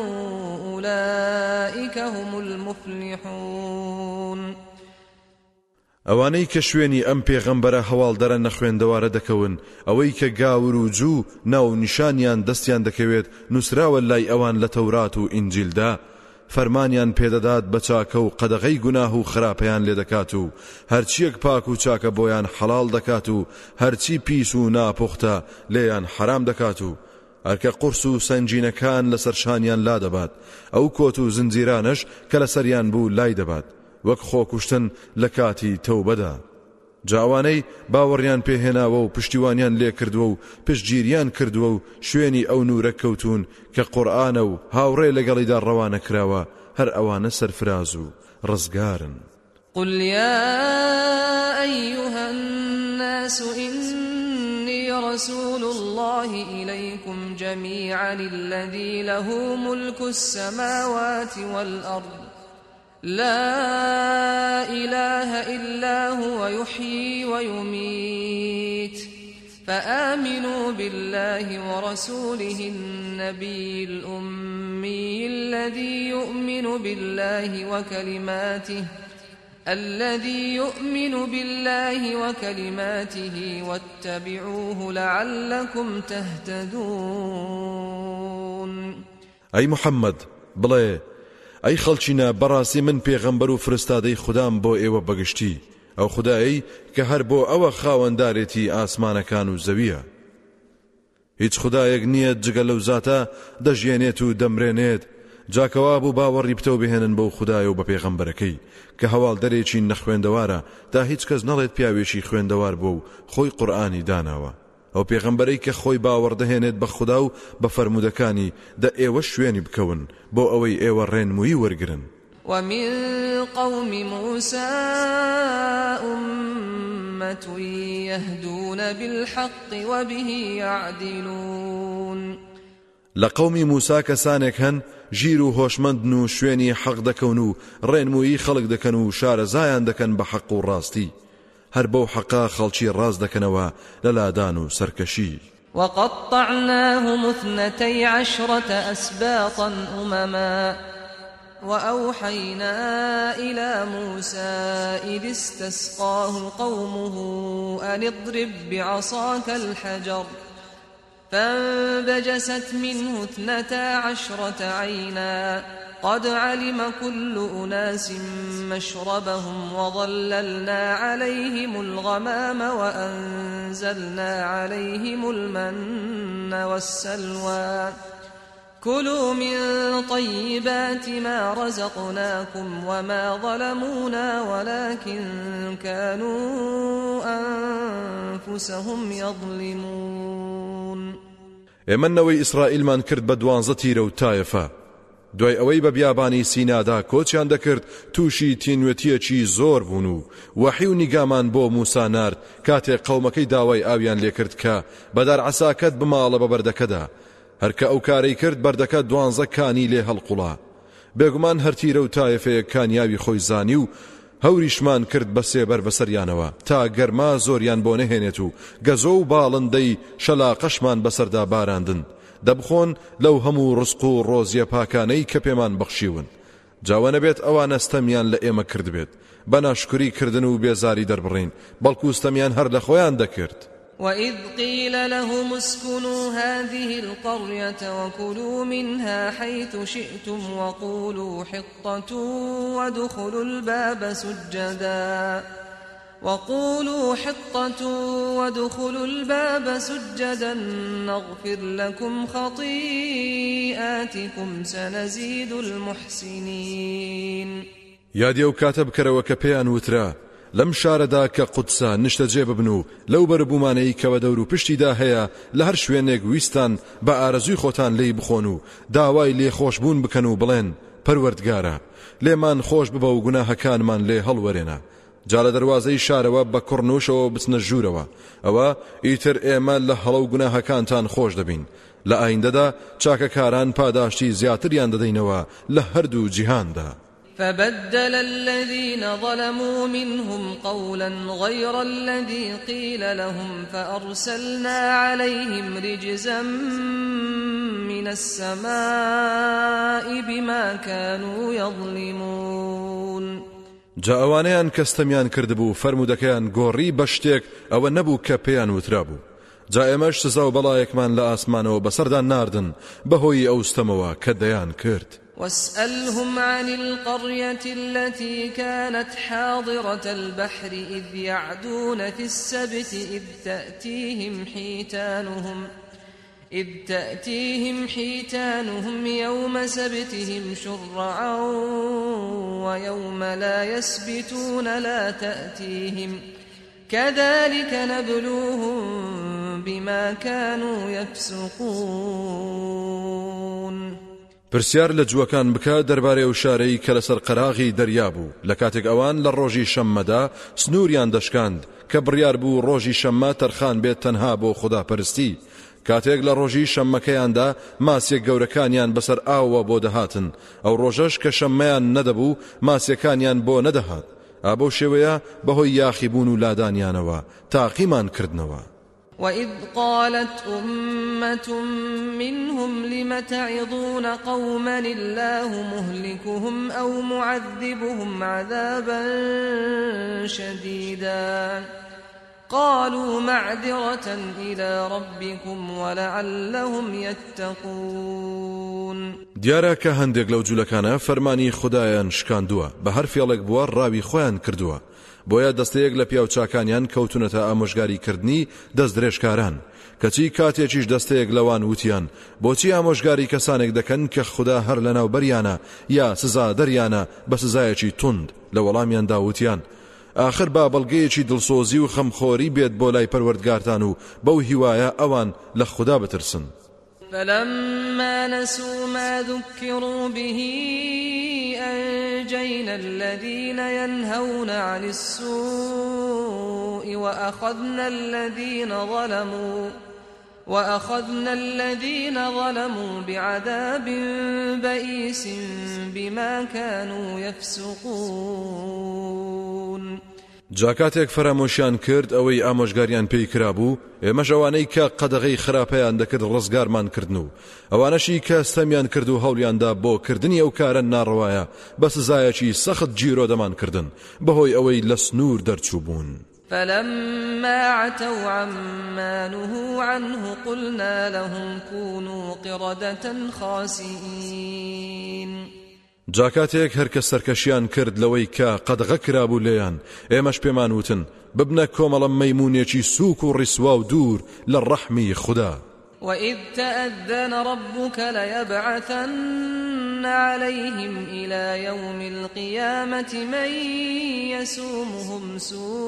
أولئك هم المفلحون. ئەوانەی کە شوێنی ئەم پێغەمبەرە هەواڵدەرە نەخوێندەوارە دەکەون ئەوەی کە گاور و جوو ناو نیشانیان دەستیان دەکەوێت نووسراوە لای ئەوان لە تەورات و ئینجیلدا فەرمانیان پێدەدات بە چاکە و قەدەغەی گوناه و خراپەیان لێ دەکات و هەرچیەک پاک و چاکە بۆیان حەڵال دەکات و هەرچی پیس و ناپوختە لێیان حرام دەکات و هەرکە قورس و سەنجینەکان لەسەر شانیان لا دەبات ئەو کۆت و زنجیرانش کە لەسەریان بوو لای دەبات وەک خۆکوشتن لە کاتی تەوبەدا. جاوانەی باوەڕیان پێهێناوە و پشتیوانیان لێ کردووە و پشتگیریان کردووە و شوێنی ئەو نورە کەوتون کە قورئانە و هاوڕێ لەگەڵیدا ڕەوانە کراوە هەر ئەوانە سەرفراز و ڕزگارن. قل يا أيها الناس إني رسول الله إليكم جميعا الذي له ملك السماوات والأرض لا إله إلا هو يحيي ويميت فآمنوا بالله ورسوله النبي الأمي الذي يؤمن بالله وكلماته الذي يؤمن بالله وكلماته واتبعوه لعلكم تهتدون. أي محمد بڵێ ئەی خەڵچینە بەڕاستی من پێغەمبەر و فرستادەی خوددام بۆ ئێوە بەگشتی ئەو خودایی کە هەر بۆ ئەوە خاوەندارێتی ئاسمانەکان و زەویە. هیچ خودایەک نییە جگە لەو زاتە دەژێنێت و دەمرێنێت. جاکەوا بوو باوەڕی پتە و بهێنن بەو خودای و بە پێغەمبەرەکەی کە هەواڵ دەرێکی نەخوێندەوارە تا هیچ کەس نەڵێت پیاوێکی خوێندەوار بۆ و خۆی قورئانی داناوە. ئەو پێغەمبەرەی کە خۆی باوەڕدەهێنێت بە خوددا و بە فەرمودەکانی دە ئێوە شوێنی بکەون بۆ ئەوەی ئێوە ڕێنمووی وەرگرن. ومن قوم موسى أمة يهدون بالحق وبه يعدلون. لقومی موسا کەسانێک هەن ژیر و هۆشمەندن و شوێنی حەق دەکەون و ڕێنمووی خەڵک دەکەن و شارەزایان دەکەن بە حەق و ڕاستی. هەر بەو حەقا خەڵکی ڕاست دەکەنەوە لە لادان و سەرکەشی. وقطعناهم اثنتي عشرة أسباطا أمما وأوحينا إلى موسى إذ استسقاه قومه أن اضرب بعصاك الحجر فانبجست منه اثنتا عشرة عينا قد علم كل أناس مشربهم وظللنا عليهم الغمام وأنزلنا عليهم المن والسلوى كلوا من طيبات ما رزقناكم وما ظلمونا ولكن كانوا أنفسهم يظلمون. ئێمەنەوەی ئیسرائیلمان کرد بە دوانزە تیرە و تایەفە دوای ئەوەی بە بیابانی سینادا کۆچیان دەکرد تووشی تینوێتیەکی زۆر بوون و وەحی و نیگامان بۆ موسا نارد کاتێک قەومەکەی داوای ئاویان لێ کرد کە بەدار عەساکەت بماڵە بە بەردەکەدا. هەرکە ئەو کارەی کرد بەردەکە دوانزە کانی لێ هەڵقوڵا. بێگومان هەر تیرە و تایەفەیە کانیاوی خۆی زانی و هەوریشمان کرد بە سێبەر بەسەریانەوە تا گەرما زۆریان بۆ نەهێنێت و گەزۆ و باڵندەی شەلاقەشمان بەسەردا باراندن. دەبخۆن لەو هەموو ڕزق و ڕۆزیە پاکانەی کە پێمان بەخشیون. جاوە نەبێت ئەوانە ستەمیان لە ئێمە کرد بێت بە ناشکری کردن و بێزاری دەربڕین بەڵکو ستەمیان هەر لە خۆیان دەکرد. وإذ قيل لهم اسكنوا هذه القرية وكلوا منها حيث شئتم وقولوا حطة وادخلوا الباب سجدا وقولوا حطة وادخلوا الباب سجدا نغفر لكم خطيئاتكم سنزيد المحسنين. یادی ئەو کاتە بکەرەوە کە پێیان وترا لەم شارەدا کە قودسە نیشتەجێ ببن و لەو بەربوومانەی کەوە دەور و پشتیدا هەیە لە هەر شوێنێک ویستان بە ئارەزوی خۆتان لێی بخۆن و داوای لێخۆشبوون بکەن و بڵێن پەروەردگارە لێمان خۆش ببە و گوناهەکانمان لێ هەڵوەرێنە. جا لە دەواازەی شارەوە بە کوڕنوشەوە بچنە ژوورەوە ئەوە ئیتر ئێمە لە هەڵە و گوناهەکانتان خۆش دەبین. لە ئایندەدا چاکەکاران پاداشتی زیاتریان دەدەینەوە لە هەردوو جیهاندا. فبدل الذين ظلموا منهم قولا غير الذي قيل لهم فأرسلنا عليهم رجزا من السماء بما كانوا يظلمون. جا ئەوانەیان کەستەمیان کردبوو فەرمودەکەیان گۆڕی بە شتێک ئەوە نەبوو کە پێیان وترابوو. جا ئێمەش سزا و بەڵایەکمان لە ئاسمانەوە بەسەردان ناردن بەهۆی ئەو ستەمەوە کە دەیان کرد. واسألهم عن القرية التي كانت حاضرة البحر إذ يعدون في السبت إذ تأتيهم حيتانهم إذ تأتيهم حيتانهم يوم سبتهم شرعا ويوم لا يسبتون لا تأتيهم كذلك نبلوهم بما كانوا يفسقون. پرسیار لە جووەکان بکە دەربارەی ئەو شارەی کە لەسەر قەراغی دەریا بوو لە کاتێک ئەوان لە ڕۆژی شەممەدا سنووریان دەشکاند کە بڕیار بوو ڕۆژی شەممە تەرخان بێت تەنها بۆ خوداپەرستی. کاتێک لە ڕۆژی شەممەکەیاندا ماسیێک گەورەکانیان بەسەر ئاوە بۆ دەهاتن ئەو ڕۆژەش کە شەممەیان نەدەبوو ماسیەکانیان بۆ نەدەهات. ئابۆ شێوەیە بەهۆی یاخیبوون و لادانیانەوە تاقیمان کردنەوە. وإذ قالت أمة منهم لم تعظون قوما الله مهلكهم أو معذبهم عذابا شديدا قالوا معذرة إلى ربكم ولعلهم يتقون. دیارە کە هەندێک لەو جوولەکانە فەرمانی خودایان شکاندووە بە هەر فێڵێک بووە ڕاوی خۆیان کردووە بۆیە دەستەیەک لە پیاوچاکانیان کەوتونەتە ئامۆژگاریکردنی دەست درێژکاران کەچی کاتێکیش دەستەیەک لەوان وتیان بۆچی ئامۆژگاری کەسانێک دەکەن کە خوددا هەر لەناو بەریانە یا سزا دەریانە بە سزایەکی توند لە وەڵامیان داوتیان آخر با بەڵگەیەکی دڵسۆزی و خەمخۆری بێت بۆ لای پەروەردگارتان و بەو هیوایە ئەوان لە خوددا بترسن. فلما نسوا ما ذكروا به أنجينا الذين ينهون عن السوء وأخذنا الذين ظلموا وأخذنا الذين ظلموا بعذاب بئيس بما كانوا يفسقون. جاکاتێک فەرامۆشیان کرد ئەوەی ئامۆژگاریان پێی کرابوو ئێمەش ئەوانەی کە قەدەغەی خراپەیان دەکرد ڕزگارمان کردن و ئەوانەشی کە ستەمیان کرد و هەوڵیاندا بۆ کردنی ئەو کارە ناڕەوایە بە سزایەکی سەخت جیرۆ دەمان کردن بەهۆی ئەوەی لە سنوور دەرچوو بوون. فلما عتوا عما نهوا عنه قلنا لهم كونوا قردة خاسئين. جاکاتێک هەرکە سەرکەشیان کرد لەوەی کە قەدەغە کرابوو لێیان ئێمەش پێمان وتن ببنە کۆمەڵە مەیمونێکی سووک و ڕیسوا و دوور لە ڕەحمی خوددا. وإذ تأذن ربك ليبعثن عليهم إلى يوم القيامة من يسومهم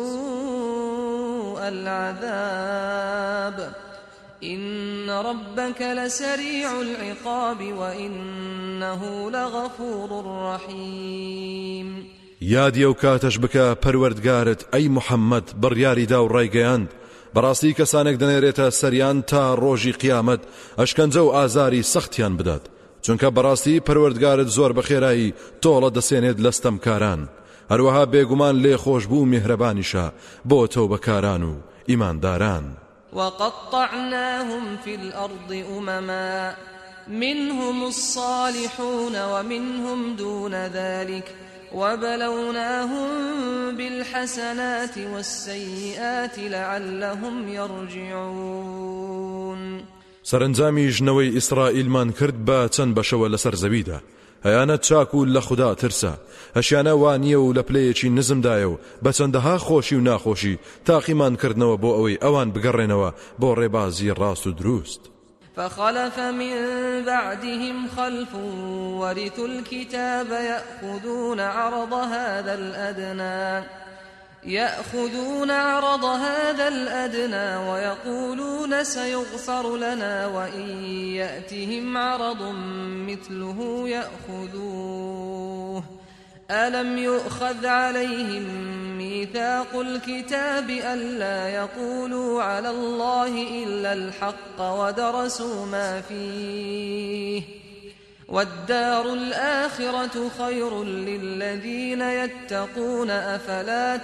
سوء العذاب إن ربك لسريع العقاب وإنه لغفور رحيم. یادی ئەو کاتەش بکە پەروەردگارت ئەی محەممەد بڕیاریدا و ڕایگەیاند بەڕاستی کەسانێک دەنێرێتە سەریان تا ڕۆژی قیامەت ئەشکەنجە و ئازاری سەختیان بدات چونکە بەڕاستی پەروەردگارت زۆر بەخێرایی تۆڵە دەسێنێت لەستەمکاران هەروەها بێگومان لێ خۆشبوو میهرەبانیشە بۆ تەوبەکاران و ئیمانداران. وقطعناهم في الأرض أمما منهم الصالحون ومنهم دون ذلك وبلوناهم بالحسنات والسيئات لعلهم يرجعون. سەرنجامی ژنەوەی ئیسرائیلمان کرد بە چەند بەشەوە لەسەر زەویدا هەیانە چاک و لە خوددا ترسە هەشیانە وانیە و لە پلەیەکی نزمدایە و بە چەندەها خۆشی و ناخۆشی تاقیمان کردنەوە بۆ ئەوەی ئەوان بگەڕێنەوە بۆ ڕێبازی ڕاست و دروست. فخلف من بعدهم خلف ورثوا الكتاب يأخذون عرض هذا الأدنى يأخذون عرض هذا الأدنى ويقولون سيغفر لنا وإن يأتهم عرض مثله يأخذوه ألم يؤخذ عليهم ميثاق الكتاب ألا يقولوا على الله إلا الحق ودرسوا ما فيه والدار الآخرة خير للذين يتقون أفلا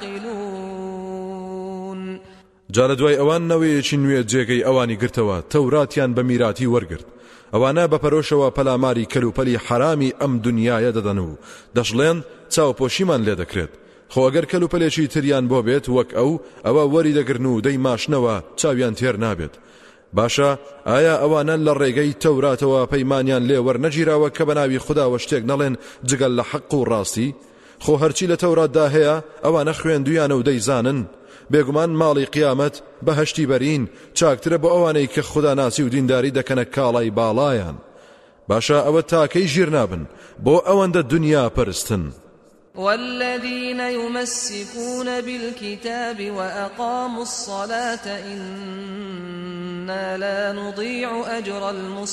تعقلون. جارە دوای ئەوان نەوەیەکی نوێ جێگەی ئەوانی گرتەوە تەوراتیان بە میراتی وەرگرت ئەوانە بەپەرۆشەوە پەلاماری کەلوپەلی حرامی ئەم دنیایە دەدەن و دەژڵێن چاوپۆشیمان لێ دەکرێت خۆ ئەگەر کەلوپەلێکی تریان بۆ بێت وەک ئەو ئەوە وەری دەگرن و دەی ماشنەوە چاویان تێر نابێت. باشە ئایا ئەوانە لە ڕێگەی تەوراتەوە پەیمانیان لێ وەرنەگیراوە کە بەناوی خودداوە شتێک نەڵێن جگەل لە حەق و ڕاستی؟ خۆ هەرچی لە تەوراتدا هەیە ئەوانە خوێندویانە و دەیزانن بێگومان ماڵی قیامەت بەهەشتی بەرین چاکترە بۆ ئەوانەی کە خوددا ناسی و دینداری دەکەنە کاڵای باڵایان. باشە ئەوە تاکەی ژیر نابن بۆ ئەوەندە دنیا پەرستن. والذين يمسكون بالكتاب وأقاموا الصلاة إنا لا نضيع أجر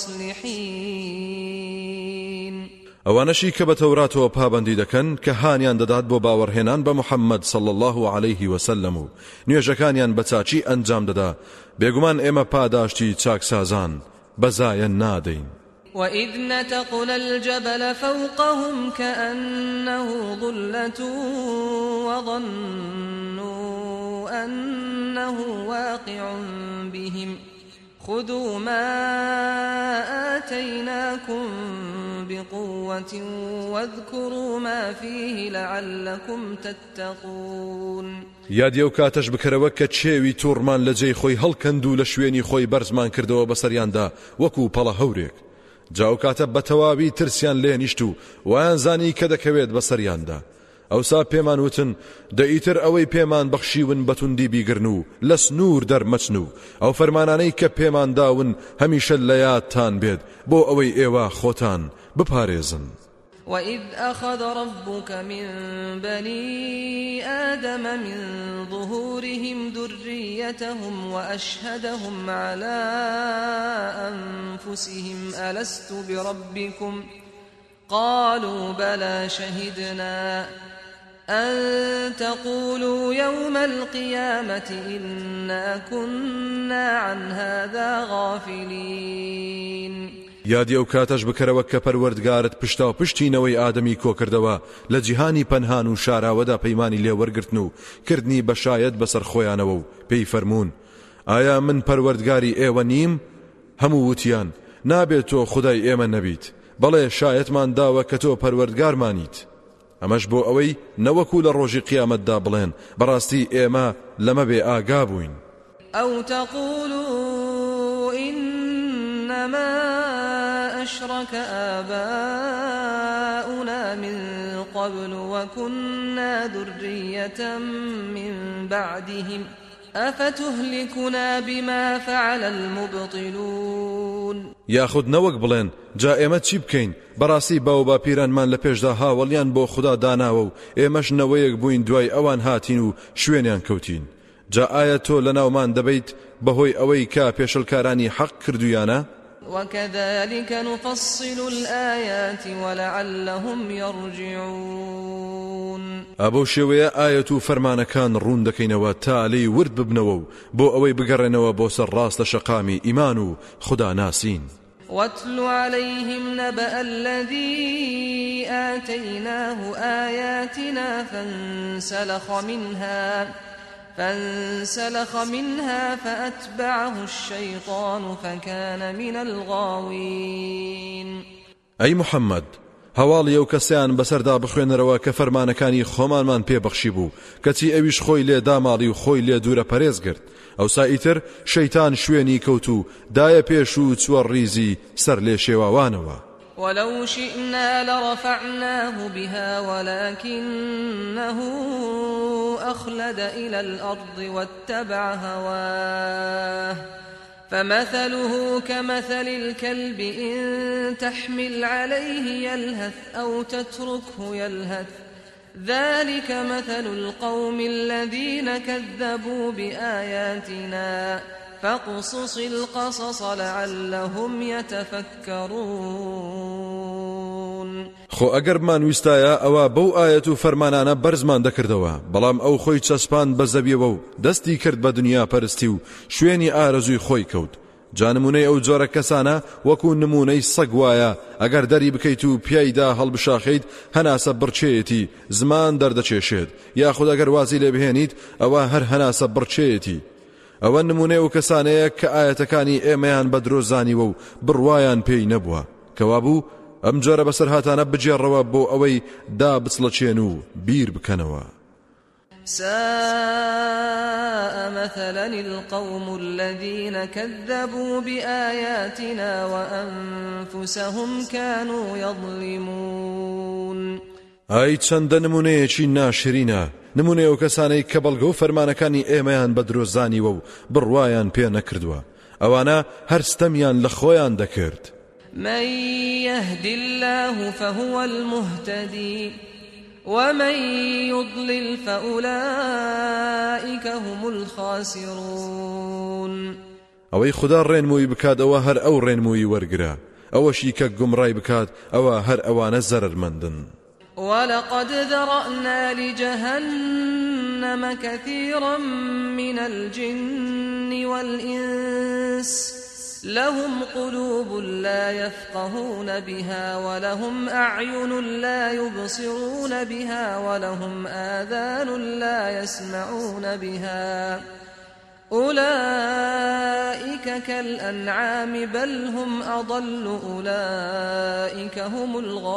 المصلحين. ئەوانەشی کە بە تەوراتەوە پابەندی دەکەن کە هانیان دەدات بۆ باوەڕهێنان بە محەممەد صلی الله عليه وسلم و نوێژەکانیان بە چاچی ئەنجام دەدا بێگومان ئێمە پاداشتی چاکسازان بەزایە نادەین. وإذ نتقنا الجبل فوقهم كأنه ظلة وظنوا أنه إنه واقع بهم خذوا ما آتيناكم بقوة واذكروا ما فيه لعلكم تتقون. یادی ئەو کاتەش بکەرەوە کە چێوی تووڕمان لە جێی خۆی هەڵکەند و لە شوێنی خۆی بەرزمان کردەوە بەسەریاندا وەکو پەڵە هەورێک. جا ئەو کاتە بە تەواوی ترسیان لێ نیشت و وایان زانی کە دەکەوێت بەسەریاندا. ئەوسا پێمان وتن دەئیتر ئەوەی پێمان بەخشیون بەتوندی بیگرن و لە سنوور دەرمەچن و ئەو فەرمانانەی کە پێمان داون هەمیشە لە یادتان بێت بۆ ئەوەی ئێوە خۆتان بپارێزن. وَإِذْ أَخَذَ رَبُّكَ مِنْ بَنِي آدَمَ مِنْ ظُهُورِهِمْ ذُرِّيَّتَهُمْ وَأَشْهَدَهُمْ عَلَى أَنْفُسِهِمْ أَلَسْتُ بِرَبِّكُمْ قالوا بلى شهدنا أن تقولوا يوم القيامة إنا كنا عن هذا غافلين. یادی ئەو کاتەش بکەرەوە کە پەروەردگارت پشتا و پشتینەوەی ئادەمی کۆ کردەوە لە جیهانی پەنهان و شاراوەدا پەیمانی لێوەرگرتن و کردنی بەشایەت بەسەر خۆیانەوە و پێی فەرموون ئایا من پەروەردگاری ئێوە نیم؟ هەموو وتیان نابێت تۆ خودای ئێمە نەبیت، بەڵێ شایەتمان داوە کە تۆ پەروەردگارمانیت. ئەمەش بۆ ئەوەی نەوەکو لە ڕۆژی قیامەتدا بڵێن بەڕاستی ئێمە لەمە بێ ئاگا بووین. ئەو تەقولوا إنما أشرك آباؤنا من قبل وكنا ذرية من بعدهم أفتهلكنا بما فعل المبطلون. یاخود نەوەک بڵێن جا ئێمە چی بکەین؟ بەڕاستی باو با پیرانمان لە پێشدا هاوڵیان بۆ خوددا داناوە و ئێمەش نەوەیەک بووین دوای ئەوان هاتین و شوێنیان کەوتین. جا ئایا تۆ لە ناومان دەبیت بەهۆی ئەوەی کا پێشەلکارانی حەق کردویانە؟ وكذلك نفصل الآيات ولعلهم يرجعون. ئەبەو شێوەیە ئاەت و فەرمانەکان ڕوون دەکەینەوە تا لێی ورد ببنەوە و بۆ ئەوەی بگەڕێنەوە بۆ سەر ڕاست لە شەقامی ئیمان و خوددا ناسین. واتل عليهم نبأ الذي آتيناه آياتنا فانسلخ منها فانسلخ منها فأتبعه الشيطان فكان من الغاوين. أي محمد هەواڵی ئەو کەسیان بەسەردا بخوێنەرەوە کە فەرمانەکانی خۆمانمان پێبەخشی بوو کەچی ئەویش خۆی لێ داماڵی و خۆی لێ دوورە پەرێز کرد. ئەوسا ئیتر شەیتان شوێنی کەوت و دایە پێش و چوە ڕیزی سەر لێ شێواوانەوە. ولو شئنا لرفعناه بها ولكنه أخلد إلى الأرض واتبع هواه فمثله كمثل الكلب إن تحمل عليه يلهث أو تتركه يلهث ذلك مثل القوم الذين كذبوا بآياتنا فاقصص القصص لعلهم يتفكرون. خۆ ئەگەرمان ویستایە ئەوە بەو ئاەت و فەرمانانە بەرزمان دەکردەوە، بەڵام ئەو خۆی چەسپان بە زەویەوە و دەستی کرد بە دنیا پەرستی و شوێنی ئارەزووی خۆی کەوت. جا نمونەی ئەو جۆرە کەسانە وەکو نمونەی سەگ وایە ئەگەر دەری بکەیت و پیایدا هەڵبشاخیت هەناسە بڕچەیەتی زمان دەردەچێشێت، یاخود ئەگەر وازی لێ بهێنیت ئەوە هەر هەناسە بڕچەیەتی. ئەوە نمونەی و کەسانەیە کە ئاەتەکانی ئێمەیان بە درۆزانیوە و بڕوایان پێی نەبووە، کەوا بوو ئەم جۆرە بەسەرهاتانە بجێڕەوە بۆ ئەوەی دا بچڵەچێن و بیر بکەنەوە. ساء مثلا القوم الذين كذبوا بآياتنا وأنفسهم كانوا يظلمون. ئای چەندە نمونەیەکی ناشرینە، نمونەی ئەو کەسانەی کە بەڵگە و فەرمانەکانی ئێمەیان بە درۆزانیوە و بڕوایان پێ نەکردووە، ئەوانە هەر ستەمیان لە خۆیان دەکرد. من يهد الله فهو المهتدي ومن يضلل فأولئك هم الخاسرون. ئەوەی خوددا ڕێنمووی بکات ئەوە هەر ئەو ڕێنمووی وەرگرە، ئەوەشی کە گومڕای بکات ئەوە هەر ئەوانە زەرمەندن. ولقد ذرأنا لجهنم كثيرا من الجن والإنس لهم قلوب لا يفقهون بها ولهم أعين لا يبصرون بها ولهم آذان لا يسمعون بها أولئك كالأنعام بل هم أضل أولئك هم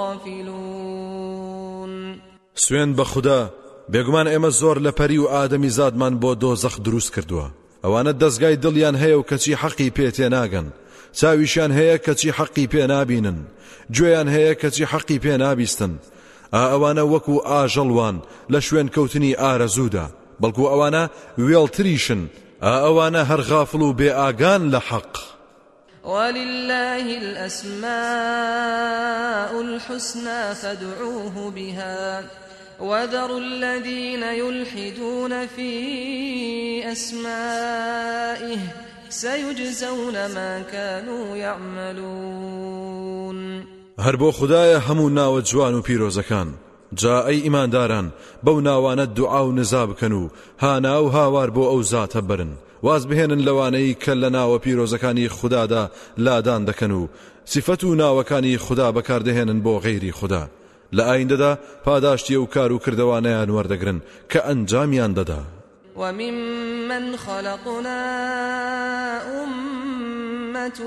الغافلون. سوێن بە خوددا، بێگومان ئێمە زۆر لە پەری و ئادەمی زادمان بۆ دۆزەخ دروست کردووە. ئەوانە دەستگای دڵیان هەیە و کەچی حەقی پێ تێناگەن، چاویشیان هەیە کەچی حەقی پێ نابینن، گوێیان هەیە کەچی حەقی پێ نابیستن. ئا ئەوانە وەکو ئاژەڵوان لە شوێن کەوتنی ئارەزوودا، بەڵکو ئەوانە وێڵتریشن. ئا ئەوانە هەر غافڵ و بێ ئاگان لە حەق. ولله الأسماء الحسنى فادعوه بها وذروا الذين يلحدون في أسمائه سيجزون ما كانوا يعملون. هەر بۆ خوددایە هەموو ناوە جوان و پیرۆزەکان، جا ئەی ئیمانداران بەو ناوانە دوعا و نزا بکەن و هانا و هاوار بۆ ئەو زاتە برن، واز بهێنن لەوانەی کە لە ناوە پیرۆزەکانی خوددادا لادان دەکەن و سیفەت و ناوەکانی خوددا بەکاردەهێنن بۆ غەیری خوددا. لە ئایندەدا پاداشتی و کار و کردەوانیان وەردەگرن کە ئەنجامیان دەدا. وممن خلقنا أمة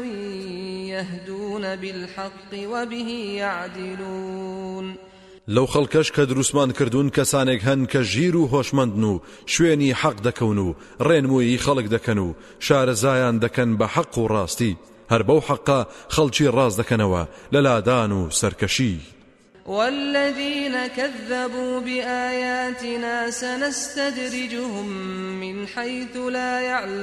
يهدون بالحق وبه يعدلون. لەو خەڵکەش کە دروستمان کردوون کەسانێک هەن کە ژیر و هۆشمەندن و شوێنی حەق دەکەون و ڕێنمووی خەڵک دەکەن و شارەزایان دەکەن بە حەق و ڕاستی. هەر بەو حەقا خەڵکی ڕاست دەکەنەوە لە لادان و سەرکەشی. والذين كذبوا بآياتنا سنستدرجهم من حيث لا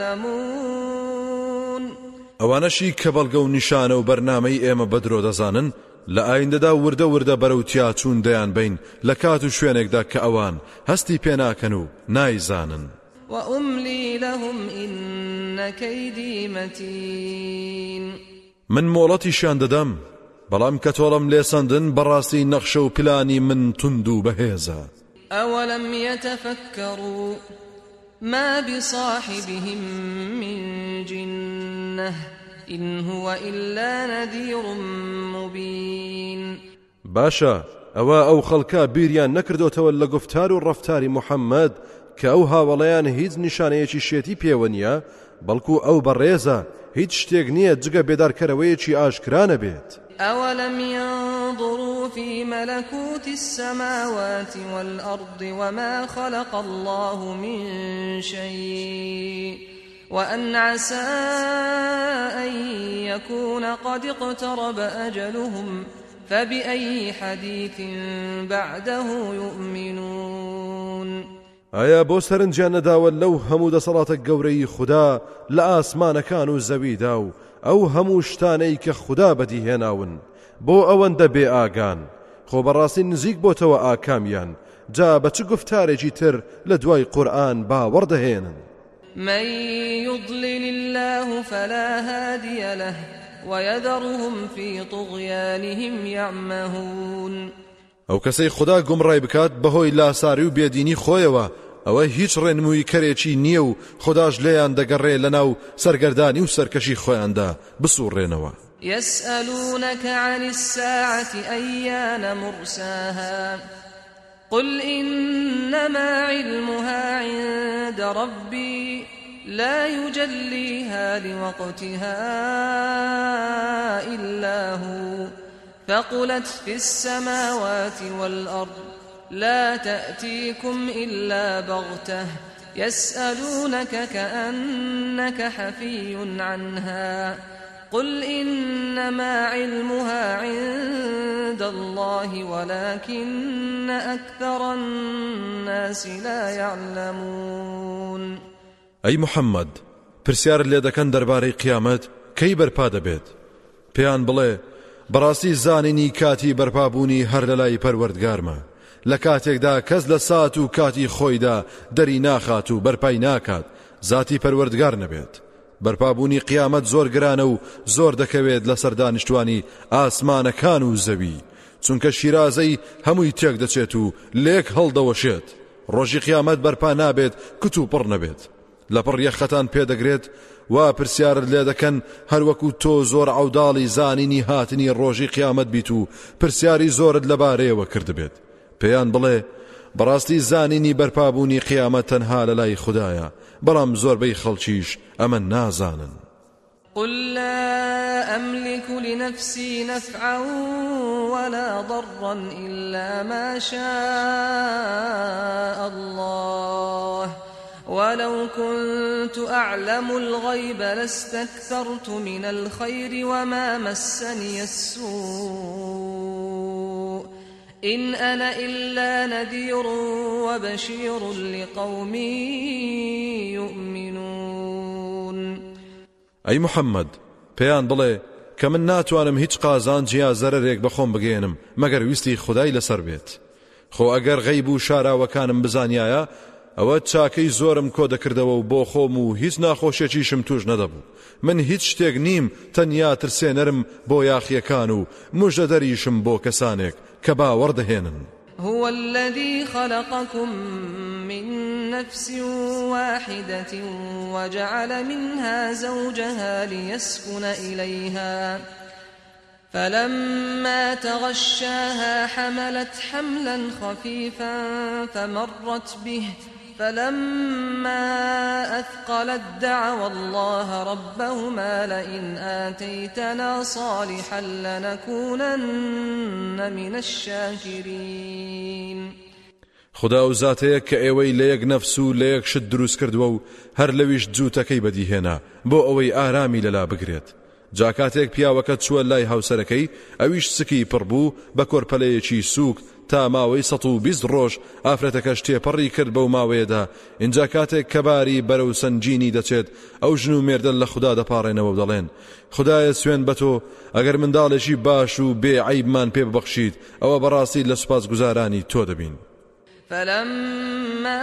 يعلمون. ئەوانەشی کە بەڵگە و نیشانە و بەرنامەی ئێمە بەدرۆ دەزانن لە ئایندەدا وردە وردە بەرەوتیا چوون دەیان بین لە کات و شوێنێکدا کە ئەوان هەستی پێناکەن و نایزانن. وأملي لهم إن كيدي متين. من مۆڵەتیشیان دەدەم، بەڵام کە تۆڵم لێسەندن بەڕاستی نەخشە و پلانی من تند و بەهێزە. أولم يتفكروا ما بصاحبهم من جنة إن هو إلا نذير مبين. باشا ئەوە ئەو خەڵکە بیریان نەکردوتەوە لە گفتار و ڕەفتاری محەممەد کە ئەو هاوڵەیان هیچ نیشانەیەکی شێتی پێوە نیە، بەڵکو ئەو بەڕێزە هیچ شتێک نییە جگە بێدارکەرەوەیەکی ئاشکرانە بێت. أولم ينظروا في ملكوت السماوات والأرض وما خلق الله من شيء وأن عسى أن يكون قد اقترب أجلهم فبأي حديث بعده يؤمنون. ئایا بۆ سەرنجیان نەداوە لەو هەموو دەسەڵاتە گەورەی خوددا لە ئاسمانەکان و زەویدا و ئەو هەموو شتانەی کە خوددا بەدیهێناون بۆ ئەوەندە بێ ئاگان، خۆ بەڕاستی نزیک بۆتەوە ئاکامیان، جا بە چ گفتارێکی تر لە دوای قورئان باوەڕدەهێنن؟ من يضلل الله فلا هادي له ويذرهم في طغيانهم يعمهون. ئەو کەسەی خوددا گومڕای بکات بەهۆی لاساری و بێدینی خۆیەوە، ئەوە هیچ ڕێنمووی کەرێکی نییە و خودداش لێیان دەگەڕێ لەناو سەرگەردانی و سەرکەشی خۆیاندا بسوڕێنەوە. يسألونك عن الساعة أيان مرساها قل إنما علمها عند ربي لا يجليها لوقتها إلا هو ثقلت في السماوات والأرض لا تأتيكم إلا بغتة يسألونك كأنك حفي عنها قل إنما علمها عند الله ولكن أكثر الناس لا يعلمون. أي محمد پرسیار لێ دەکەن دەربارەی قیامەت کەی بەرپا دەبێت؟ پێیان بڵێ بەڕاستی زانینی کاتی بەرپابوونی هەر لە لای پەروەردگارمە، لە کاتێکدا کەس لە سات و کاتی خۆیدا دەری ناخات و بەرپای ناکات زاتی پەروەردگار نەبێت. بەرپابوونی قیامەت زۆر گرانە و زۆر دەکەوێت لەسەر دانیشتوانی ئاسمانەکان و زەوی، چونکە شیرازەی هەمووی تێک دەچێت و لێک هەڵدەوەشێت. ڕۆژی قیامەت بەرپا نابێت کت و پڕ نەبێت، لەپڕ یەخەتان پێدەگرێت وا پرسیارت لێ دەکەن هەروەکو تۆ زۆر عەوداڵی زانینی هاتنی ڕۆژی قیامەت بیت و پرسیاری زۆرت لەبارەیەوە کردبێت. پێیان بڵێ بەڕاستی زانینی بەرپابوونی قیامەت تەنها لەلای خوددایە بەڵام زۆربەی خەڵکیش ئەمە نازانن. قل لا أملك لنفسي نفعا ولا ضرا إلا ما شاء الله ولو كنت أعلم الغيب لاستكثرت من الخير وما مسني السوء إن أنا إلا نذير وبشير لقوم يؤمنون. ئەی محەممەد پێیان بڵێ کە من ناتوانم هیچ قازانجیا زەرەرێک بەخۆم بگێنم مەگەر ویستی خودای لەسەر بێت. خۆ ئەگەر غەیب و شاراوەکانم بزانایە ئەوە چاکەی زۆرم کۆ دەکردەوە و بۆ خۆم و هیچ ناخۆشیێکیشم توش نەدەبوو. من هیچ شتێک نیم تەنیا ترسێنەرم بۆ یاخیەکان و موژدە دەریشم بۆ کەسانێک کە باوەڕ دەهێنن. هو الذي خلقكم من نفس واحدة وجعل منها زوجها ليسكن إليها فلما تغشاها حملت حملا خفيفا فمرت به فلما أثقلت دعوا الله ربهما لئن آتيتنا صالحا لنكونن من الشاكرين. خدا و زاتەیە کە ئێوەی لە یەک نەفس و لە یەک شت دروست کردووە و هەر لەویش جووتەکەی بەدیهێنا بۆ ئەوەی ئارامی لەلا بگرێت. جا کاتێک پیاوەکە چووە لای هاوسەرەکەی ئەویش سکی پڕبوو بە کۆرپەلەیەکی سووک تا ماوەی سەد و بیست ڕۆژ ئافرەتەکەش تێپەڕی کرد بەو ماوەیەدا. اینجا کاتێک کەباری بەرەو سنجینی دەچێت ئەو ژن و مێردە لە خوددا دەپاڕێنەوە و دەڵێن خدایە سوێن بە تۆ ئەگەر منداڵێکی باش و بێ عیبمان پێ ببەخشیت ئەوە بەڕاستی لە سوپاسگوزارانی تۆ دەبین. فلما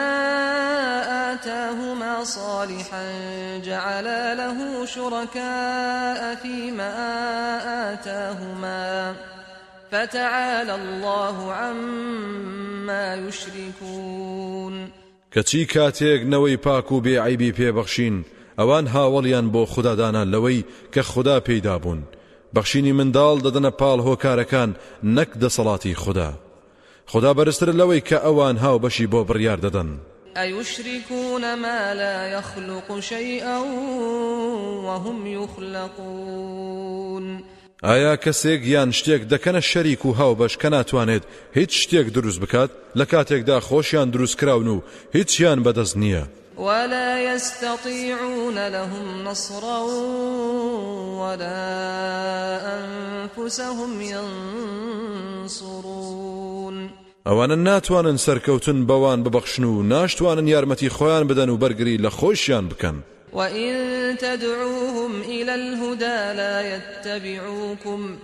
آتاهما صالحا جعلا له شركاء فيما آتاهما فتعالى الله عما يشركون. کەچی کاتێک نەوەی پاک و بێعیبی پێبەخشین ئەوان هاوڵیان بۆ خوددادانا لەوەی کە خوددا پێیدا بوون. بەخشینی منداڵ دەدەنە پاڵ هۆکارەکان نەک دەسەڵاتی خوددا. خدا بەرزتر لەوەی کە ئەوان هاو بەشی بۆ بڕیار دەدەن. أيشركون ما لا يخلق شيئا وهم يخلقون. ئایا کەسێک یان شتێک دەکەنە شەریک و هاو بەش کە ناتوانێت هیچ شتێک دروست بکات لە کاتێکدا خۆشیان دروست کراون و هیچیان بەدەست نییە. ولا يستطيعون لهم نصرا ولا أنفسهم ينصرون. ئەوانە ناتوانن سەرکەوتن بەوان ببەخشن و ناشتوانن یارمەتی خۆیان بدەن و بەرگری لە خۆشیان بکەن. وإن تدعوهم إلى الهدى لا يتبعوكم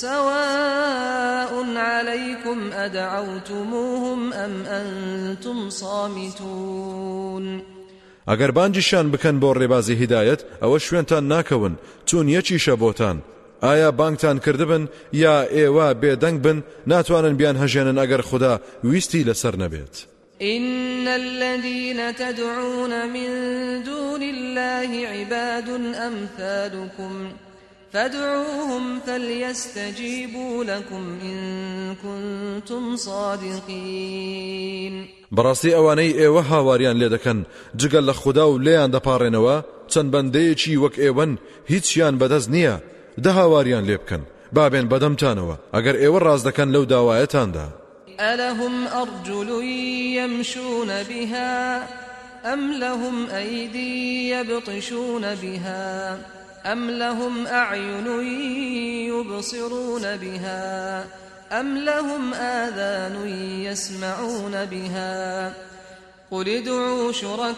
سواء عليكم أدعوتموهم أم أنتم صامتون. ئەگەر بانجیشان بکەن بۆ ڕێبازی هیدایەت ئەوە شوێنتان ناکەون چون یەکیشە بۆتان. ئایا بانگتان کردبن یا ئێوە بێدەنگ بن ناتوانن بیان هەژێنن ئەگەر خوددا ویستی لەسەر نەبێت. إن الذين تدعون من دون الله عباد أمثالكم فادعوهم فليستجيبوا لكم إن كنتم صادقين. بەڕاستی ئەوانەی ئێوە هاواریان لێ دەکەن جگەل لە خوددا و لێیان دەپاڕێنەوە چەند بەندەیەکی وەک ئێوەن هیچیان بەدەست نییە دە هاواریان لێ بکەن بابێن بەدەمتانەوە ئەگەر ئێوە ڕاست دەکەن لەو داوایەتاندا. ألهم أرجل يمشون بها أم لهم أيدي يبطشون بها أم لهم أعين يبصرون بها أم لهم آذان يسمعون بها قل ادعوا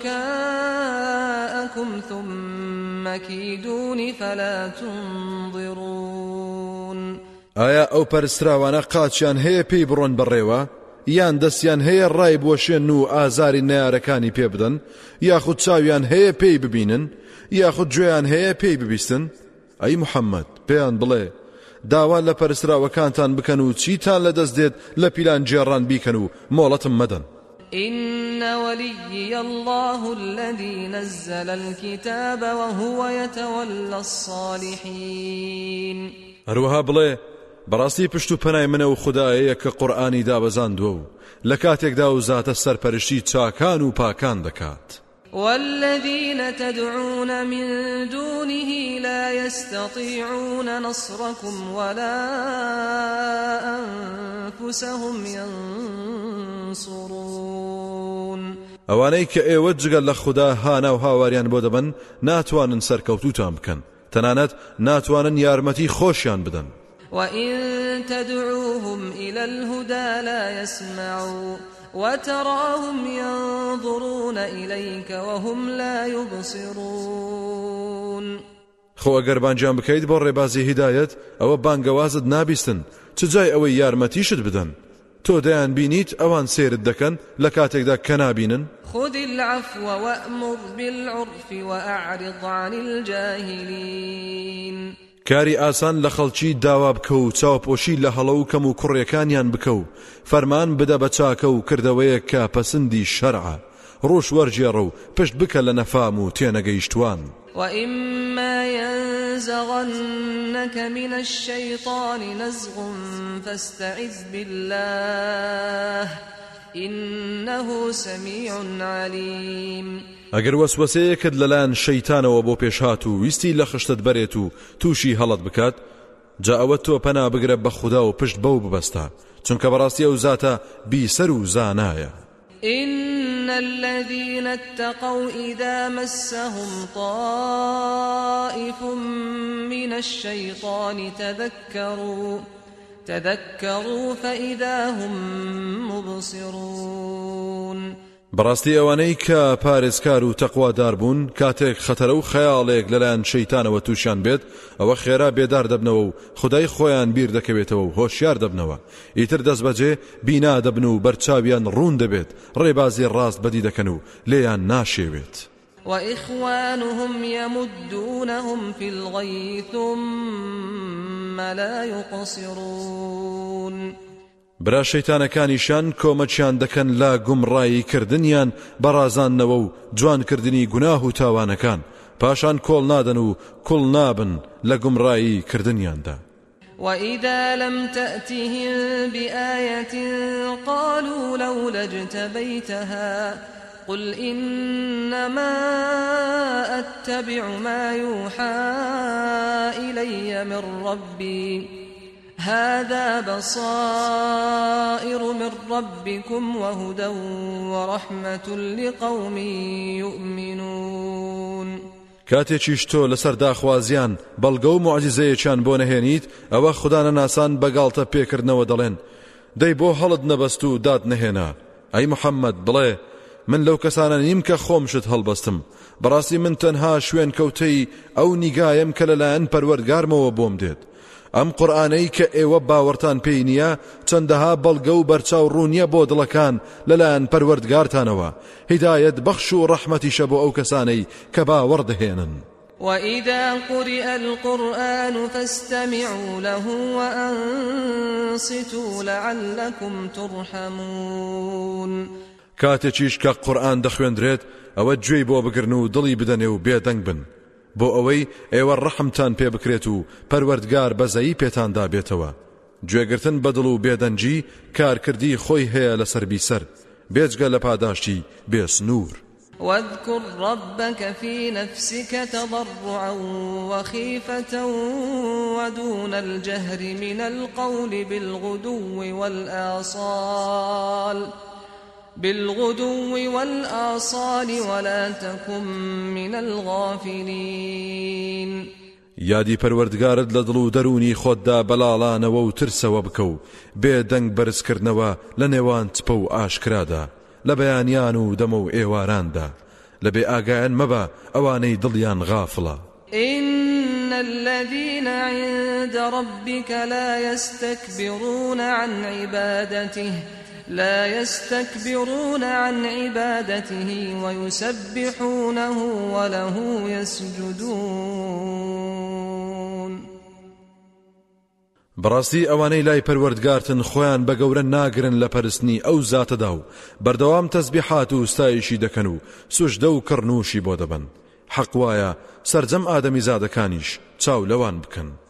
شركاءكم ثم كيدون فلا تنظرون. ئایا ئەو پەرستراوانە قاچیان هەیە پێی بڕۆن بەڕێوە یان دەستیان هەیە ڕای بۆشێن و ئازاری نەیارەکانی پێ بدەن یاخود چاویان هەیە پێی ببینن یاخود گوێیان هەیە پێی ببیستن؟ ئەی محەممەد پێیان بڵێ داوا لە پەرستراوەکانتان بکەن و چیتان لەدەست دێت لە پیلان جێڕان بیکەن و مۆڵەتم مەدەن. إن وليي الله الذي نزل الكتاب وهو يتولى الصالحين. هەروەها بڵێ بەڕاستی پشت و پەنای منە و خودایەیە کە قورئانی دابەزاندووە و لە کاتێکدا و زاتە سەرپەرشتی چاکان و پاکان دەکات. والذين تدعون من دونه لا يستطيعون نصركم ولا أنفسهم ينصرون. ئەوانەی کە ئێوە جگەل لە خوددا هانا و هاواریان بۆ دەبن ناتوانن سەرکەوتوتان بکەن، تەنانەت ناتوانن یارمەتی خۆشیان بدەن. وإن تدعوهم إلى الهدى لا يسمعوا وتراهم ينظرون إليك وهم لا يبصرون. خۆ ئەگەر بانجیان بکەیت بۆ ڕێبازی هیدایەت ئەوە بانگەوازت نابیستن، چ جای ئەوەی یارمەتیشت بدەن. تۆ دەیان بینیت ئەوان سێرت دەکەن لە کاتێکدا کە نابینن. خذ العفو وأمر بالعرف وأعرض عن الجاهلين. کاری ئاسان لە خەڵکی داوا بکە و چاوپۆشی لە هەڵە و کەم و کوڕیەکانیان بکە و فەرمان بدە بە چاکە و کردەوەیە کە پەسەندی شەرعە، ڕۆژ وەرجێڕە و پشت بکە لە نەفام و تێنەگەیشتوان. وإما ينزغنك من الشيطان نزغ فاستعذ بالله إنه سميع عليم. ئەگەر وەسوەسەیەکت لەلایەن شەیتانەوە بۆ پێشهات و ویستی لە خشتت بەرێت و تووشی هەڵت بکات، جا ئەوە تۆ پەنا بگرە بە خودا و پشت بەو ببەستە، چونکە بەڕاستی ئەو زاتە بیسەر و زانایە. إن الذين اتقوا إذا مسهم طائف من الشيطان تذكروا تذكروا فإذا هم مبصرون. بەڕاستی ئەوانەی کە پارێزکار و تەقوادار بوون کاتێک خەتەرە و خەیاڵێک لەلایەن شەیتانەوە تووشیان بێت ئەوە خێرا بێدار دەبنەوە و خودای خۆیان بیر دەکەوێتەوە و هۆشیار دەبنەوە، ئیتر دەست بەجێ بینا دەبن و بەرچاویان ڕوون دەبێت، ڕێبازی ڕاست بەدی دەکەن و لێیان ناشێوێت. وإخوانهم يمدونهم في الغي ثم لا يقصرون. برا شەیتانەکانیشان کۆمەچیان دەکەن لا گومڕایی کردنیان بەڕازانەوە و جوانکردنی گوناه و تاوانەکان، پاشان کۆڵ نادەن و کوڵ نابن لە گومڕایی کردنیاندا. وإذا لم تأتهم بآية قالوا لولا اجتبيتها قل إنما أتبع ما يوحى إلي من ربي هذا بصائر من ربكم وهدى ورحمة لقوم يؤمنون. کاتێکیش تۆ لەسەر داخوازیان بەڵگە و معجزەیەکیان بۆ نەهێنیت ئەوە خوددا نەناسان بەگاڵتە پێکردنەوە دەڵێن دەی بۆ هەڵت نەبەست و داد نەهێنا. ئەی محەممەد بڵێ من لەو کەسانە نیم کە خۆمشت هەڵبەستم، بەڕاستی من تەنها شوێن کەوتەی ئەو نیگایم کە لەلایەن پەروەردگارمەوە بۆم دێت. ئەم قورئانەی کە ئێوە باوەڕتان پێی نییە چەندەها بەڵگە و بەرچاو ڕوونیە بۆ دڵەکان لەلایەن پەروەردگارتانەوە، هیدایەت بەخش و ڕەحمەتیشە بۆ ئەو کەسانەی کە باوەڕ دەهێنن. وإذا قرئ القرآن فاستمعوا له وأنصتوا لعلكم ترحمون. کاتێکیش کە قورئان دەخوێندرێت ئەوە گوێی بۆ بگرن و دڵی بدەنێ و بێدەنگ بن، بۆ ئەوەی ئێوە ڕەحمتان پێ بکرێت و پەروەردگار بەزەیی پێتاندا بێتەوە. گوێگرتن بە دڵ و بێدەنجی کارکردی خۆی هەیە لەسەر بیسەر، بێجگە لە پاداشتی بێسنوور. واذكر ربك في نفسك تضرعا وخيفة ودون الجهر من القول بالغدو والآصال بالغدو والآصال ولا تكن من الغافلين. یادی پەروەردگارت لە دڵ و دەرونی خۆتدا بەلاڵانەوە و ترسەوە بکە و بێدەنگ بەرزکردنەوە لە نێوان چپە و ئاشکرادا، لە بەیانیان و دەمە و ئێواراندا، لە بێ ئاگایان مەبە ئەوانەی دڵیان غافڵە. إن الذين عند ربك لا يستكبرون عن عبادته لا يستكبرون عن عبادته ويسبحونه وله يسجدون. بەڕاستی ئەوانەی لای پەروەردگارتن خۆیان بە گەورە ناگرن لە پەرستنی ئەو زاتەدا و بەردەوام تەسبیحات و ستایشی دەکەن و سوژدە و کڕنوشی بۆ دەبن. حەق وایە سەرجەم ئادەمی زادەکانیش چاو لەوان بکەن.